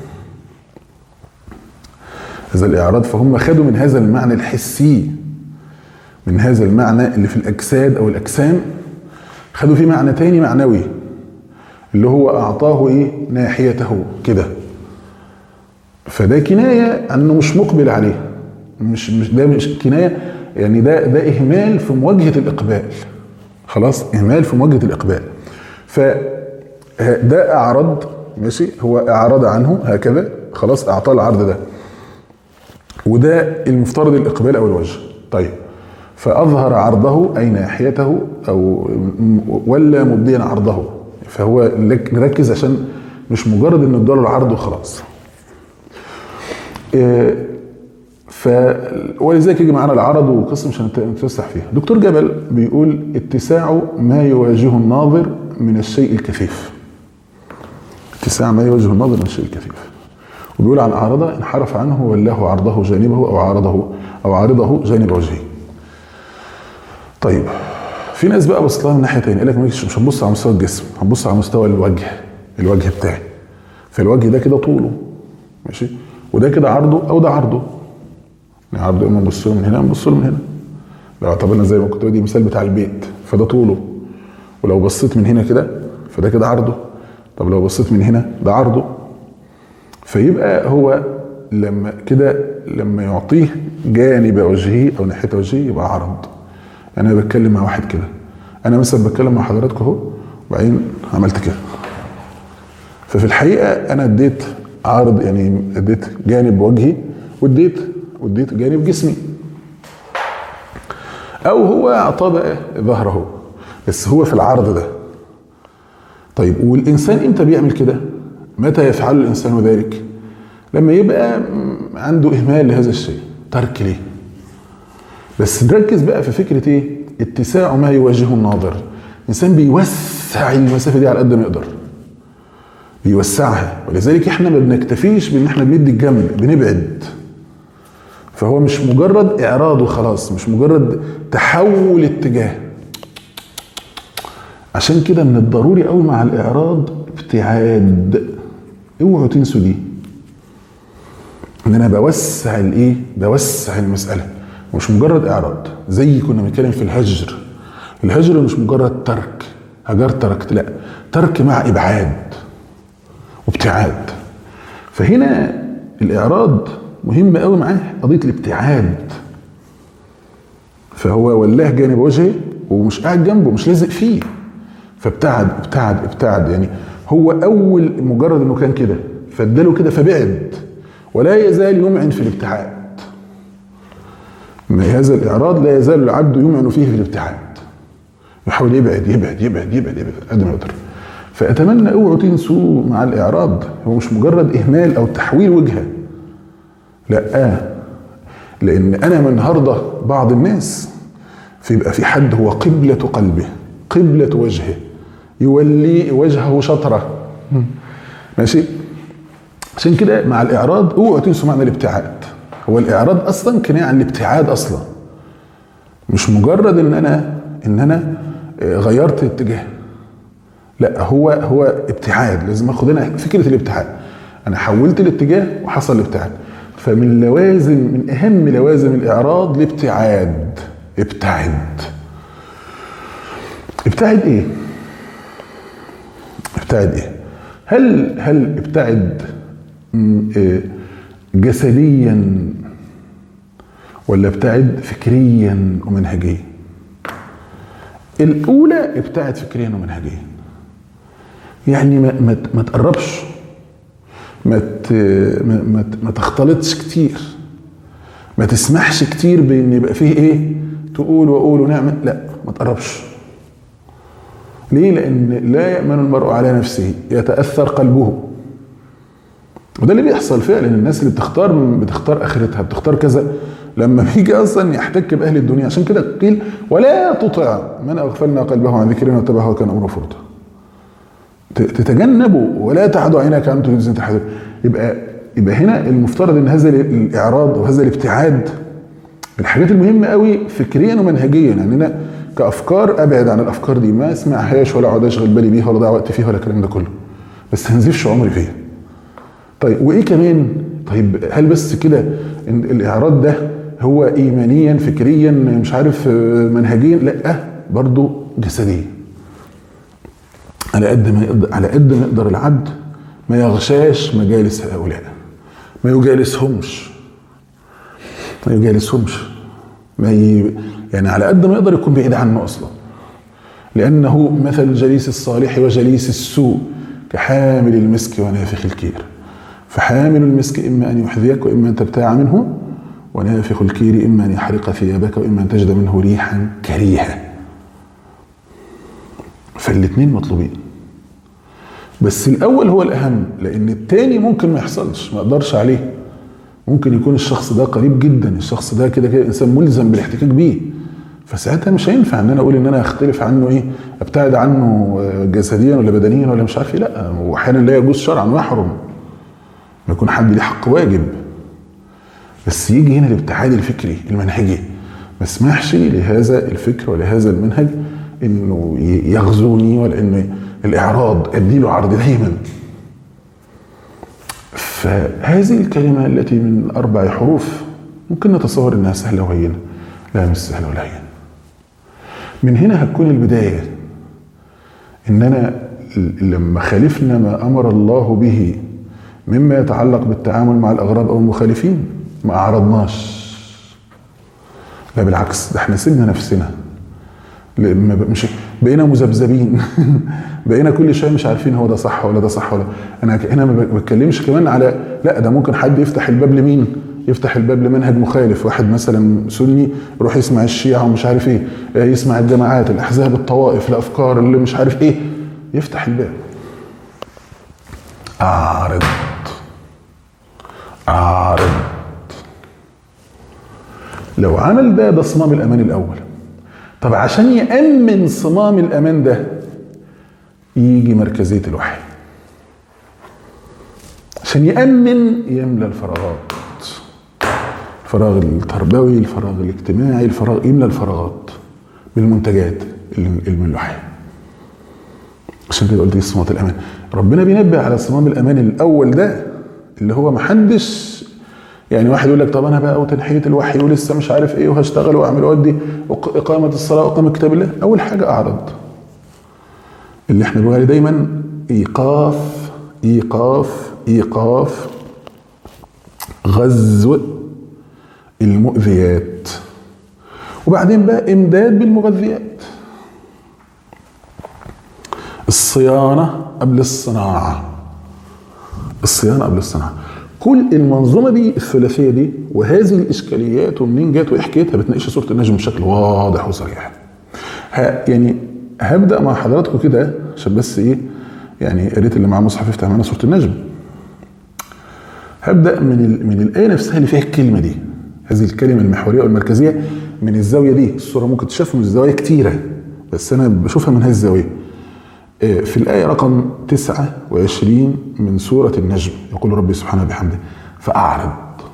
هذا الاعراض، فهم خدوا من هذا المعنى الحسي، من هذا المعنى اللي في الاجساد او الاجسام، خدوا فيه معنى تاني معنوي اللي هو اعطاه ايه؟ ناحيته كده. فده كنايه انه مش مقبل عليه، مش ده مش كنايه، يعني ده اهمال في مواجهه الاقبال، خلاص، اهمال في مواجهه الاقبال. فده اعرض، ماشي، هو اعرض عنه هكذا، خلاص اعطاه العرض ده، وده المفترض الاقبال او الوجه. طيب فاظهر عرضه اي ناحيته او ولا مبديا عرضه، فهو نركز عشان مش مجرد انه اداله العرض وخلاص. ولذلك يجي معانا العرض وقصه مش هنتفسح فيها. دكتور جبل بيقول اتساع ما يواجه الناظر من الشيء الكثيف. اتساع ما يواجه الناظر من الشيء الكثيف. وبيقول عن عارضه انحرف عنه ولاه عرضه جانبه او عارضه جانب وجهه. طيب في ناس بقى بصت لها من ناحيه ثانيه، قال لك مش هنبص على مستوى الجسم، هنبص على مستوى الوجه بتاعي. فالوجه ده كده طوله ماشي، وده كده عرضه او ده عرضه. يعني عرضه اما نبص له من هنا نبص له من هنا. لو اعتبرنا زي ما كنت بدي مثال بتاع البيت فده طوله، ولو بصيت من هنا كده فده كده عرضه. طب لو بصيت من هنا ده عرضه. فيبقى هو لما يعطيه جانب وجهه او ناحيه وجهه يبقى عرض. يعني انا بتكلم مع واحد كده، انا مثلا بتكلم مع حضراتكم اهو وبعدين عملت كده، ففي الحقيقه انا اديت عرض، يعني اديت جانب وجهي واديت جانب جسمي، او هو اعطاه بقى ظهره بس هو في العرض ده. طيب والانسان امتى بيعمل كده؟ متى يفعل الانسان ذلك؟ لما يبقى عنده اهمال لهذا الشيء، ترك ليه. بس نركز بقى في فكره ايه؟ اتساع ما يواجهه الناظر. الانسان بيوسع المسافه دي على قد ما يقدر، بيوسعها. ولذلك احنا ما بنكتفيش بان احنا بندي الجنب، بنبعد. فهو مش مجرد اعراض وخلاص، مش مجرد تحول اتجاه. عشان كده من الضروري قوي مع الاعراض ابتعاد. اوعوا تنسوا دي، ان انا بوسع بوسع المساله، مش مجرد اعراض. زي كنا بنتكلم في الهجر مش مجرد ترك، هجرت تركت، لا، ترك مع ابعاد وابتعاد. فهنا الاعراض مهم قوي معاه قضيه الابتعاد. فهو ولاه جانب وجهه ومش قاعد جنبه، مش لازق فيه، فابتعد. يعني هو اول مجرد انه كان كده فاداله كده فبعد، ولا يزال يمعن في الابتعاد. ما هذا الاعراض لا يزال العبد يمعن فيه في الابتعاد، يحاول يبعد قد ما يقدر. فاتمنى اوعوا تنسوا مع الاعراض هو مش مجرد اهمال او تحويل وجهه، لا، لان انا من النهارده بعض الناس فيبقى في حد هو قبلة قلبه، قبلة وجهه، يولي وجهه شطرة، ماشي. عشان كده مع الاعراض اوعوا تنسوا معنى الابتعاد. هو الاعراض اصلا كناية عن الابتعاد اصلا، مش مجرد ان انا غيرت اتجاه، لا، هو ابتعاد. لازم اخد هنا فكرة الابتعاد، انا حولت الاتجاه وحصل الابتعاد. فمن اهم لوازم الاعراض الابتعاد. ابتعد ايه؟ هل ابتعد جسديا ولا ابتعد فكريا ومنهجيا؟ الاولى ابتعد فكريا ومنهجيا، يعني ما تقربش، ما تختلطش كتير، ما تسمحش كتير بان يبقى فيه ايه تقول واقول ونعمل، لا، ما تقربش. ليه؟ لان لا يأمن المرء على نفسه، يتأثر قلبه. وده اللي بيحصل فعلا. الناس اللي بتختار اخرتها، بتختار كذا، لما بيجي اصلا يحتك باهل الدنيا. عشان كده قيل ولا تطع من اغفلنا قلبه عن ذكرنا واتبع هواه كان امره فرطا. تتجنبوا ولا تعد عيناك عن تريد زينة الحياة. يبقى هنا المفترض ان هذا الاعراض وهذا الابتعاد الحاجات المهمه قوي فكريا ومنهجيا. يعني انا كافكار ابعد عن الافكار دي، ما اسمعهاش ولا اقعد اشغل بالي بيها ولا اضيع وقت فيها ولا الكلام ده كله، بس هنزفش عمري فيها. طيب وايه كمان؟ طيب هل بس كده ان الاعراض ده هو ايمانيا فكريا مش عارف منهجيا؟ لا، برضو جسديا. على قد ما يقدر العبد ما يغشاش مجالس هؤلاء، ما يجالسهمش، يعني على قد ما يقدر يكون بعيد عنه اصلا. لانه مثل الجليس الصالح وجليس السوء كحامل المسك ونافخ الكير. فحامل المسك إما أن يحذيك وإما أن تبتاع منه، ونافخ الكير إما أن يحرق ثيابك وإما أن تجد منه ريحا كريهة. فالاتنين مطلوبين، بس الأول هو الأهم، لأن التاني ممكن ما يحصلش، ما أقدرش عليه. ممكن يكون الشخص ده قريب جدا، الشخص ده كده كده إنسان ملزم بالاحتكاك بيه، فساعتها مش هينفع ان انا اقول ان انا اختلف عنه، ايه، ابتعد عنه جسديا ولا بدنيا ولا مش عارف ايه. لا، واحيانا لا يجوز شرعا ويحرم، ما يكون حد ليه حق واجب. بس يجي هنا الابتعاد الفكري المنهجي، ما اسمحش لهذا الفكر ولهذا المنهج انه يغزوني، ولا انه الاعراض اديله عرض دايما. فهذه الكلمه التي من 4 حروف ممكن نتصور انها سهله وهينه، لا مش سهله ولا هينه. من هنا هتكون البدايه اننا لما خالفنا ما امر الله به مما يتعلق بالتعامل مع الاغراب او المخالفين ما اعرضناش، لا بالعكس، ده احنا سيبنا نفسنا، مش بقينا مذبذبين بقينا كل شيء مش عارفين هو ده صح ولا ده صح ولا. انا هنا ما بتكلمش كمان على، لا، ده ممكن حد يفتح الباب لمين؟ يفتح الباب لمنهج مخالف، واحد مثلا سني يروح يسمع الشيعة ومش عارف ايه، يسمع الجماعات، الاحزاب، الطوائف، الافكار اللي مش عارف ايه، يفتح الباب. اعرض لو عمل ده صمام الامان الاول. طب عشان يأمن صمام الامان ده يجي مركزية الوحي، عشان يملى الفراغات، الفراغ التربوي، الفراغ الاجتماعي، الفراغ، يملى الفراغات بالمنتجات اللي من الوحي. عشان كده قلت دي صمام الامان. ربنا بينبه على صمام الامان الاول ده اللي هو محدش، يعني واحد يقول لك طب انا بقى وتنحيه الوحي ولسه مش عارف ايه وهشتغل واعمل وادي اقامه الصلاه واقامه كتاب الله. اول حاجه اعرض، اللي احنا بنقول عليه دايما ايقاف ايقاف ايقاف غزو المؤذيات، وبعدين بقى امداد بالمغذيات. الصيانه قبل الصناعه، الصيانه قبل الصناعه. كل المنظومه دي الثلاثيه دي وهذه الاشكاليات ومنين جت وايه حكايتها بتناقش سوره النجم بشكل واضح وصريح. يعني هبدا مع حضراتكم كده عشان بس ايه، يعني يا ريت اللي معاه مصحف يفتح معانا سوره النجم. هبدا من الايه نفسها اللي فيها الكلمه دي، هذه الكلمه المحوريه والمركزيه من الزاويه دي. الصوره ممكن تشاف من الزوايا كتيره بس انا بشوفها من هذه الزاويه. في الآية رقم 29 من سورة النجم يقول ربي سبحانه بحمده فأعرض.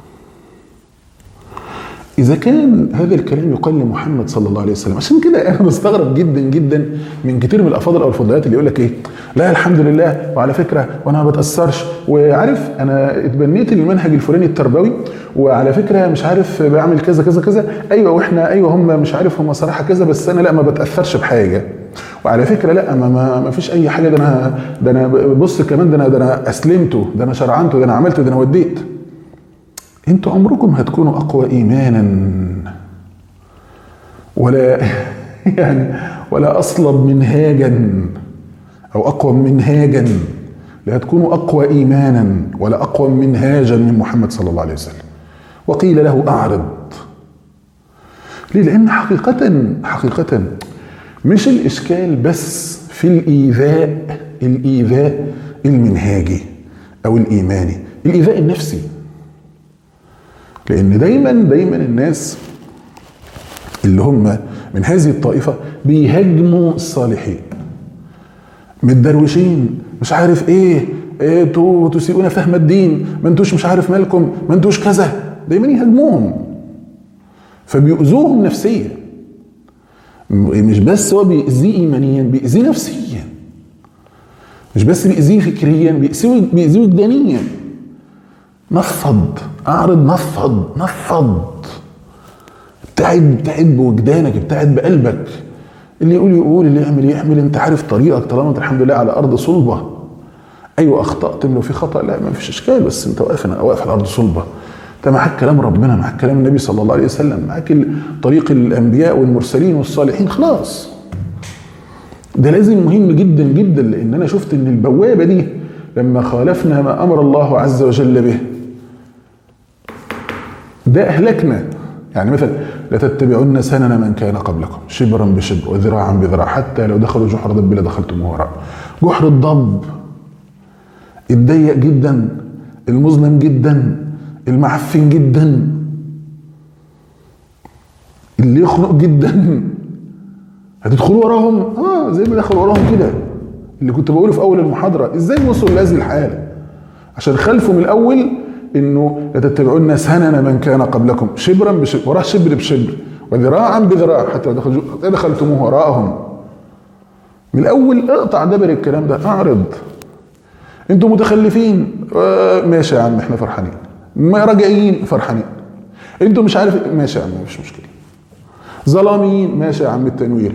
إذا كان هذا الكلام يقال لمحمد صلى الله عليه وسلم، عشان كده أنا بستغرب جدا جدا من كتير من الأفاضل أو الفضليات اللي يقول لك إيه، لا الحمد لله وعلى فكرة وأنا ما بتأثرش، وعارف أنا اتبنيت المنهج الفلاني التربوي وعلى فكرة مش عارف بعمل كذا كذا كذا، أيوة وإحنا أيوة هم مش عارف هم صراحة كذا بس أنا لا ما بتأثرش بحاجة، وعلى فكره لا ما فيش اي حاجه، ده انا بص كمان ده انا اسلمته، ده انا شرعنته، ده انا عملت، ده انا وديت. انتوا عمركم هتكونوا اقوى ايمانا ولا يعني ولا اصلب منهاجا او اقوى منهاجا، لا هتكونوا اقوى ايمانا ولا اقوى منهاجا من محمد صلى الله عليه وسلم. وقيل له اعرض. ليه؟ لان حقيقه مش الإشكال بس في الإيذاء المنهاجي أو الإيماني، الإيذاء النفسي. لأن دايما الناس اللي هم من هذه الطائفة بيهاجموا الصالحين، متدروشين مش عارف ايه انتوا تسيئون فهم الدين، ما انتوش مش عارف مالكم، ما انتوش كذا، دايما يهاجموهم فبيؤذوهم نفسيا. مش بس هو بيأذيه إيمانيا، بيأذيه نفسيا. مش بس بيأذيه فكريا، بيأذيه وجدانيا. نفض، أعرض، نفض. ابتعد بوجدانك، ابتعد بقلبك. اللي يقول، اللي يعمل، انت عارف طريقك طالما انت الحمد لله على أرض صلبة. أيوة أخطأت لو في خطأ، لا ما فيش إشكال، بس انت واقف على أرض صلبة. انت معاك كلام ربنا، معاك كلام النبي صلى الله عليه وسلم، معاك طريق الانبياء والمرسلين والصالحين، خلاص. ده لازم مهم جدا جدا، لان انا شفت ان البوابه دي لما خالفنا ما أمر الله عز وجل به ده أهلكنا. يعني مثلا لتتبعن سنن من كان قبلكم شبرا بشبر وذراعا بذراع حتى لو دخلوا جحر ضب لدخلتموه وراء. جحر الضب الضيق جدا، المظلم جدا، المعفن جدا، اللي يخنق جدا، هتدخلوا وراهم زي ما دخلوا وراهم كده. اللي كنت بقوله في اول المحاضره، ازاي وصلوا لهذه الحاله؟ عشان خلفوا من الاول انه لتتبعون سنن من كان قبلكم شبرا بشبر، وراه شبر بشبر وذراعا بذراع حتى دخلتموه وراءهم. من الاول اقطع دبر الكلام ده، اعرض. انتوا متخلفين ماشي يا عم احنا فرحانين، ما راجعين فرحانين، انتوا مش عارف ماشي يا عم مش مشكله، ظلامين ماشي يا عم التنوير.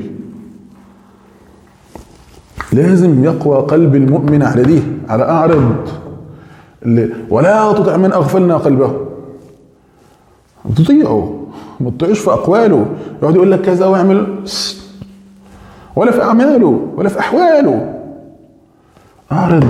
لازم يقوى قلب المؤمن على دي، على اعرض. ولا تطع من اغفلنا قلبه، تطيعه ما تطيعوش في اقواله، يقعد يقول لك كذا ويعمل، ولا في اعماله ولا في احواله. اعرض.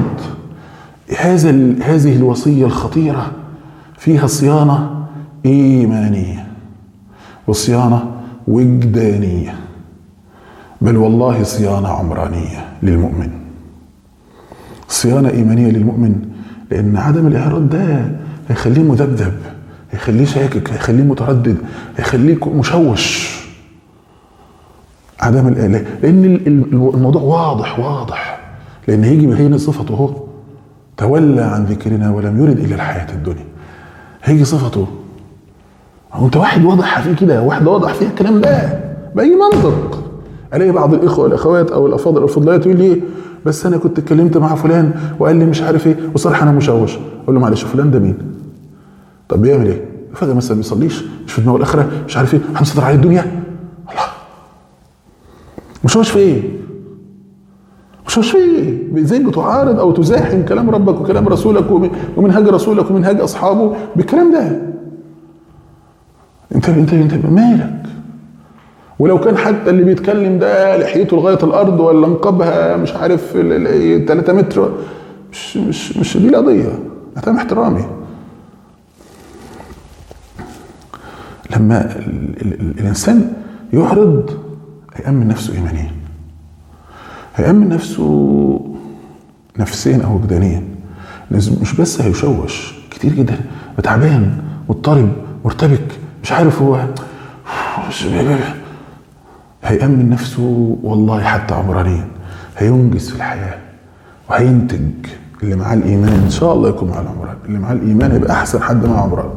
هذه الوصيه الخطيره فيها صيانه ايمانيه وصيانه وجدانيه، بل والله صيانه عمرانيه للمؤمن، صيانه ايمانيه للمؤمن. لان عدم الاعراض ده هيخليه مذبذب، هيخليه شاكك، هيخليه متردد، هيخليه مشوش. عدم لان الموضوع واضح، لان هيجي بهين صفته اهو، تولى عن ذكرنا ولم يرد الا الحياه الدنيا. هيجي صفته، هو انت واحد واضح فيه كده، واحد واضح فيه الكلام ده باي منطق. الاقي بعض الاخوه والاخوات او الافاضل والفضليات يقول لي بس انا كنت اتكلمت مع فلان وقال لي مش عارف ايه وصراحه انا مشوش. اقول له معلش فلان ده مين؟ طب بيعمل ايه؟ فجاه مثلا ما بيصليش، مش في دماغه الاخره، مش عارف ايه، هنسيطر على الدنيا. الله، مشوش في ايه؟ مشوش في ايه؟ ازاي بتعارض او تزاحم كلام ربك وكلام رسولك ومنهج رسولك ومنهج اصحابه بالكلام ده؟ انت مالك؟ ولو كان حتى اللي بيتكلم ده لحيته لغايه الارض ولا نقابها مش عارف 3 متر، مش دي القضيه. انا احترامي. لما الانسان يعرض هيأمن نفسه ايمانيا، هيأمن نفسه نفسيا او وجدانيا. مش بس هيشوش كتير جدا، تعبان مضطرب مرتبك مش عارف هو، هيأمن نفسه والله حتى عمرانيا، هينجز في الحياة وهينتج. اللي معاه الإيمان إن شاء الله يكون معاه العمران، اللي معاه الإيمان هيبقى أحسن حد معاه عمران.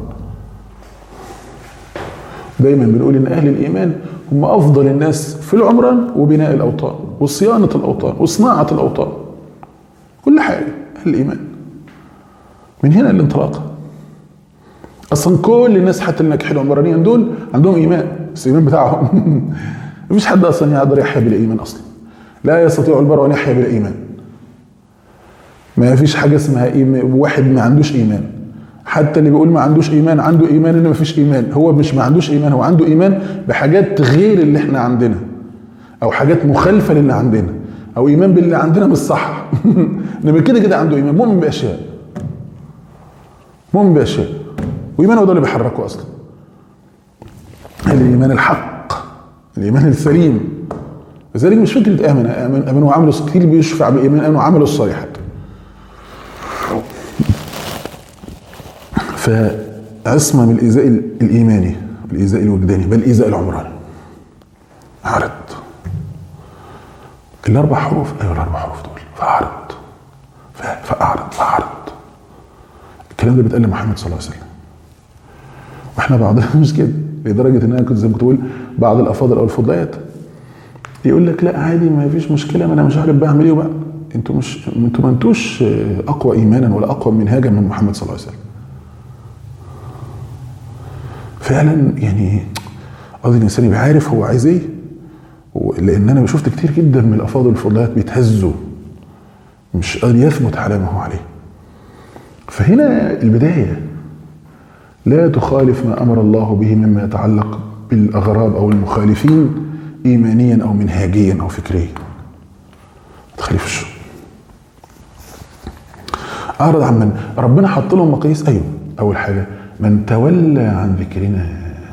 دايما بنقول إن أهل الإيمان هم أفضل الناس في العمران وبناء الأوطان وصيانة الأوطان وصناعة الأوطان، كل حاجة. أهل الإيمان من هنا الانطلاقة. أصلا كل الناس حتى الناجحين العمرانيا دول عندهم إيمان، بس الإيمان بتاعهم مفيش حد اصلا يقدر يحيا بالايمان اصلا. لا يستطيع المرء ان يحيا بالايمان. ما فيش حاجه اسمها واحد ما عندوش ايمان. حتى اللي بيقول ما عندوش ايمان عنده ايمان ان ما فيش ايمان. هو مش ما عندوش ايمان، هو عنده ايمان بحاجات غير اللي احنا عندنا، او حاجات مخالفه للي عندنا، او ايمان باللي عندنا مش صح. انما كده عنده ايمان، مؤمن باشياء، مؤمن باشياء، وايمانه ده اللي بيحركه اصلا. الايمان الحق، الايمان السليم. لذلك مش فكره امن وعملوا كتير بيشفع بايمان امن وعملوا الصالحات. فعصمه من الايذاء الايماني، الايذاء الوجداني، بل الايذاء العمراني. اعرض. الاربع حروف، ايوه الاربع حروف دول، فاعرض فاعرض. الكلام ده بيتقال لمحمد صلى الله عليه وسلم. واحنا بعضنا مش كده، لدرجه ان انا كنت زي ما كنت بقول بعض الافاضل او الفضليات يقول لك لا عادي ما فيش مشكله، ما انا مش عارف بعمل ايه. وبقى انتوا ما انتوش اقوى ايمانا ولا اقوى منهاجا من محمد صلى الله عليه وسلم. فعلا يعني قصدي الانسان يبقى عارف هو عايز ايه، لان انا شفت كتير جدا من الافاضل والفضليات بيتهزوا، مش قادر يثبت على ما هو عليه. فهنا البدايه لا تخالف ما امر الله به مما يتعلق بالاغراب او المخالفين ايمانيا او منهاجيا او فكريا، ما تخالفش. اعرض عن من ربنا حط لهم مقاييس. ايوه، اول حاجه من تولى عن ذكرنا.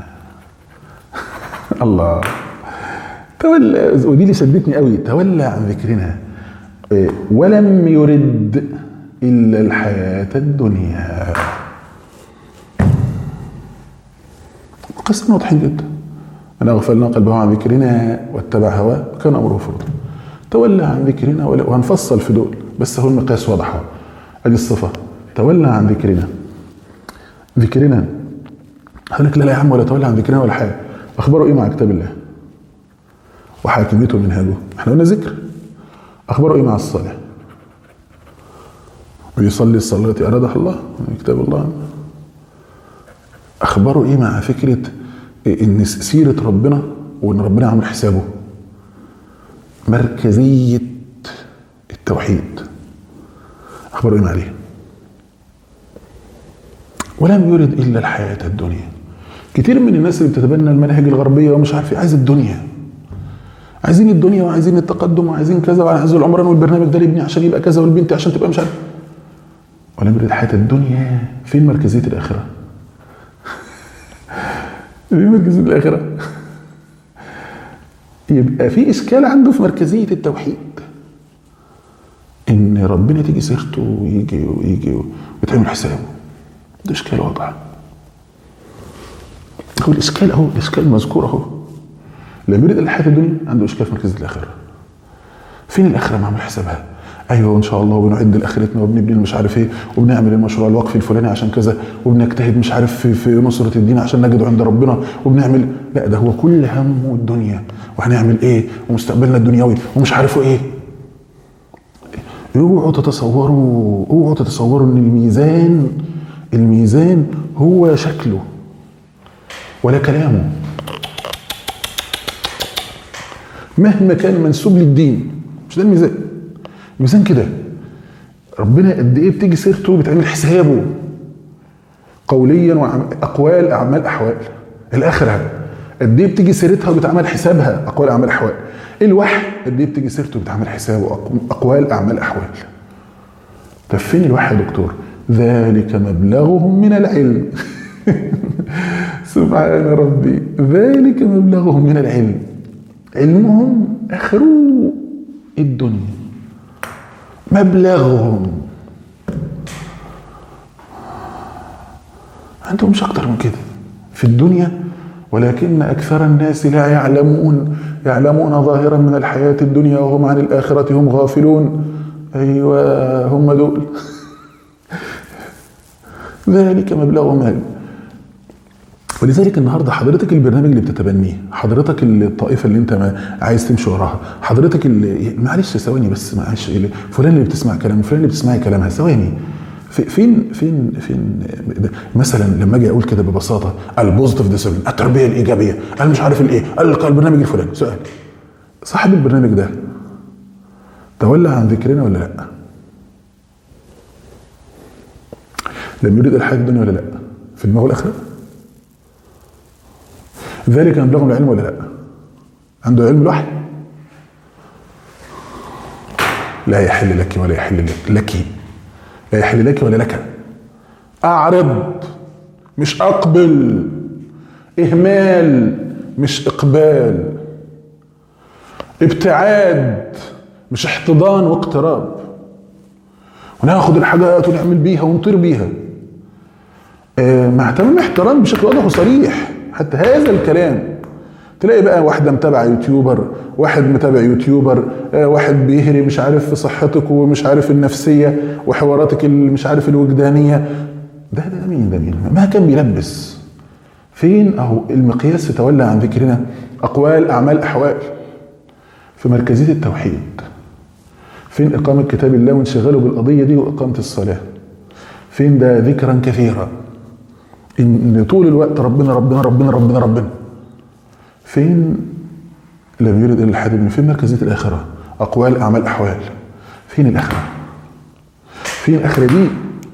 الله، تولى، ودي اللي شدتني قوي، تولى عن ذكرنا ولم يرد الا الحياه الدنيا. قسم واضحين جدا. أنا أغفلنا قلبه عن ذكرنا واتبع هواه وكان أمره فرطا. تولى عن ذكرنا، وهنفصل في دول بس هو المقياس واضح. أدي الصفة، تولى عن ذكرنا. ذكرنا قال لك لا يا عم، ولا تولى عن ذكرنا ولا حاجة. أخباره إيه مع كتاب الله وحاكميته ومنهاجه؟ إحنا قلنا ذكر. أخباره إيه مع الصلاة؟ ويصلي الصلاة التي أرادها الله من كتاب الله. أخباره إيه مع فكرة إن سيرة ربنا وإن ربنا عامل حسابه؟ مركزية التوحيد. أخباره إيه عليه؟ ولم يرد إلا الحياة الدنيا. كتير من الناس اللي بتتبنى المناهج الغربية ومش عارف عايز الدنيا، عايزين الدنيا وعايزين التقدم وعايزين كذا وعايزين العمران والبرنامج ده لابني عشان يبقى كذا والبنت عشان تبقى مش عارف. ولم يرد الحياة الدنيا. فين مركزية الآخرة؟ فين مركزية الآخرة؟ يبقى في إشكال عنده في مركزية التوحيد، إن ربنا تيجي سيرته ويجي ويتعمل حسابه. ده إشكال واضح. هو الإشكال أهو، الإشكال المذكور أهو. لما يريد الحياة الدنيا عنده إشكال في مركزية الآخرة. فين الآخرة معمول حسابها؟ أيوه إن شاء الله، وبنعد لآخرتنا وبنبني مش عارف إيه وبنعمل المشروع الوقفي الفلاني عشان كذا وبنجتهد مش عارف في نصرة الدين عشان نجده عند ربنا وبنعمل. لا، ده هو كل همه الدنيا وهنعمل إيه ومستقبلنا الدنيوي ومش عارفه إيه. اوعوا تتصوروا إن الميزان هو شكله ولا كلامه. مهما كان منسوب للدين مش ده الميزان. الميزان كده ربنا قد ايه بتيجي سيرته بتعمل حسابه قوليا واقوال اعمال احوال. الاخره قد ايه بتيجي سيرتها وبتعمل حسابها اقوال اعمال احوال. الوحي قد ايه بتيجي سيرته وبتعمل حسابه اقوال اعمال احوال. طب فين الوحي يا دكتور؟ ذلك مبلغهم من العلم. سبحان ربي، ذلك مبلغهم من العلم. علمهم اخروا الدنيا، مبلغهم عندهم مش اكتر من كده في الدنيا. ولكن اكثر الناس لا يعلمون ظاهرا من الحياة الدنيا وهم عن الآخرة هم غافلون. ايوه هم دول. ذلك مبلغهم من. ولذلك النهارده حضرتك البرنامج اللي بتتبنيه، حضرتك الطائفه اللي انت ما عايز تمشي وراها، حضرتك اللي معلش ثواني بس، معلش فلان اللي بتسمع كلامه، فلان اللي بتسمعي كلامها، ثواني. فين مثلا لما اجي اقول كده ببساطه البوزيتيف ديسيبلين، التربيه الايجابيه، انا مش عارف الايه، البرنامج الفلاني، سؤال صاحب البرنامج ده تولى عن ذكرنا ولا لا؟ لم يريد الحياه الدنيا ولا لا؟ في دماغه الاخره؟ ذلك مبلغهم العلم ولا لا؟ عنده علم الوحي؟ لا يحل لك ولا يحل لك، لا يحل لك ولا لك. اعرض مش اقبل، اهمال مش اقبال، ابتعاد مش احتضان واقتراب. وناخد الحاجات ونعمل بيها ونطير بيها مع تمام احترام بشكل واضح وصريح. حتى هذا الكلام تلاقي بقى واحدة متابعة يوتيوبر، واحد متابع يوتيوبر، واحد بيهري مش عارف في صحتك ومش عارف النفسية وحواراتك اللي مش عارف الوجدانية. ده مين ما كان بيلبس. فين اهو المقياس في تولى عن ذكرنا؟ اقوال اعمال احوال. في مركزية التوحيد. فين اقامة كتاب الله وانشغاله بالقضية دي واقامة الصلاة؟ فين ده ذكرا كثيرا ان طول الوقت ربنا ربنا ربنا ربنا ربنا. فين لم يرد الا الحياة الدنيا؟ فين مركزية الاخرة؟ اقوال اعمال احوال. فين الاخرة؟ فين الاخرة دي؟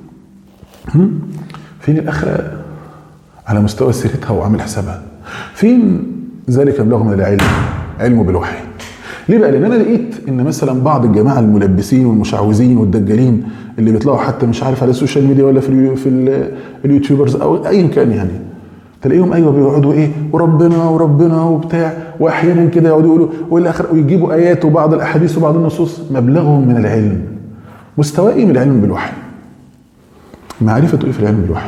فين الاخرة على مستوى سيرتها وعمل حسابها؟ فين ذلك مبلغهم من العلم؟ علمه بالوحي. ليه بقى؟ لان انا لقيت ان مثلا بعض الجماعه الملبسين والمشعوذين والدجالين اللي بيطلعوا حتى مش عارف على السوشيال ميديا ولا في اليوتيوبرز او ايا كان، يعني تلاقيهم ايوه بيقعدوا ايه وربنا وبتاع، واحيانا كده يقعدوا يقولوا والى اخره، ويجيبوا ايات وبعض الاحاديث وبعض النصوص. مبلغهم من العلم، مستوى ايه من العلم بالوحي؟ معرفه ايه في العلم بالوحي؟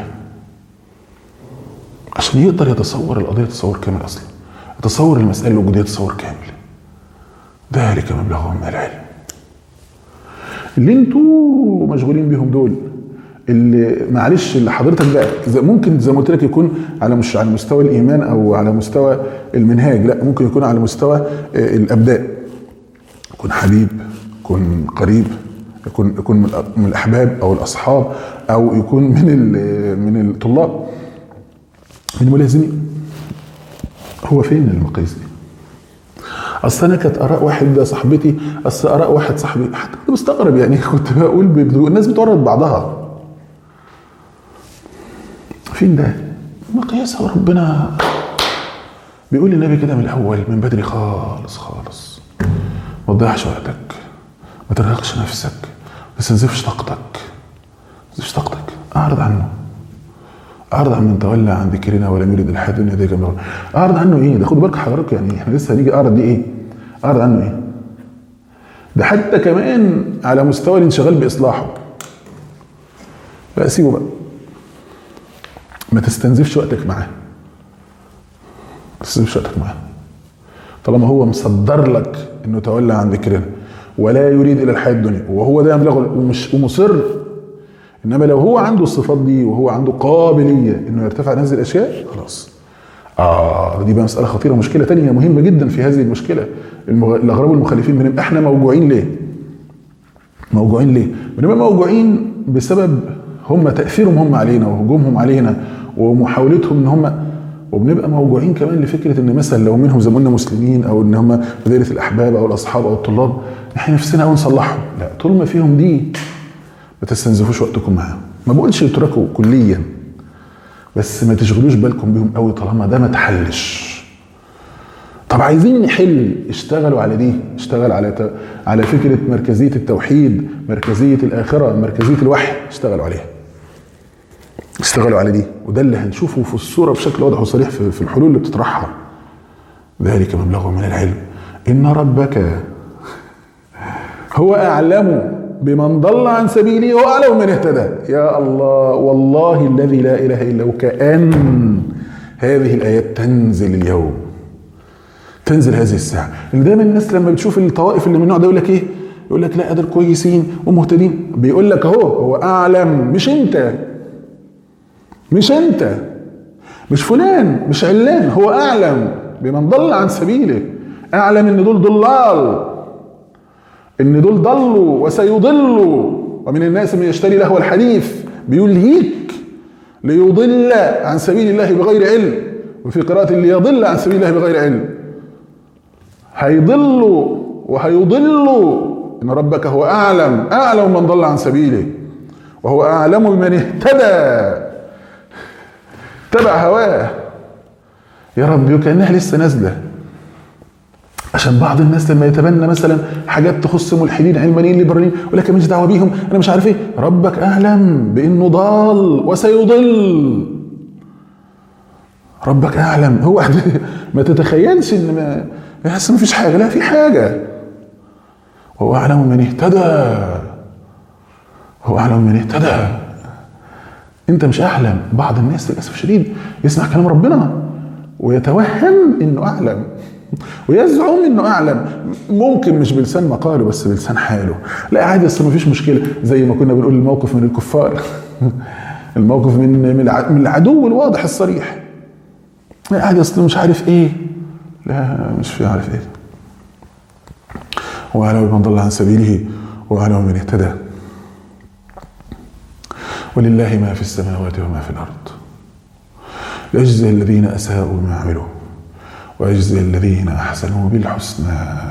عشان يقدر يتصور القضيه تصور كامل، اصلا يتصور المساله الوجوديه تصور كامل. ذلك مبلغهم من العلم. اللي انتوا مشغولين بيهم دول، اللي معلش اللي حضرتك بقى ممكن زي ما قلت لك يكون مش على مستوى الايمان او على مستوى المنهاج، لا ممكن يكون على مستوى الابداء، يكون حبيب، يكون قريب، يكون من الاحباب او الاصحاب، او يكون من الطلاب، من الملازمين. هو فين المقاييس دي؟ اصل انا كانت اراء واحد صاحبتي، اصل اراء واحد صاحبي، حتى كنت مستغرب يعني، كنت بقول الناس بتورط بعضها. فين ده؟ مقياسها ربنا بيقول للنبي كده من الاول، من بدري خالص خالص، ما تضيعش وقتك، ما ترهقش نفسك، ما تستنزفش طاقتك، اعرض عنه، اعرض عن من تولى عن ذكرنا ولم يرد الحياة الدنيا دي جميعا. اعرض عنه ايه؟ ده خدوا بالك حضرتك، يعني احنا لسه هنيجي اعرض دي ايه؟ اعرض عنه ايه؟ ده حتى كمان على مستوى الانشغال باصلاحه. لا سيبه بقى، ما تستنزفش وقتك معاه، طالما هو مصدر لك انه تولى عن ذكرنا ولا يريد الى الحياة الدنيا، وهو ده يبلغه ومصر. انما لو هو عنده الصفات دي وهو عنده قابليه انه يرتفع عن هذه الاشياء، خلاص دي بقى مساله خطيره، مشكله تانية مهمه جدا في هذه المشكله. الاغراب المخالفين بنبقى احنا موجوعين ليه؟ بنبقى موجوعين بسبب هم تاثيرهم هم علينا وهجومهم علينا ومحاولتهم ان هم، وبنبقى موجوعين كمان لفكره ان مثلا لو منهم زي ما قلنا مسلمين، او ان هم في دايره الاحباب او الاصحاب او الطلاب، احنا نفسنا قوي نصلحهم. لا، طول ما فيهم دي ما تستنزفوش وقتكم معاهم. ما بقولش اتركوا كليا، بس ما تشغلوش بالكم بيهم قوي طالما ده ما اتحلش. طب عايزين نحل، اشتغلوا على دي، اشتغل على فكره مركزيه التوحيد، مركزيه الاخره، مركزيه الوحي، اشتغلوا على دي. وده اللي هنشوفه في الصوره بشكل واضح وصريح في الحلول اللي بتطرحها. ذلك مبلغ من العلم، ان ربك هو اعلم بمن ضل عن سبيله واعلم من اهتدى. يا الله، والله الذي لا اله الا هو، كأن هذه الايات تنزل اليوم، تنزل هذه الساعه. اللي دايما الناس لما بتشوف الطوائف اللي من النوع ده يقول لك ايه؟ يقول لك لا دول كويسين ومهتدين. بيقول لك هو اعلم، مش انت، مش فلان، مش علان. هو اعلم بمن ضل عن سبيله، اعلم ان دول ضلال، ان دول ضلوا وسيضلوا. ومن الناس من يشتري لهو الحديث، بيلهيك ليضل عن سبيل الله بغير علم، وفي قراءة ليضل عن سبيل الله بغير علم. هيضلوا وهيضلوا. ان ربك هو اعلم من ضل عن سبيله، وهو اعلم بمن اهتدى تبع هواه. يا رب، كأنها لسه نازله، عشان بعض الناس لما يتبنى مثلا حاجات تخص ملحدين علمانيين ليبراليين يقول لك ماليش دعوه بيهم، انا مش عارف ايه. ربك اعلم بانه ضال وسيضل، ربك اعلم. هو ما تتخيلش ان ما يحس ما فيش حاجه، لا في حاجه. وهو اعلم من اهتدى، انت مش اعلم. بعض الناس للاسف الشديد يسمع كلام ربنا ويتوهم انه اعلم ويزعم انه اعلم، ممكن مش بلسان مقاله بس بلسان حاله. لا عادي، اصل ما فيش مشكله، زي ما كنا بنقول الموقف من الكفار الموقف من العدو الواضح الصريح. لا عادي، اصل مش عارف ايه، لا مش في عارف ايه. واعلم من ضل عن سبيله واعلم من اهتدى. ولله ما في السماوات وما في الارض، ليجزي الذين اساءوا بما عملوا ويجزي الذين احسنوا بالحسنى،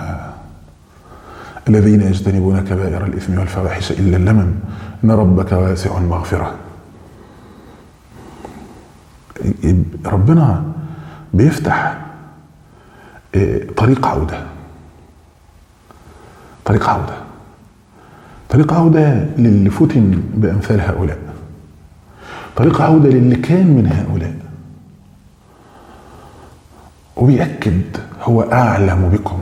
الذين يجتنبون كبائر الاثم والفواحش الا اللمم، ان ربك واسع المغفره. ربنا بيفتح طريق عوده، طريق عودة، طريق عودة للي فتن بأمثال هؤلاء، طريق عودة للي كان من هؤلاء. وبيأكد هو أعلم بكم،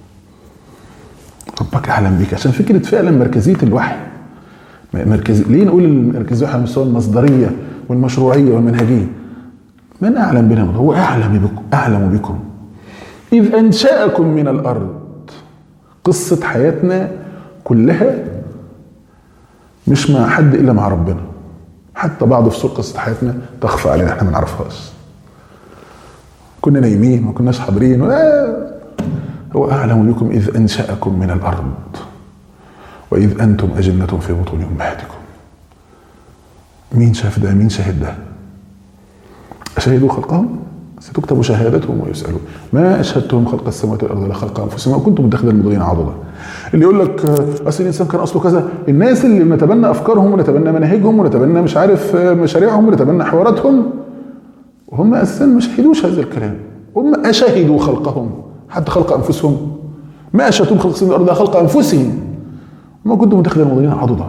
ربك أعلم بك، عشان فكرة فعلا مركزية الوحي. ليه نقول مركزية الوحي على مستوى المصدرية والمشروعية والمنهجية؟ من أعلم بنا؟ هو أعلم بكم إذ أنشأكم من الأرض. قصة حياتنا كلها مش مع حد إلا مع ربنا، حتى بعض فصول قصة حياتنا تخفى علينا، احنا ما نعرفهاش، كنا نايمين ما كناش حاضرين. هو أعلم بكم إذ أنشأكم من الأرض وإذ أنتم أجنة في بطون أمهاتكم. مين شاف ده؟ مين شاهد ده؟ أشهدوا خلقهم؟ ستكتب شهادتهم ويسألون ما أشهدتهم خلق السماوات والأرض ولا خلق أنفسهم وكنتم متخذ المضلين عضدا. اللي يقول لك أصل الإنسان كان أصله كذا، الناس اللي نتبنى أفكارهم ونتبنى مناهجهم ونتبنى مش عارف مشاريعهم ونتبنى حواراتهم، وهم أساسا ما شهدوش هذا الكلام. هم أشهدوا خلقهم، حتى خلق أنفسهم. ما أشهدتهم خلق السماوات والأرض ولا خلق أنفسهم وما كنتم متخذ المضلين عضدا.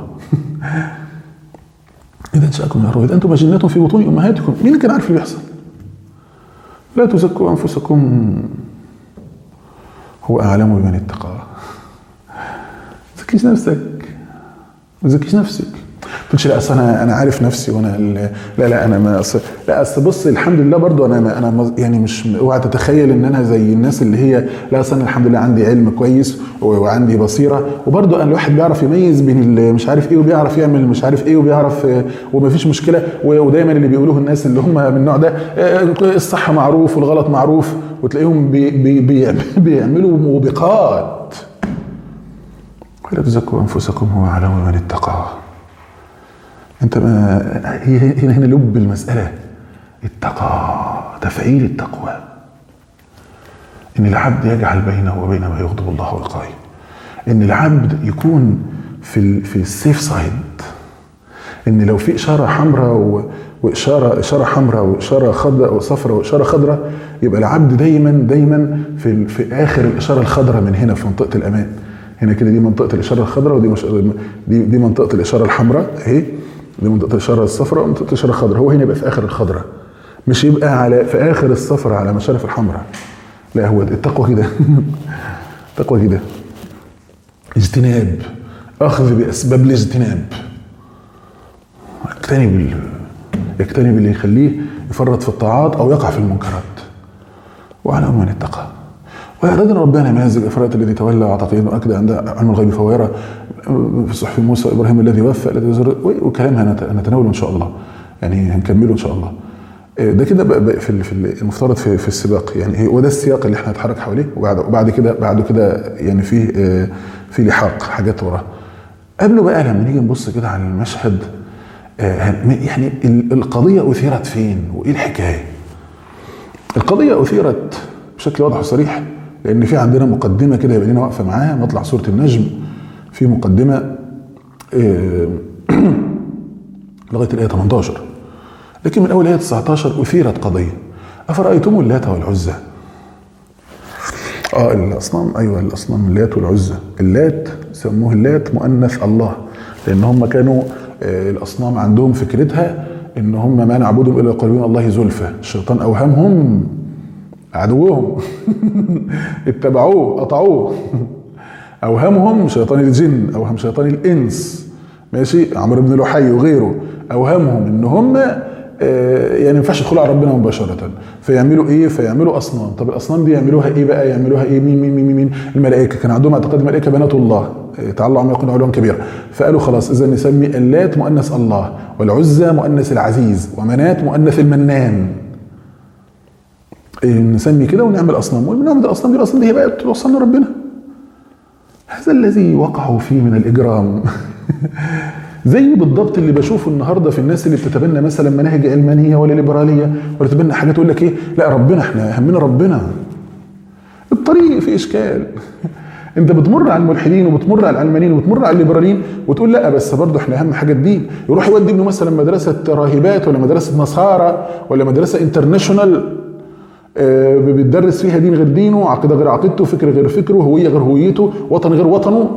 إذا أنشأكم من الأرض إذ أنتم أجنة في بطون أمهاتكم. مين كان عارف اللي بيحصل؟ لا تزكوا أنفسكم هو أعلم بمن اتقى. ما تزكيش نفسك، ما تزكيش نفسك. ما تقولش لا أصل أنا عارف نفسي وأنا لا أنا ما أصل بص الحمد لله برضو أنا يعني مش اوعى تتخيل إن أنا زي الناس اللي هي لا أصل أنا الحمد لله عندي علم كويس وعندي بصيرة وبرضو أنا الواحد بيعرف يميز بين مش عارف إيه وبيعرف يعمل مش عارف إيه وبيعرف وما فيش مشكلة. ودايما اللي بيقولوه الناس اللي هم من النوع ده الصح معروف والغلط معروف، وتلاقيهم بيعملوا موبقات. ولا تزكوا أنفسكم هو أعلم بمن اتقى. انت ما هنا لب المسألة التقى، تفعيل التقوى، ان العبد يجعل بينه وبين ما يغضب الله وقاه، ان العبد يكون في السيف سايد، ان لو في اشاره حمراء واشاره حمراء واشاره خضراء وصفراء واشاره خضراء يبقى العبد دايما في اخر الاشاره الخضراء من هنا في منطقه الامان. هنا كده دي منطقه الاشاره الخضراء ودي دي منطقه الاشاره الحمراء اهي، دي منطقة الإشارة الصفراء ومنطقة الإشارة الخضراء. هو هنا يبقى في آخر الخضراء، مش يبقى في آخر الصفراء على مشارف الحمراء. لا، هو التقوى كده. التقوى كده اجتناب، أخذ بأسباب الاجتناب. يجتنب اللي يخليه يفرط في الطاعات أو يقع في المنكرات. وعلى من اتقى. وأعدادنا ربنا نماذج الإفراط الذي تولى وأعطى وأكد عند علم الغيب فهو يرى في صحف موسى وإبراهيم الذي وفى وكلامها نتناوله إن شاء الله، يعني هنكمله إن شاء الله. ده كده في المفترض في السباق، يعني وده السياق اللي احنا هنتحرك حواليه. وبعد كده يعني في لحاق حاجات وراه. قبله بقى لما نيجي نبص كده على المشهد، يعني القضية أثيرت فين وإيه الحكاية؟ القضية أثيرت بشكل واضح وصريح لأن في عندنا مقدمة كده يبقى لنا واقفة معاها مطلع سورة النجم. في مقدمة لغاية الآية 18، لكن من أول آية 19 أثيرت قضية. أفرأيتم اللات والعزى؟ الأصنام، أيوة الأصنام اللات والعزى. اللات سموه اللات مؤنث الله، لأن هم كانوا الأصنام عندهم فكرتها إن هم ما نعبدهم إلا يقربون الله زلفى. الشيطان أوهمهم عدوهم اتبعوه قطعوه. أوهمهم شيطان الجن، أوهم شيطان الإنس، ماشي، عمرو بن لحي وغيره، أوهمهم إن هم يعني ما ينفعش يدخلوا على ربنا مباشرة، فيعملوا إيه؟ فيعملوا أصنام. طب الأصنام دي يعملوها إيه بقى؟ يعملوها إيه؟ مين؟ الملائكة. كان عندهم اعتقاد الملائكة بنات الله، تعالوا عما يقولون علوا كبيرا. فقالوا خلاص إذا نسمي اللات مؤنث الله، والعزى مؤنث العزيز، ومنات مؤنث المنان. نسمي كده ونعمل أصنام، ونعمل الأصنام دي، الأصنام دي هي بقى توصلنا ربنا. هذا الذي وقعوا فيه من الإجرام. زي بالضبط اللي بشوفه النهارده في الناس اللي بتتبنى مثلا مناهج علمانيه ولا ليبراليه ولا تتبنى حاجات تقول لك ايه؟ لا ربنا، احنا همنا ربنا. الطريق في اشكال. انت بتمر على الملحدين وبتمر على العلمانيين وبتمر على الليبراليين وتقول لا بس برضه احنا اهم حاجه الدين. يروح يودي ابنه مثلا مدرسه راهبات ولا مدرسه نصارى ولا مدرسه انترناشونال، بتدرس فيها دين غير دينه، عقيده غير عقيدته، فكر غير فكره، هويه غير هويته، وطن غير وطنه.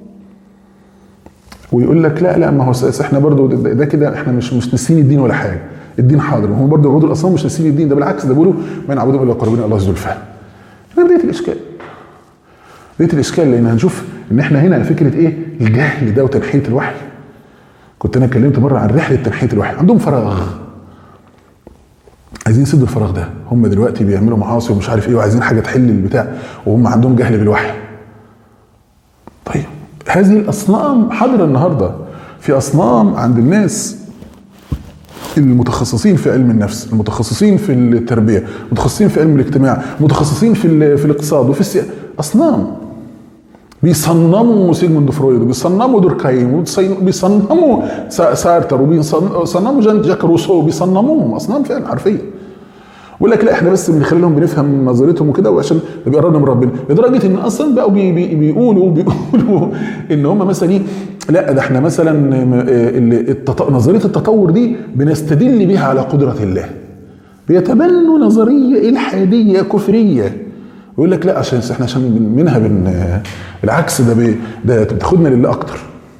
ويقول لك لا ما هو احنا برضو ده كده احنا مش ناسيين الدين ولا حاجه، الدين حاضر. هم برضو العبود الاصنام مش ناسيين الدين، ده بالعكس، ده بيقولوا ما نعبدهم الا قربنا الله زلفى. هنا بدايه الاشكال، لان هنشوف ان احنا هنا فكره ايه؟ الجهل ده وتنحيه الوحي. كنت انا اتكلمت مره عن رحله تنحيه الوحي، عندهم فراغ، عايزين يسدوا الفراغ ده. هم دلوقتي بيعملوا معاصي ومش عارف ايه وعايزين حاجه تحل البتاع، وهم عندهم جهل بالوحي. طيب هذه الاصنام حاضره النهارده، في اصنام عند الناس المتخصصين في علم النفس، المتخصصين في التربيه، المتخصصين في علم الاجتماع، المتخصصين في الاقتصاد وفي السياسه، اصنام بيصنموا سيجموند فرويد، وبيصنموا دوركايم، وبيصنموا سارتر، وبيصنموا جاك روسو، بيصنموهم اصنام فعلا حرفيا. بيقول لك لا احنا بس من خلالهم بنفهم نظريتهم وكده، وعشان بيقربنا من ربنا، لدرجه ان اصلا بقوا بيقولوا ان هم مثلا ايه، لا ده احنا مثلا نظريه التطور دي بنستدل بها على قدره الله. بيتبنوا نظريه الحاديه كفريه، يقول لك لا عشان منها العكس، ده بتاخدنا لله اكتر.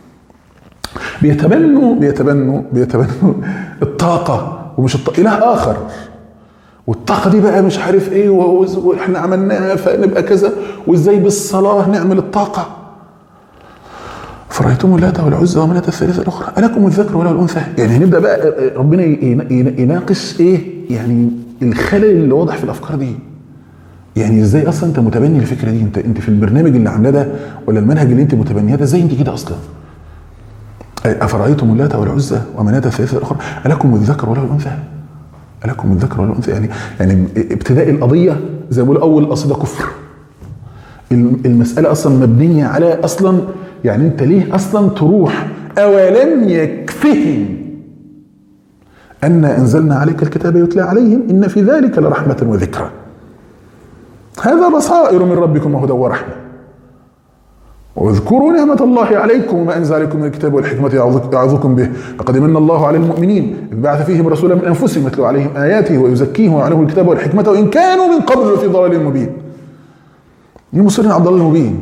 بيتبنوا الطاقه، ومش اله اخر، والطاقه دي بقى مش عارف ايه، واحنا عملناها فنبقى كذا، وازاي بالصلاه نعمل الطاقه. فرأيتم اللات والعزى ومناة الثالثه الاخرى الكم الذكر ولا الانثى. يعني هنبدا بقى ربنا يناقش ايه يعني الخلل اللي واضح في الافكار دي. يعني ازاي اصلا انت متبني الفكره دي؟ انت في البرنامج اللي عاملاه ده ولا المنهج اللي انت متبنيه ده، ازاي انت كده اصلا؟ افرايتم اللات والعزى ومناة الثالثه الاخرى الكم الذكر ولا الانثى. الكم الذكر ولا الانثى، يعني ابتداء القضيه زي ما بيقولوا اول القصيده كفر. المساله اصلا مبنيه على اصلا، يعني انت ليه اصلا تروح اولم يكفهم ان انزلنا عليك الكتاب يتلى عليهم ان في ذلك لرحمه وذكرى. هذا بصائر من ربكم وهدى ورحمه. واذكروا نعمة الله عليكم وما أنزل عليكم من الكتاب والحكمة يعظكم به لقد من الله على المؤمنين إذ بعث فيهم رسولا من أنفسهم يتلو عليهم آياته ويزكيهم ويعلمهم الكتاب والحكمة وإن كانوا من قبل لفي ضلال مبين. المصرين على الضلال المبين.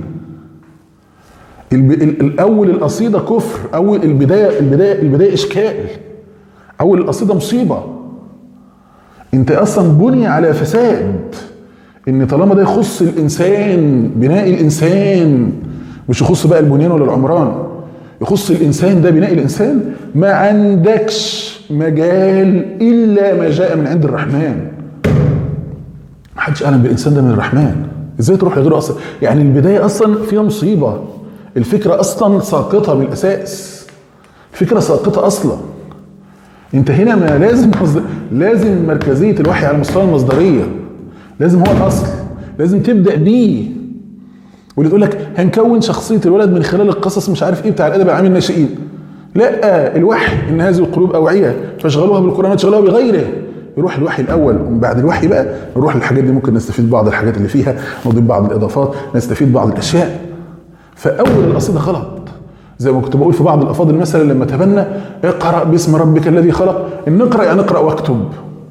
الأول القصيدة كفر، أول البداية إشكال، أول القصيدة مصيبة. أنت أصلا بني على فساد، إن طالما ده يخص الإنسان، بناء الإنسان، مش يخص بقى البنيان ولا العمران، يخص الانسان، ده بناء الانسان، ما عندكش مجال الا ما جاء من عند الرحمن. ما حدش اعلم بالانسان ده من الرحمن، ازاي تروح لغيره اصلا؟ يعني البدايه اصلا فيها مصيبه، الفكره اصلا ساقطه من الاساس، الفكره ساقطه اصلا. انت هنا ما لازم مركزيه الوحي على مستوى المصدريه، لازم هو الاصل، لازم تبدا بيه. واللي تقول لك هنكون شخصيه الولد من خلال القصص مش عارف ايه بتاع الادب العام الناشئين، لا، الوحي ان هذه القلوب اوعيه فاشغلوها بالقران تشغلوها بغيره. يروح الوحي الاول، ومن بعد الوحي بقى نروح للحاجات دي، ممكن نستفيد بعض الحاجات اللي فيها، نضيف بعض الاضافات، نستفيد بعض الاشياء. فاول القصيده غلط، زي ما كنت بقول في بعض الافاضل مثلا لما تبنى اقرا باسم ربك الذي خلق، ان نقرا يعني اقرا واكتب.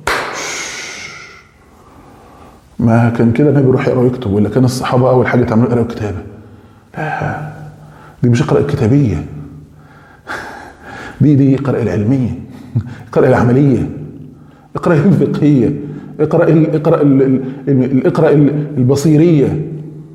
ما كان كده النبي يروح يقرا ويكتب، ولا كان الصحابه اول حاجه تعملوا قراءه وكتابه؟ لا، دي مش قراءه كتابيه، دي قراءه العلميه، القراءه العمليه، القراءه الفقهيه، القراءه البصيريه.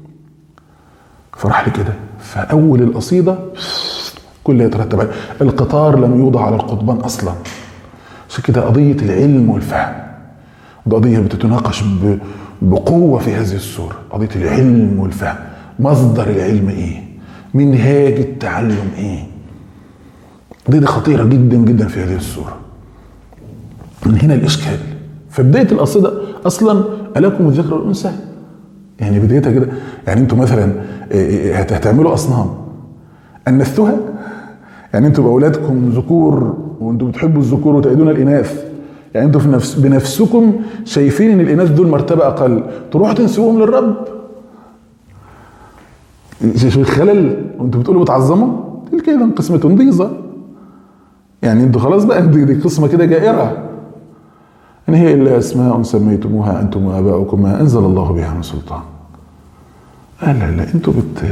فراح لكده، فاول القصيده كل يترتب عليه. القطار لم يوضع على القضبان اصلا. عشان كده قضيه العلم والفهم قضيه بتتناقش بقوة في هذه السورة، قضية العلم والفهم. مصدر العلم ايه؟ منهاج التعلم ايه؟ دي خطيرة جدا جدا في هذه السورة. من هنا الإشكال. فبداية القصيدة أصلا ألكم الذكر والأنثى، يعني بدايتها كده. يعني أنتوا مثلا هتعملوا أصنام أنثوها، يعني أنتوا بأولادكم ذكور وأنتوا بتحبوا الذكور وتأيدون الإناث، يعني انتوا بنفسكم شايفين ان الاناث دول مرتبه اقل، تروحوا تنسبوهم للرب. شوف الخلل، وانتوا بتقولوا بتعظموا، تلك اذا قسمه ضيزه. يعني انتوا خلاص بقى دي قسمه كده جائره. إن هي إلا أسماء سميتموها أنتم وآباؤكم ما أنزل الله بها من سلطان. لا أنتوا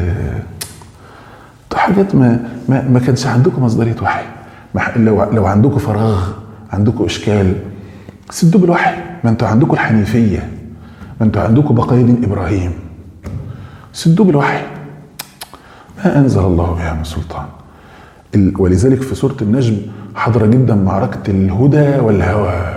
حاجات ما كانش عندكم مصدرية وحي. لو عندكم فراغ، عندكم إشكال، سدوا بالوحي. ما أنتوا عندكم الحنيفية، ما أنتوا عندكم بقايا دين إبراهيم، سدوا بالوحي. ما أنزل الله بها من سلطان. ولذلك في سورة النجم حضر جدا معركة الهدى والهوى،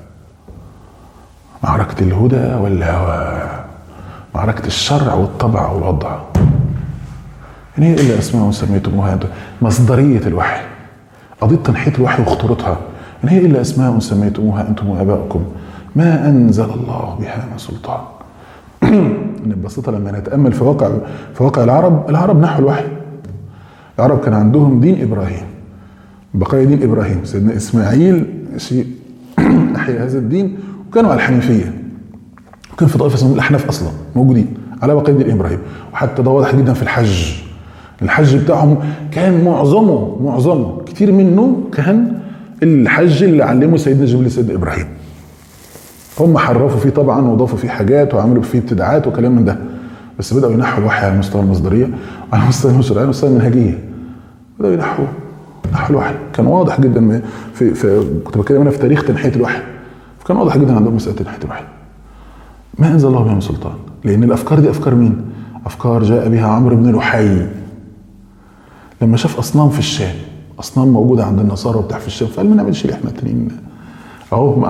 معركة الهدى والهوى، معركة الشرع والطبع والوضع. إن هي إلا أسماء سميتموها أنتم، مصدرية الوحي، قضية تنحيط الوحي وخطورتها. إن هي إلا أسماء سميتموها أنتم وآباؤكم ما أنزل الله بها من سلطان. ببساطة لما نتأمل في واقع العرب نحو الوحي. العرب كان عندهم دين إبراهيم، بقايا دين إبراهيم، سيدنا إسماعيل أحيا هذا الدين، وكانوا على الحنيفية. وكان في طائفة اسمهم الأحناف أصلا موجودين على بقايا دين إبراهيم. وحتى ده واضح جدا في الحج بتاعهم كان معظمه كتير منه كان الحج اللي علمه سيدنا جبريل سيدنا إبراهيم. هم حرفوا فيه طبعا وضافوا فيه حاجات وعملوا فيه ابتداعات وكلام من ده، بس بدأوا ينحوا الوحي على مستوى المصدرية وعلى مستوى الشرعية ومستوى المنهجية. بدأوا ينحوا الوحي. كان واضح جدا كنت بتكلم انا في تاريخ تنحية الوحي، فكان واضح جدا عندهم مسألة تنحية الوحي. ما أنزل الله بها من سلطان، لأن الأفكار دي أفكار مين؟ أفكار جاء بها عمرو بن لحي لما شاف أصنام في الشام، أصنام موجودة عند النصارى وبتاع في الشام، فقال ما نعملش اللي احنا التانيين أهو. ما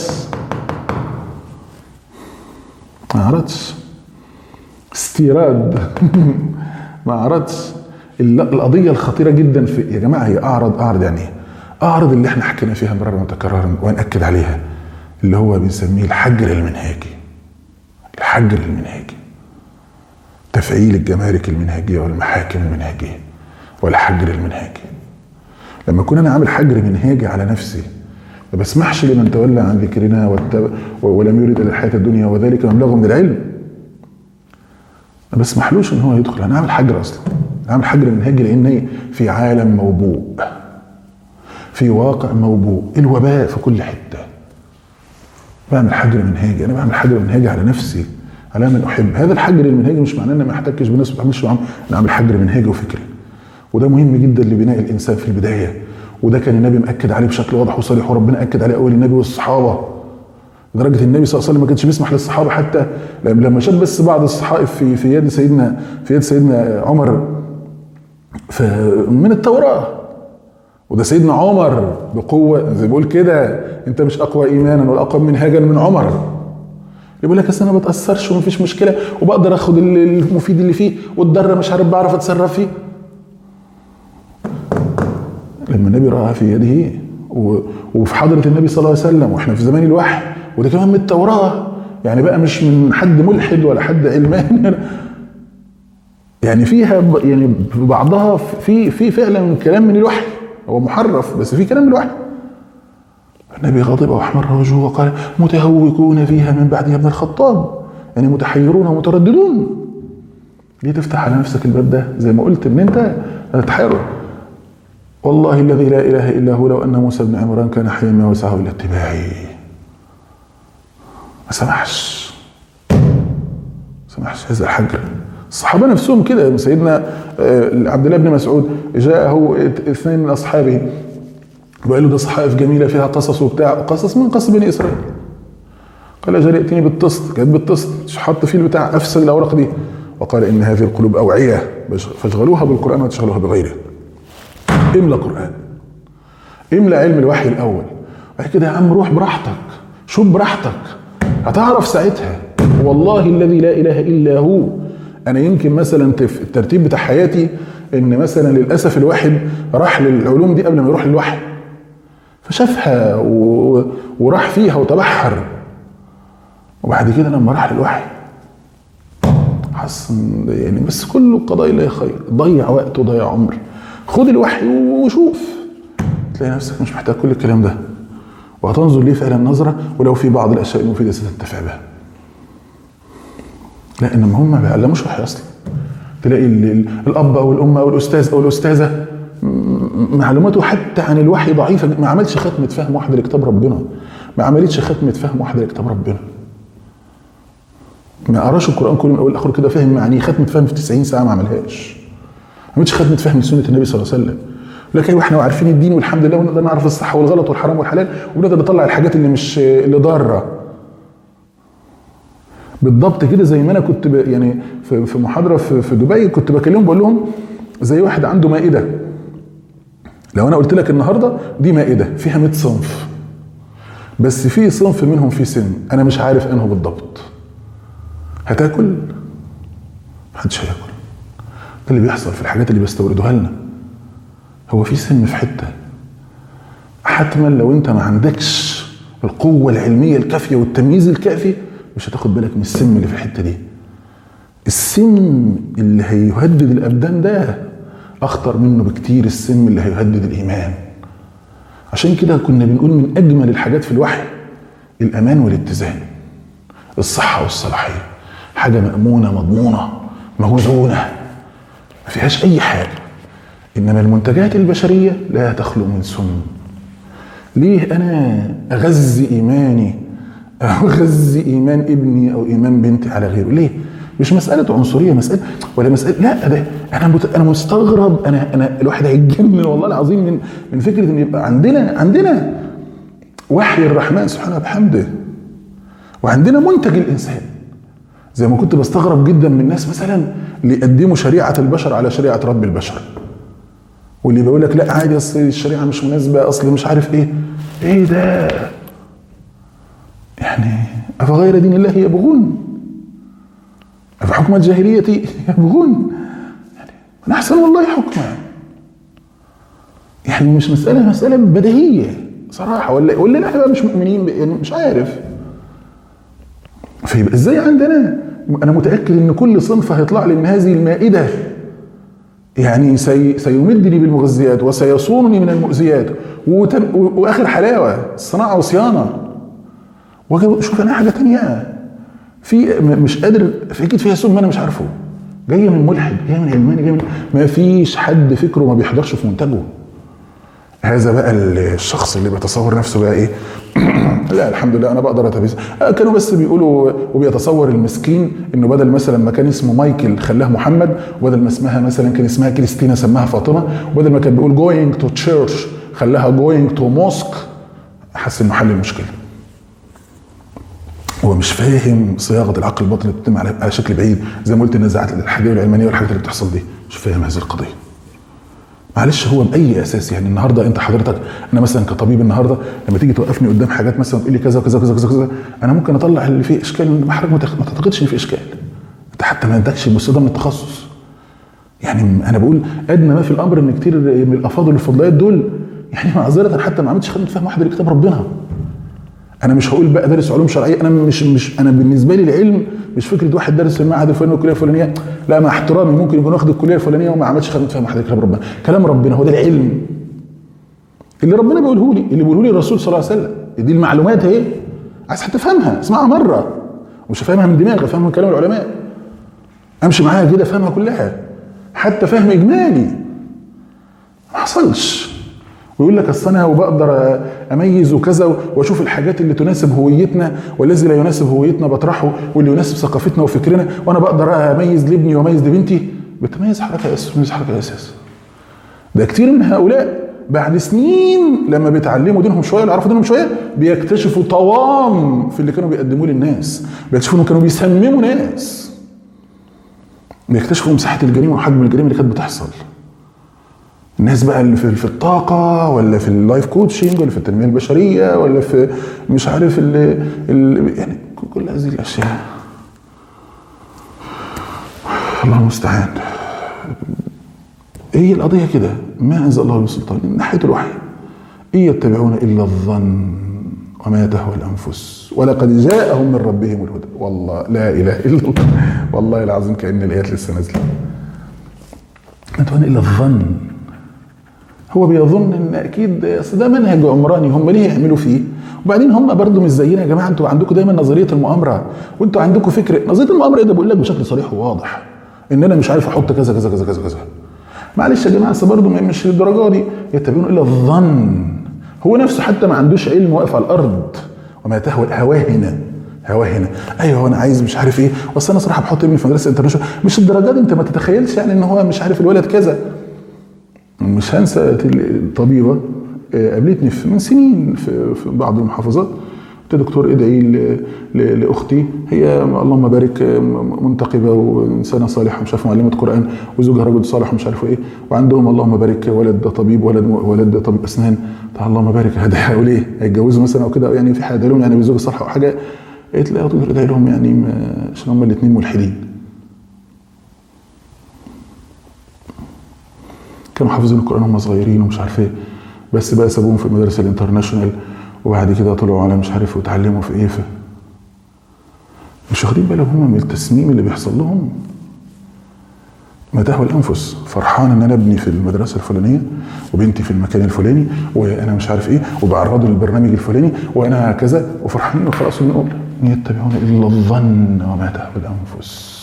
أعرضش استيراد ما أعرضش. القضية الخطيرة جدا في يا جماعة هي أعرض يعني إيه؟ أعرض اللي احنا حكينا فيها مرارا وتكرارا ونأكد عليها، اللي هو بنسميه الحجر المنهاجي. الحجر المنهاجي، تفعيل الجمارك المنهجية والمحاكم المنهجية والحجر المنهاجي. لما كنا أنا عامل حجر منهاجي على نفسي، ما بسمحش لمن تولى عن ذكرنا ولم يرد إلى الحياة الدنيا وذلك مبلغ من العلم، ما بسمحلوش ان هو يدخل. انا عامل حجر اصلا، عامل حجر منهجي، لان في عالم موبوء، في واقع موبوء، الوباء في كل حته. بعمل حجر منهجي، انا بعمل حجر منهجي على نفسي، على من احب. هذا الحجر المنهجي مش معناه ان ما احتكش بالناس وما اعملش معاهم، انا عامل حجر منهجي وفكري. وده مهم جدا لبناء الانسان في البدايه، وده كان النبي مأكد عليه بشكل واضح وصريح، وربنا أكد عليه اول النبي والصحابه، لدرجه النبي صلى الله عليه وسلم ما كانش بيسمح للصحابه حتى لما شاف بس بعض الصحائف في يد سيدنا عمر من التوراه، وده سيدنا عمر بقوه زي بيقول كده، انت مش اقوى ايمانا ولا اقوى منهاجا من عمر. يقول لك اصل انا ما بتاثرش ومفيش مشكله وبقدر اخد المفيد اللي فيه والضر مش عارف بعرف اتصرف فيه. لما النبي راى في يده وفي حضره النبي صلى الله عليه وسلم واحنا في زمان الوحي، وده كمان من التوراه، يعني بقى مش من حد ملحد ولا حد علماني، يعني فيها يعني بعضها في فعلا كلام من الوحي، هو محرف بس في كلام من الوحي. النبي غضب واحمر وجهه وقال متهوكون فيها من بعد ابن الخطاب، يعني متحيرون ومترددون. ليه تفتح على نفسك الباب ده؟ زي ما قلت ان انت تتحير. والله الذي لا اله الا هو لو ان موسى بن عمران كان حيا ما وسعه الا اتباعي. ما سمحش هذا الحجر. الصحابه نفسهم كده، سيدنا عبد الله بن مسعود جاءه اثنين من اصحابه وقال له ده صحائف جميله فيها قصص وبتاع، قصص من قصص بني اسرائيل. قال اجل ائتني بالطست، كانت بالطست حط فيه البتاع، افسد الاوراق دي، وقال ان هذه القلوب اوعيه فاشغلوها بالقران وتشغلوها بغيره. املى قران، املى علم الوحي الاول، بعد كده يا عم روح براحتك، شوف براحتك، هتعرف ساعتها. والله الذي لا اله الا هو. انا يمكن مثلا في الترتيب بتاع حياتي ان مثلا للاسف الواحد راح للعلوم دي قبل ما يروح للوحي، فشافها وراح فيها وتبحر، وبعد كده لما راح للوحي حس يعني بس كله قضاء الله خير. ضيع وقت وضيع عمر، خد الوحي وشوف، تلاقي نفسك مش محتاج كل الكلام ده، وهتنظر ليه فعلا نظرة، ولو في بعض الاشياء المفيدة ستنتفع بها. لا انما هم ما بيعلموش وحي اصلا. تلاقي الاب او الام او الاستاذ او الاستاذه معلوماته حتى عن الوحي ضعيفه، ما عملش ختمه فهم واحده لكتاب ربنا، ما عملتش ختمه فهم واحده لكتاب ربنا، ما قراش القران كله من اول لاخره كده فاهم معانيه، ختمه فهم في 90 ساعه ما عملهاش، ما عملتش ختمه فهم سنه النبي صلى الله عليه وسلم. لكن ايوه احنا عارفين الدين والحمد لله ونقدر نعرف الصح والغلط والحرام والحلال ونقدر نطلع الحاجات اللي مش اللي ضاره. بالضبط كده زي ما انا كنت يعني في محاضره في دبي كنت بكلمهم بقول لهم زي واحد عنده مائده، لو انا قلت لك النهارده دي مائده فيها 100 صنف، بس في صنف منهم فيه سم انا مش عارف انه بالضبط، هتاكل؟ محدش هياكل. ده اللي بيحصل في الحاجات اللي بيستوردوها لنا، هو في سم في حته، حتما لو انت ما عندكش القوه العلميه الكافيه والتمييز الكافي مش هتاخد بالك من السم اللي في الحته دي. السم اللي هيهدد الابدان ده اخطر منه بكتير السم اللي هيهدد الايمان. عشان كده كنا بنقول من اجمل الحاجات في الوحي الامان والاتزان، الصحه والصلاحيه، حاجه مامونه مضمونه موزونه ما فيهاش اي حاجه. انما المنتجات البشريه لا تخلو من سم. ليه انا اغذي ايماني او اغذي ايمان ابني او ايمان بنتي على غيره؟ ليه؟ مش مساله عنصريه، مساله ولا مساله، لا ده انا مستغرب، انا الواحد هيتجنن والله العظيم من فكره ان يبقى عندنا وحي الرحمن سبحانه وبحمده، وعندنا منتج الانسان. زي ما كنت بستغرب جدا من الناس مثلا اللي يقدموا شريعه البشر على شريعه رب البشر، واللي بيقول لك لا عادي اصل الشريعه مش مناسبه، اصل مش عارف ايه ده يعني، افغير دين الله يبغون افحكم الجاهليه يبغون، يعني انا احسن والله حكما. يعني مش مساله بديهيه صراحه، ولا احنا مش مؤمنين يعني مش عارف. فيبقى ازاي عندنا، انا متاكد ان كل صنف هيطلع لي من هذه المائده يعني سيمدني بالمغذيات وسيصونني من المؤذيات، واخر حلاوه صناعه وصيانه. واجي اشوف انا حاجه ثانيه في مش قادر، في اكيد فيها سم انا مش عارفه، جايه من ملحد، جايه من علماني، جايه من ما فيش حد فكره ما بيحضرش في منتجه. هذا بقى الشخص اللي بيتصور نفسه بقى ايه لا الحمد لله انا بقدر اتميز. كانوا بس بيقولوا وبيتصور المسكين انه بدل مثلا ما كان اسمه مايكل خلاه محمد، وبدل ما اسمها مثلا كان اسمها كريستينا سماها فاطمه، وبدل ما كان بيقول جوينج تو تشيرش خلاها جوينج تو موسك. حس انه حل المشكله. هو مش فاهم صياغه العقل الباطني اللي بتتم على شكل بعيد، زي ما قلت النزاعات الحاديه والعلمانيه والحاجات اللي بتحصل دي، مش فاهم هذه القضيه. معلش هو باي اساس يعني النهارده انت حضرتك، انا مثلا كطبيب النهارده لما تيجي توقفني قدام حاجات مثلا تقول لي كذا كذا كذا كذا كذا، انا ممكن اطلع اللي فيه اشكال، ما تعتقدش ان فيه اشكال، انت حتى ما عندكش المستوى من التخصص. يعني انا بقول ادنى ما في الامر ان كتير من الافاضل والفضليات دول يعني معذره حتى ما عملتش خدمه فهم واحده لكتاب ربنا. انا مش هقول بقى دارس علوم شرعيه، انا مش انا بالنسبه لي العلم مش فكره واحد دارس في المعهد الفلاني والكليه الفلانيه، لا مع احترامي ممكن يكون واخد الكليه الفلانيه وما عملش خدمه فهم واحده لكتاب ربنا. كلام ربنا هو ده العلم اللي ربنا بيقوله لي، اللي بيقوله لي الرسول صلى الله عليه وسلم. دي المعلومات اهي، عايز حتى افهمها اسمعها مره، مش افهمها من دماغي، افهمها من كلام العلماء، امشي معاها كده افهمها كلها حتى فهم اجمالي. ما حصلش. ويقول لك اصل انا وبقدر اميز وكذا واشوف الحاجات اللي تناسب هويتنا والذي لا يناسب هويتنا بطرحه، واللي يناسب ثقافتنا وفكرنا، وانا بقدر اميز لابني واميز لبنتي. بتميز حركه اساس، حركه اساس. ده كتير من هؤلاء بعد سنين لما بيتعلموا دينهم شويه ويعرفوا دينهم شويه بيكتشفوا طوام في اللي كانوا بيقدموه للناس، بيكتشفوا انهم كانوا بيسمموا ناس، بيكتشفوا مساحه الجريمه وحجم الجريمه اللي كانت بتحصل. الناس بقى اللي في الطاقه ولا في اللايف كوتشنج ولا في التنميه البشريه ولا في مش عارف يعني كل هذه الاشياء الله المستعان. هي القضيه كده، ما انزل الله من سلطان من ناحيه الوحي، ان يتبعون الا الظن وما تهوى الانفس ولقد جاءهم من ربهم الهدى. والله لا اله الا الله، والله العظيم كأن الايات لسه نازله. ما تهوى الا الظن. هو بيظن ان اكيد اصل ده منهج عمراني هم ليه يعملوا فيه، وبعدين هم برضو مش زينا يا جماعه. انتوا عندكم دايما نظريه المؤامره، وانتوا عندكم فكره نظريه المؤامره ده بقول لك بشكل صريح وواضح ان انا مش عارف احط كذا كذا كذا كذا كذا. معلش يا جماعه اصل برضو مش للدرجه دي. يتبعون الا الظن. هو نفسه حتى ما عندوش علم واقف على الارض، وما تهوى هواه هنا. ايوه انا عايز مش عارف ايه، بس انا صراحه بحط ابني في مدرسه انترناشونال، مش الدرجات دي، انت ما تتخيلش يعني ان هو مش عارف الولد كذا. مش هنسى الطبيبه قابلتني من سنين في بعض المحافظات، قلت دكتور ادعي لاختي، هي اللهم بارك منتقبه وانسانه صالحه مش عارف معلمه قران وزوجها رجل صالح ومش عارف ايه، وعندهم اللهم بارك ولد طبيب ولد طبيب اسنان، اللهم بارك هدعوا ليه هيتجوزوا مثلا او كده، يعني في حد لهم يعني بزوجه صالحه او حاجه. قلت لها دكتور ادعي لهم يعني عشان هم الاثنين ملحدين، كانوا حافظين القران وهم صغيرين ومش عارف ايه، بس بقى سابوهم في المدرسه الانترناشونال وبعد كده طلعوا على مش عارف وتعلموا في ايه، مش واخدين بالهم هم من التسميم اللي بيحصل لهم. ما تهوى الانفس، فرحان ان انا ابني في المدرسه الفلانيه وبنتي في المكان الفلاني وانا مش عارف ايه وبعرضه للبرنامج الفلاني وانا كذا وفرحانين وخلاص، ونقول ان يتبعون الا الظن وما تهوى الانفس.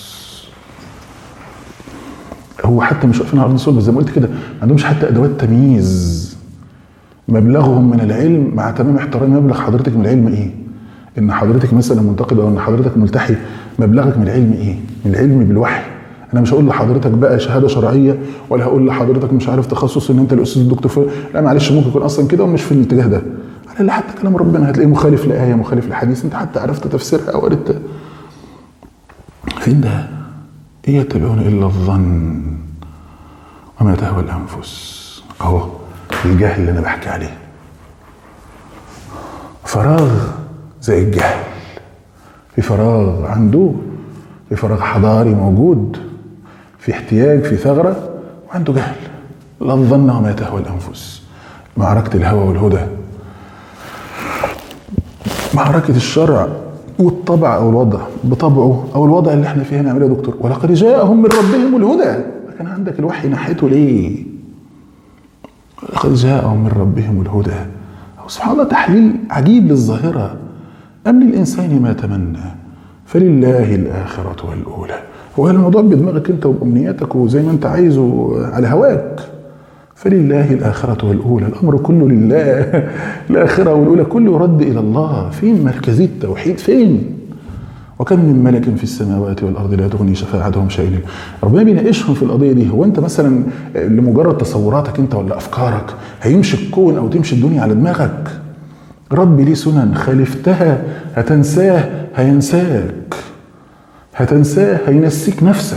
هو حتى مش واقفين على ارض الصلب زي ما قلت كده، ما عندهمش حتى ادوات تمييز. مبلغهم من العلم مع تمام احترامي مبلغ حضرتك من العلم ايه؟ ان حضرتك مثلا منتقد او ان حضرتك ملتحي، مبلغك من العلم ايه؟ من العلم بالوحي. انا مش هقول لحضرتك بقى شهاده شرعيه ولا هقول لحضرتك مش عارف تخصص ان انت الاستاذ الدكتور لا معلش، ممكن يكون اصلا كده ومش في الاتجاه ده، على اللي حتى كلام ربنا هتلاقيه مخالف لايه مخالف لحديث انت حتى عرفت تفسيرها او قريت فين ده؟ ايه يتبعون الا الظن وما تهوى الانفس. اهو الجهل اللي انا بحكي عليه، فراغ زي الجهل، في فراغ عنده، في فراغ حضاري موجود، في احتياج، في ثغرة، وعنده جهل. لا الظن وما تهوى الأنفس. معركة الهوى والهدى، معركة الشرع والطبع أو الوضع بطبعه أو الوضع اللي احنا فيه نعمله يا دكتور. ولقد جاءهم من ربهم الهدى، كان عندك الوحي ناحيته ليه؟ لقد جاءهم من ربهم الهدى. سبحان الله، تحليل عجيب للظاهرة. أم للإنسان ما تمنى فلله الآخرة والأولى. هو الموضوع بدماغك أنت وبأمنياتك وزي ما أنت عايزه على هواك. فلله الآخرة والأولى، الأمر كله لله. الآخرة والأولى كله يرد إلى الله. فين مركزية التوحيد؟ فين؟ وكم من ملك في السماوات والأرض لا تغني شفاعتهم شيئا. ربنا بيناقشهم في القضية دي. هو أنت مثلا لمجرد تصوراتك أنت ولا أفكارك هيمشي الكون أو تمشي الدنيا على دماغك؟ ربي ليه سنن، خالفتها هتنساه هينساك، هتنساه هينسيك نفسك.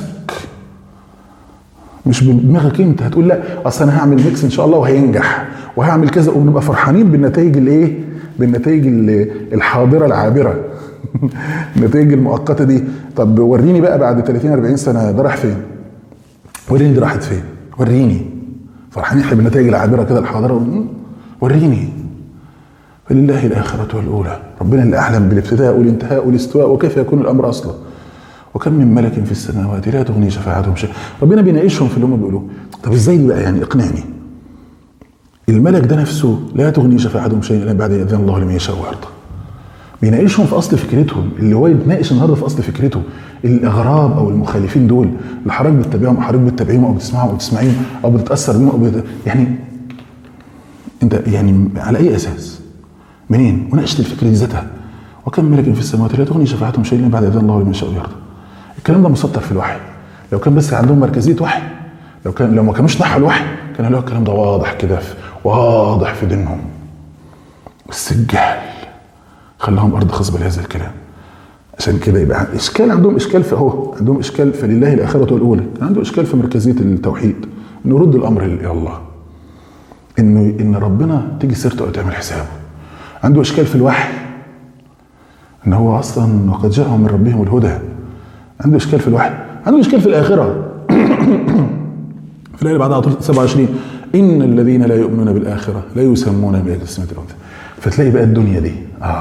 مش بدماغك انت هتقول لا اصل انا هعمل ميكس ان شاء الله وهينجح وهعمل كذا، ونبقى فرحانين بالنتائج الايه؟ بالنتائج الحاضره العابره. النتائج المؤقته دي. طب وريني بقى بعد 30 40 سنه ده راح فين؟ وريني دي راحت فين؟ وريني. فرحانين احنا بالنتائج العابره كده الحاضره، وريني. فلله الآخرة والأولى. ربنا اللي أعلم بالابتداء والانتهاء والاستواء وكيف يكون الأمر أصلا. وكم من ملك في السماوات لا تغني شفاعتهم شيئا. ربنا بيناقشهم في اللي هم بيقولوه. طب ازاي دي بقى؟ يعني اقنعني. الملك ده نفسه لا تغني شفاعتهم شيئا الا بعد يأذن الله لمن يشاء ويرضى. بيناقشهم في اصل فكرتهم، اللي هو يتناقش النهارده في اصل فكرته. الاغراب او المخالفين دول اللي حضرتك بتتابعهم او حضرتك بتتابعيهم او بتسمعهم او بتسمعيهم او بتتاثر بيهم او يعني انت يعني على اي اساس؟ منين؟ مناقشه الفكره دي ذاتها. وكم ملك في السماوات لا تغني شفاعتهم شيئا الا بعد يأذن الله لمن يشاء ويرضى. الكلام ده مسطر في الوحي. لو كان بس عندهم مركزيه وحي، لو ما كانوش نحوا الوحي كان هيلاقوا الكلام ده واضح كده، واضح في دينهم. بس الجهل خلاهم ارض خصبه لهذا الكلام. عشان كده يبقى اشكال عندهم، اشكال في اهو عندهم اشكال فلله الاخره والاولى. كان عنده اشكال في مركزيه التوحيد، انه يرد الامر الى الله، ان ربنا تيجي سيرته او تعمل حسابه. عنده اشكال في الوحي، ان هو اصلا وقد جاءهم من ربهم الهدى. عنده اشكال في الوحي. عنده اشكال في الاخره. في الايه اللي بعدها 27 ان الذين لا يؤمنون بالاخره لا يسمون باسماء الانثى. فتلاقي بقى الدنيا دي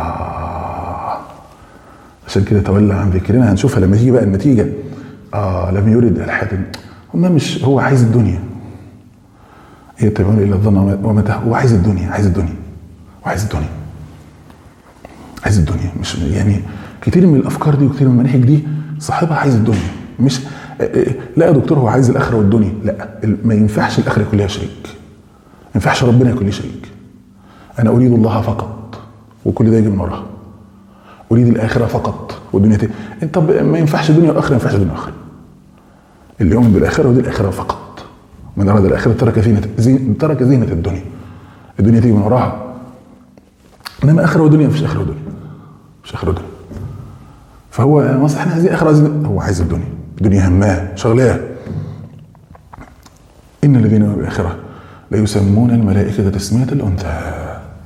عشان كده تولى عن ذكرنا. هنشوفها لما تيجي بقى النتيجه. لم يرد الحد، هم مش هو عايز الدنيا. يتبعون الا الظن وما هو عايز الدنيا، عايز الدنيا وعايز الدنيا، عايز الدنيا. مش يعني كتير من الافكار دي وكتير من المناهج دي صاحبها عايز الدنيا. مش لا يا دكتور هو عايز الاخره والدنيا. لا، ما ينفعش الاخره يكون لها شريك، ما ينفعش ربنا يكون له شريك. انا اريد الله فقط، وكل ده يجي من وراها. أريد الآخرة فقط والدنيا انت ما ينفعش دنيا وآخرة، ما ينفعش دنيا وآخرة. اللي يؤمن بالآخرة ودي الآخرة فقط. من أراد الآخرة ترك زينة الدنيا. الدنيا تيجي من وراها، إنما آخرة ودنيا مفيش آخرة ودنيا، مفيش آخرة ودنيا. فهو مثلا احنا عايزين آخرة، هو عايز الدنيا، الدنيا هماه شغلاه. إن الذين يؤمنون بالآخرة لا يسمون الملائكة تسمية الأنثى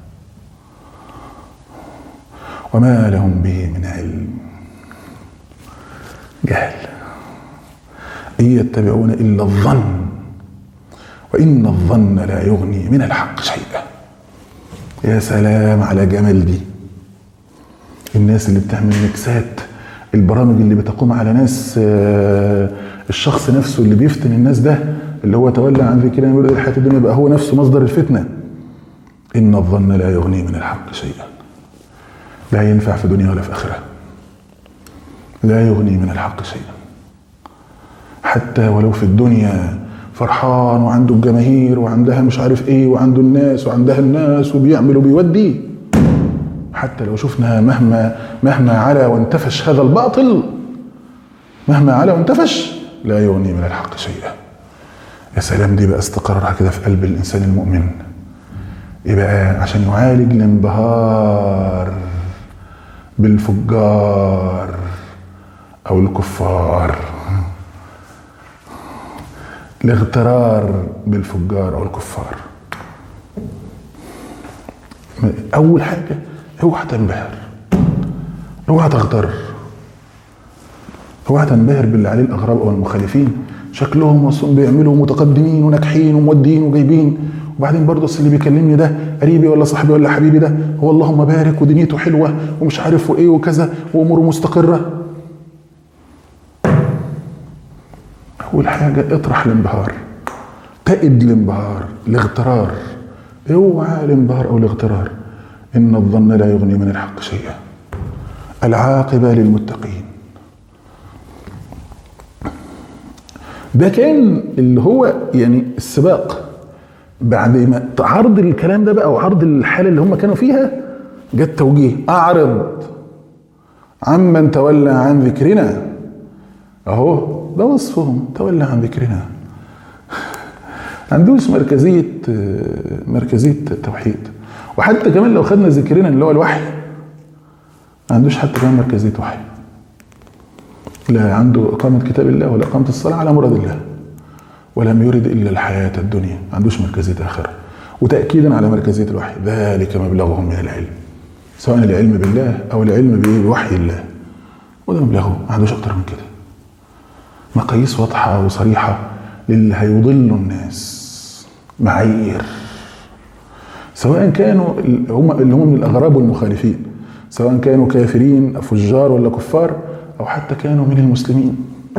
وما لهم به من علم. جهل. إن يتبعون إلا الظن وإن الظن لا يغني من الحق شيئا. يا سلام على جمال دي. الناس اللي بتعمل ميكسات، البرامج اللي بتقوم على ناس، الشخص نفسه اللي بيفتن الناس ده اللي هو تولى عن ذكرنا ويريد الحياة الدنيا بقى هو نفسه مصدر الفتنة. إن الظن لا يغني من الحق شيئا. لا ينفع في دنيا ولا في آخرة. لا يغني من الحق شيئا. حتى ولو في الدنيا فرحان وعنده الجماهير وعندها مش عارف ايه وعنده الناس وعندها الناس وبيعمل وبيودي، حتى لو شفنا مهما علا وانتفش هذا الباطل، مهما علا وانتفش لا يغني من الحق شيئا. يا سلام، دي بقى استقرارها كده في قلب الإنسان المؤمن. يبقى عشان يعالج الانبهار بالفجار أو الكفار، الاغترار بالفجار أو الكفار، أول حاجة اوعى تنبهر، اوعى تغتر، اوعى تنبهر باللي عليه الأغراب أو المخالفين. شكلهم وصهم بيعملوا متقدمين وناجحين ومودين وجايبين، وبعدين برضه اللي بيكلمني ده قريبي ولا صاحبي ولا حبيبي ده هو اللهم بارك ودنيته حلوة ومش عارف وايه وكذا واموره مستقرة. أول حاجة اطرح الانبهار، تقد الانبهار، الاغترار. اوعى الانبهار أو الاغترار. إن الظن لا يغني من الحق شيئا. العاقبة للمتقين. ده كان اللي هو يعني السباق. بعد ما عرض الكلام ده بقى وعرض الحالة اللي هم كانوا فيها، جاء التوجيه: أعرض عمن تولى عن ذكرنا. أهو ده وصفهم، تولى عن ذكرنا. عندوش مركزية توحيد. وحتى كمان لو خدنا ذكرنا اللي هو الوحي، ما عندوش حتى كمان مركزية وحي. لا عنده إقامة كتاب الله ولا إقامة الصلاة على مراد الله، ولم يرد إلا الحياة الدنيا. ما عندوش مركزية آخرة. وتأكيدا على مركزية الوحي: ذلك مبلغهم من العلم، سواء العلم بالله أو العلم بوحي الله. وده مبلغه، ما عندوش أكتر من كده. مقاييس واضحة وصريحة للي هيضلوا الناس، معايير، سواء كانوا اللي هم من الأغراب والمخالفين، سواء كانوا كافرين فجار ولا كفار، أو حتى كانوا من المسلمين.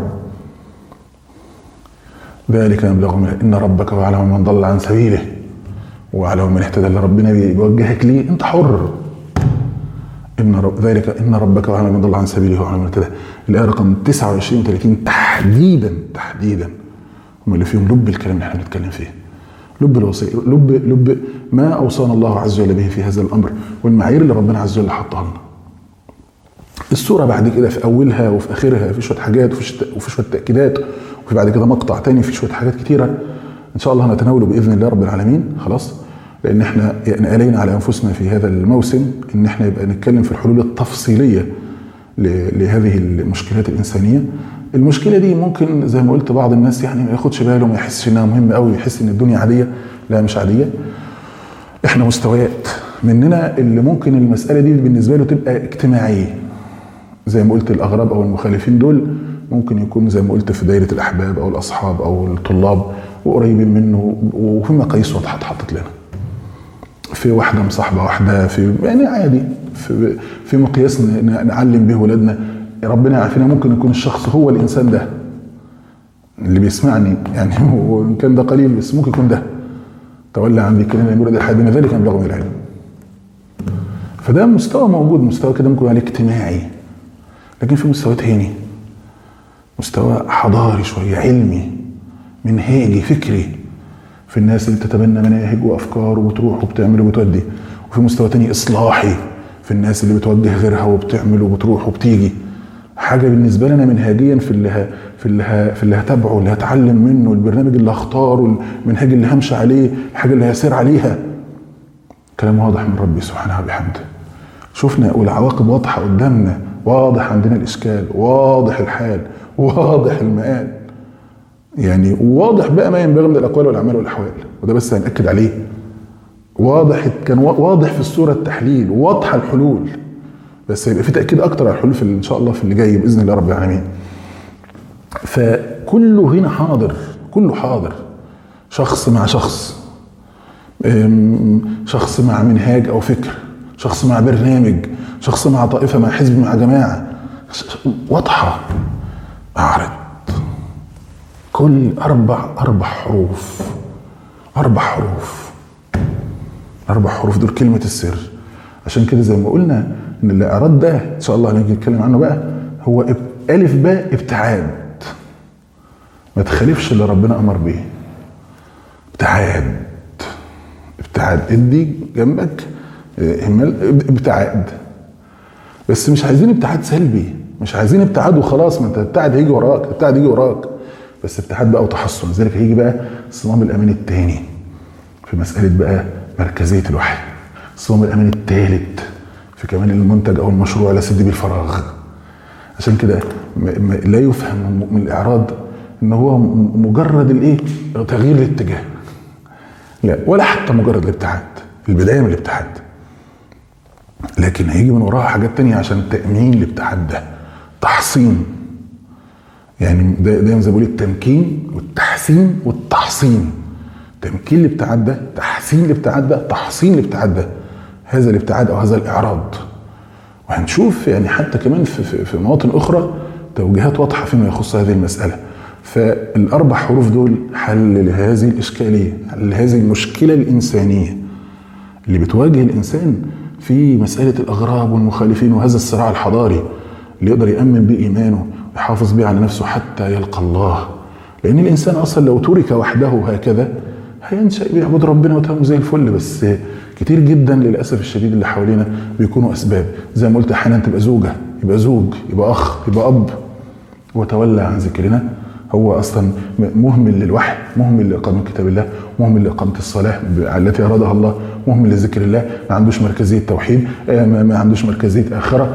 ذلك مبلغهم، إن ربك وأعلم من ضل عن سبيله وأعلم من اهتدى. اللي ربنا بيوجهك ليه أنت حر. إن ربك وأعلم من ضل عن سبيله وأعلم من اهتدى. الآية رقم 29 و30 تحديدا هم اللي فيهم لب الكلام اللي احنا بنتكلم فيه، لب الوصية، لب ما أوصانا الله عز وجل به في هذا الأمر، والمعايير اللي ربنا عز وجل حطها لنا. السورة بعد كده في أولها وفي آخرها في شوية حاجات وفي شوية تأكيدات، وفي بعد كده مقطع تاني في شوية حاجات كتيرة إن شاء الله هنتناوله بإذن الله رب العالمين. خلاص، لأن احنا يعني آلينا على أنفسنا في هذا الموسم إن احنا يبقى نتكلم في الحلول التفصيلية لهذه المشكلات الإنسانية. المشكلة دي ممكن زي ما قلت بعض الناس يعني ما ياخدش باله وما يحسش إنها مهمة قوي، يحس إن الدنيا عادية. لا، مش عادية. احنا مستويات مننا اللي ممكن المسألة دي بالنسبة له تبقى اجتماعية، زي ما قلت الأغراب أو المخالفين دول ممكن يكون زي ما قلت في دايرة الأحباب أو الأصحاب أو الطلاب وقريبين منه، وفي مقاييس واضحة اتحطت لنا، في واحدة مصاحبة واحدة، في يعني عادي في مقياس نعلم به ولادنا. ربنا يعافينا، ممكن يكون الشخص هو الإنسان ده اللي بيسمعني يعني، وإن كان ده قليل بس ممكن يكون ده تولى عن ذكرنا يريد الحياة الدنيا ذلك مبلغهم من العلم. فده مستوى موجود، مستوى كده ممكن عليه اجتماعي، لكن في مستوى تاني، مستوى حضاري شوية، علمي منهاجي فكري، في الناس اللي تتبنى مناهج وأفكار وبتروح وبتعمل وبتودي. وفي مستوى تاني إصلاحي، في الناس اللي بتوجه غيرها وبتعمل وبتروح وبتيجي. حاجه بالنسبه لنا منهجيا في اللي هتابعه، اللي هتعلم منه، البرنامج اللي هختاره، المنهج اللي همشي عليه، الحاجه اللي هسير عليها. كلام واضح من ربي سبحانه وبحمده. شفنا والعواقب واضحه قدامنا، واضح عندنا الاشكال، واضح الحال، واضح المآل. يعني واضح بقى ما ينبغي من الاقوال والاعمال والاحوال، وده بس هنأكد عليه. كان واضح في الصوره التحليل، واضحه الحلول، بس هيبقى في تأكيد اكتر على الحلول ان شاء الله في اللي جاي باذن الله رب العالمين. فكله هنا حاضر، كله حاضر، شخص مع شخص، شخص مع منهاج او فكر، شخص مع برنامج، شخص مع طائفه، مع حزب، مع جماعه، واضحه. اعرض كل اربع حروف، اربع حروف دول كلمه السر. عشان كده زي ما قلنا ان الاعراض ده ان شاء الله هنيجي نتكلم عنه بقى، هو الف باء ابتعاد، ما تخالفش اللي ربنا امر بيه. ابتعاد ادي جنبك همال ابتعاد، بس مش عايزين ابتعاد سلبي، مش عايزين ابتعاد وخلاص، ما انت ابتعاد هيجي وراك، بس ابتعاد بقى وتحصن. لذلك هيجي بقى الصمام الامان الثاني في مساله بقى مركزيه الوحي، الصمام الامان الثالث في كمان المنتج او المشروع لا سد بالفراغ. عشان كده لا يفهم من الاعراض ان هو مجرد تغيير الاتجاه، لا، ولا حتى مجرد الابتعاد، البدايه من الابتعاد، لكن هيجي من وراها حاجات تانية عشان تأمين الابتعاد ده، تحصين. يعني دايما زي ما بقول التمكين والتحسين والتحصين. تمكين الابتعاد ده، تحسين الابتعاد ده، تحصين الابتعاد ده، هذا الابتعاد او هذا الاعراض. وهنشوف يعني حتى كمان في مواطن اخرى توجيهات واضحه فيما يخص هذه المساله. فالاربع حروف دول حل لهذه الاشكاليه، حل لهذه المشكله الانسانيه اللي بتواجه الانسان في مساله الاغراب والمخالفين، وهذا الصراع الحضاري اللي يقدر يامن بيه ايمانه ويحافظ بيه على نفسه حتى يلقى الله. لان الانسان اصلا لو ترك وحده هكذا هينشأ بيعبد ربنا وتمام زي الفل، بس كتير جدا للاسف الشديد اللي حوالينا بيكونوا اسباب، زي ما قلت احيانا تبقى زوجه، يبقى زوج، يبقى اخ، يبقى اب، وتولى عن ذكرنا. هو اصلا مهمل للوحي، مهمل لاقامه كتاب الله، مهمل لاقامه الصلاه التي ارادها الله، مهمل لذكر الله، ما عندوش مركزيه توحيد، ما عندوش مركزيه اخره،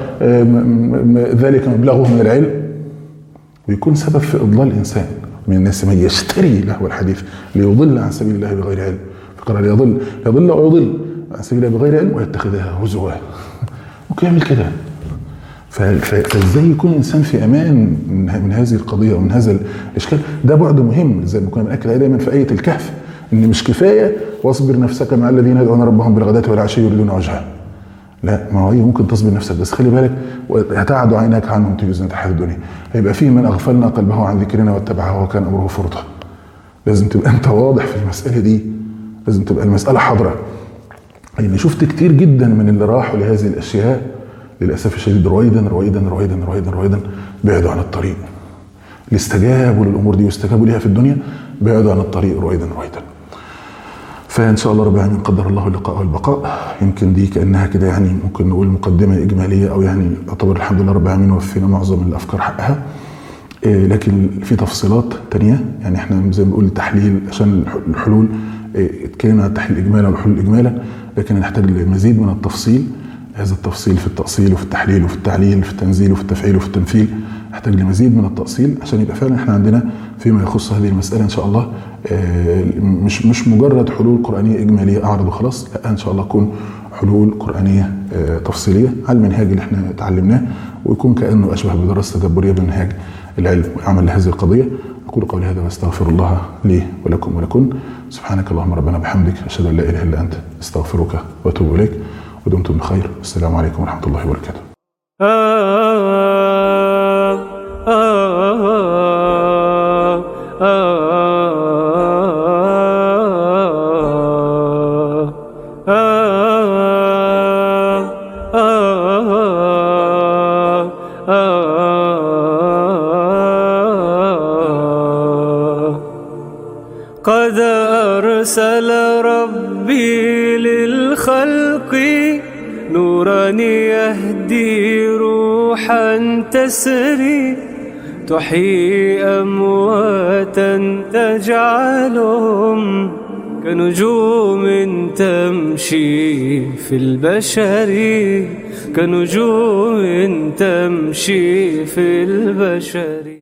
ذلك مبلغه من العلم، ويكون سبب في اضلال الانسان. من الناس من يشتري لهو الحديث ليضل عن سبيل الله بغير علم، فقال يضل ويضل عن سبيل الله بغير علم ويتخذها هزوا. ممكن يعمل كده. فازاي يكون الانسان في امان من هذه القضيه ومن هذا الاشكال؟ ده بعد مهم، زي ما كنا بنأكد عليه دايما في ايه الكهف، ان مش كفايه واصبر نفسك مع الذين يدعون ربهم بالغداة والعشي يريدون وجهه. لا، ما هو ممكن تصبر نفسك، بس خلي بالك هتعد عيناك عنهم تجزون الحياه الدنيا. هيبقى فيه من اغفلنا قلبه عن ذكرنا واتبع هواه وكان امره فرطا. لازم تبقى انت واضح في المساله دي، لازم تبقى المساله حاضره. يعني شفت كتير جدا من اللي راحوا لهذه الاشياء للاسف الشديد رويدا بعدوا عن الطريق. اللي استجابوا للامور دي واستجابوا ليها في الدنيا بعدوا عن الطريق رويدا. فان شاء الله رب العالمين قدر الله اللقاء والبقاء. يمكن دي كانها كده يعني ممكن نقول مقدمه اجماليه، او يعني يعتبر الحمد لله رب العالمين وفينا معظم الافكار حقها. لكن في تفصيلات تانية، يعني احنا زي ما بنقول تحليل عشان الحلول، اتكلمنا عن التحليل الاجمالي والحلول الاجماليه، لكن نحتاج لمزيد من التفصيل. هذا التفصيل في التأصيل وفي التحليل وفي التعليل وفي التنزيل وفي التفعيل وفي التنفيذ نحتاج لمزيد من التأصيل عشان يبقى فعلا احنا عندنا فيما يخص هذه المسألة ان شاء الله مش مجرد حلول قرآنية إجمالية أعرض وخلاص، لا، ان شاء الله تكون حلول قرآنية تفصيلية على المنهاج اللي احنا اتعلمناه، ويكون كأنه أشبه بدراسة تدبرية بمنهاج العلم وعمل لهذه القضية. أقول قولي هذا واستغفر الله لي ولكم ولكن. سبحانك اللهم ربنا بحمدك، أشهد أن لا إله إلا أنت، استغفرك وأتوب إليك، ودمتم بخير، والسلام عليكم ورحمة الله وبركاته. قد أرسل ربي للخلق نورا يهدي روحا تسري تحيي أمواتا تجعلهم كنجوم تمشي في البشر، كنجوم تمشي في البشر.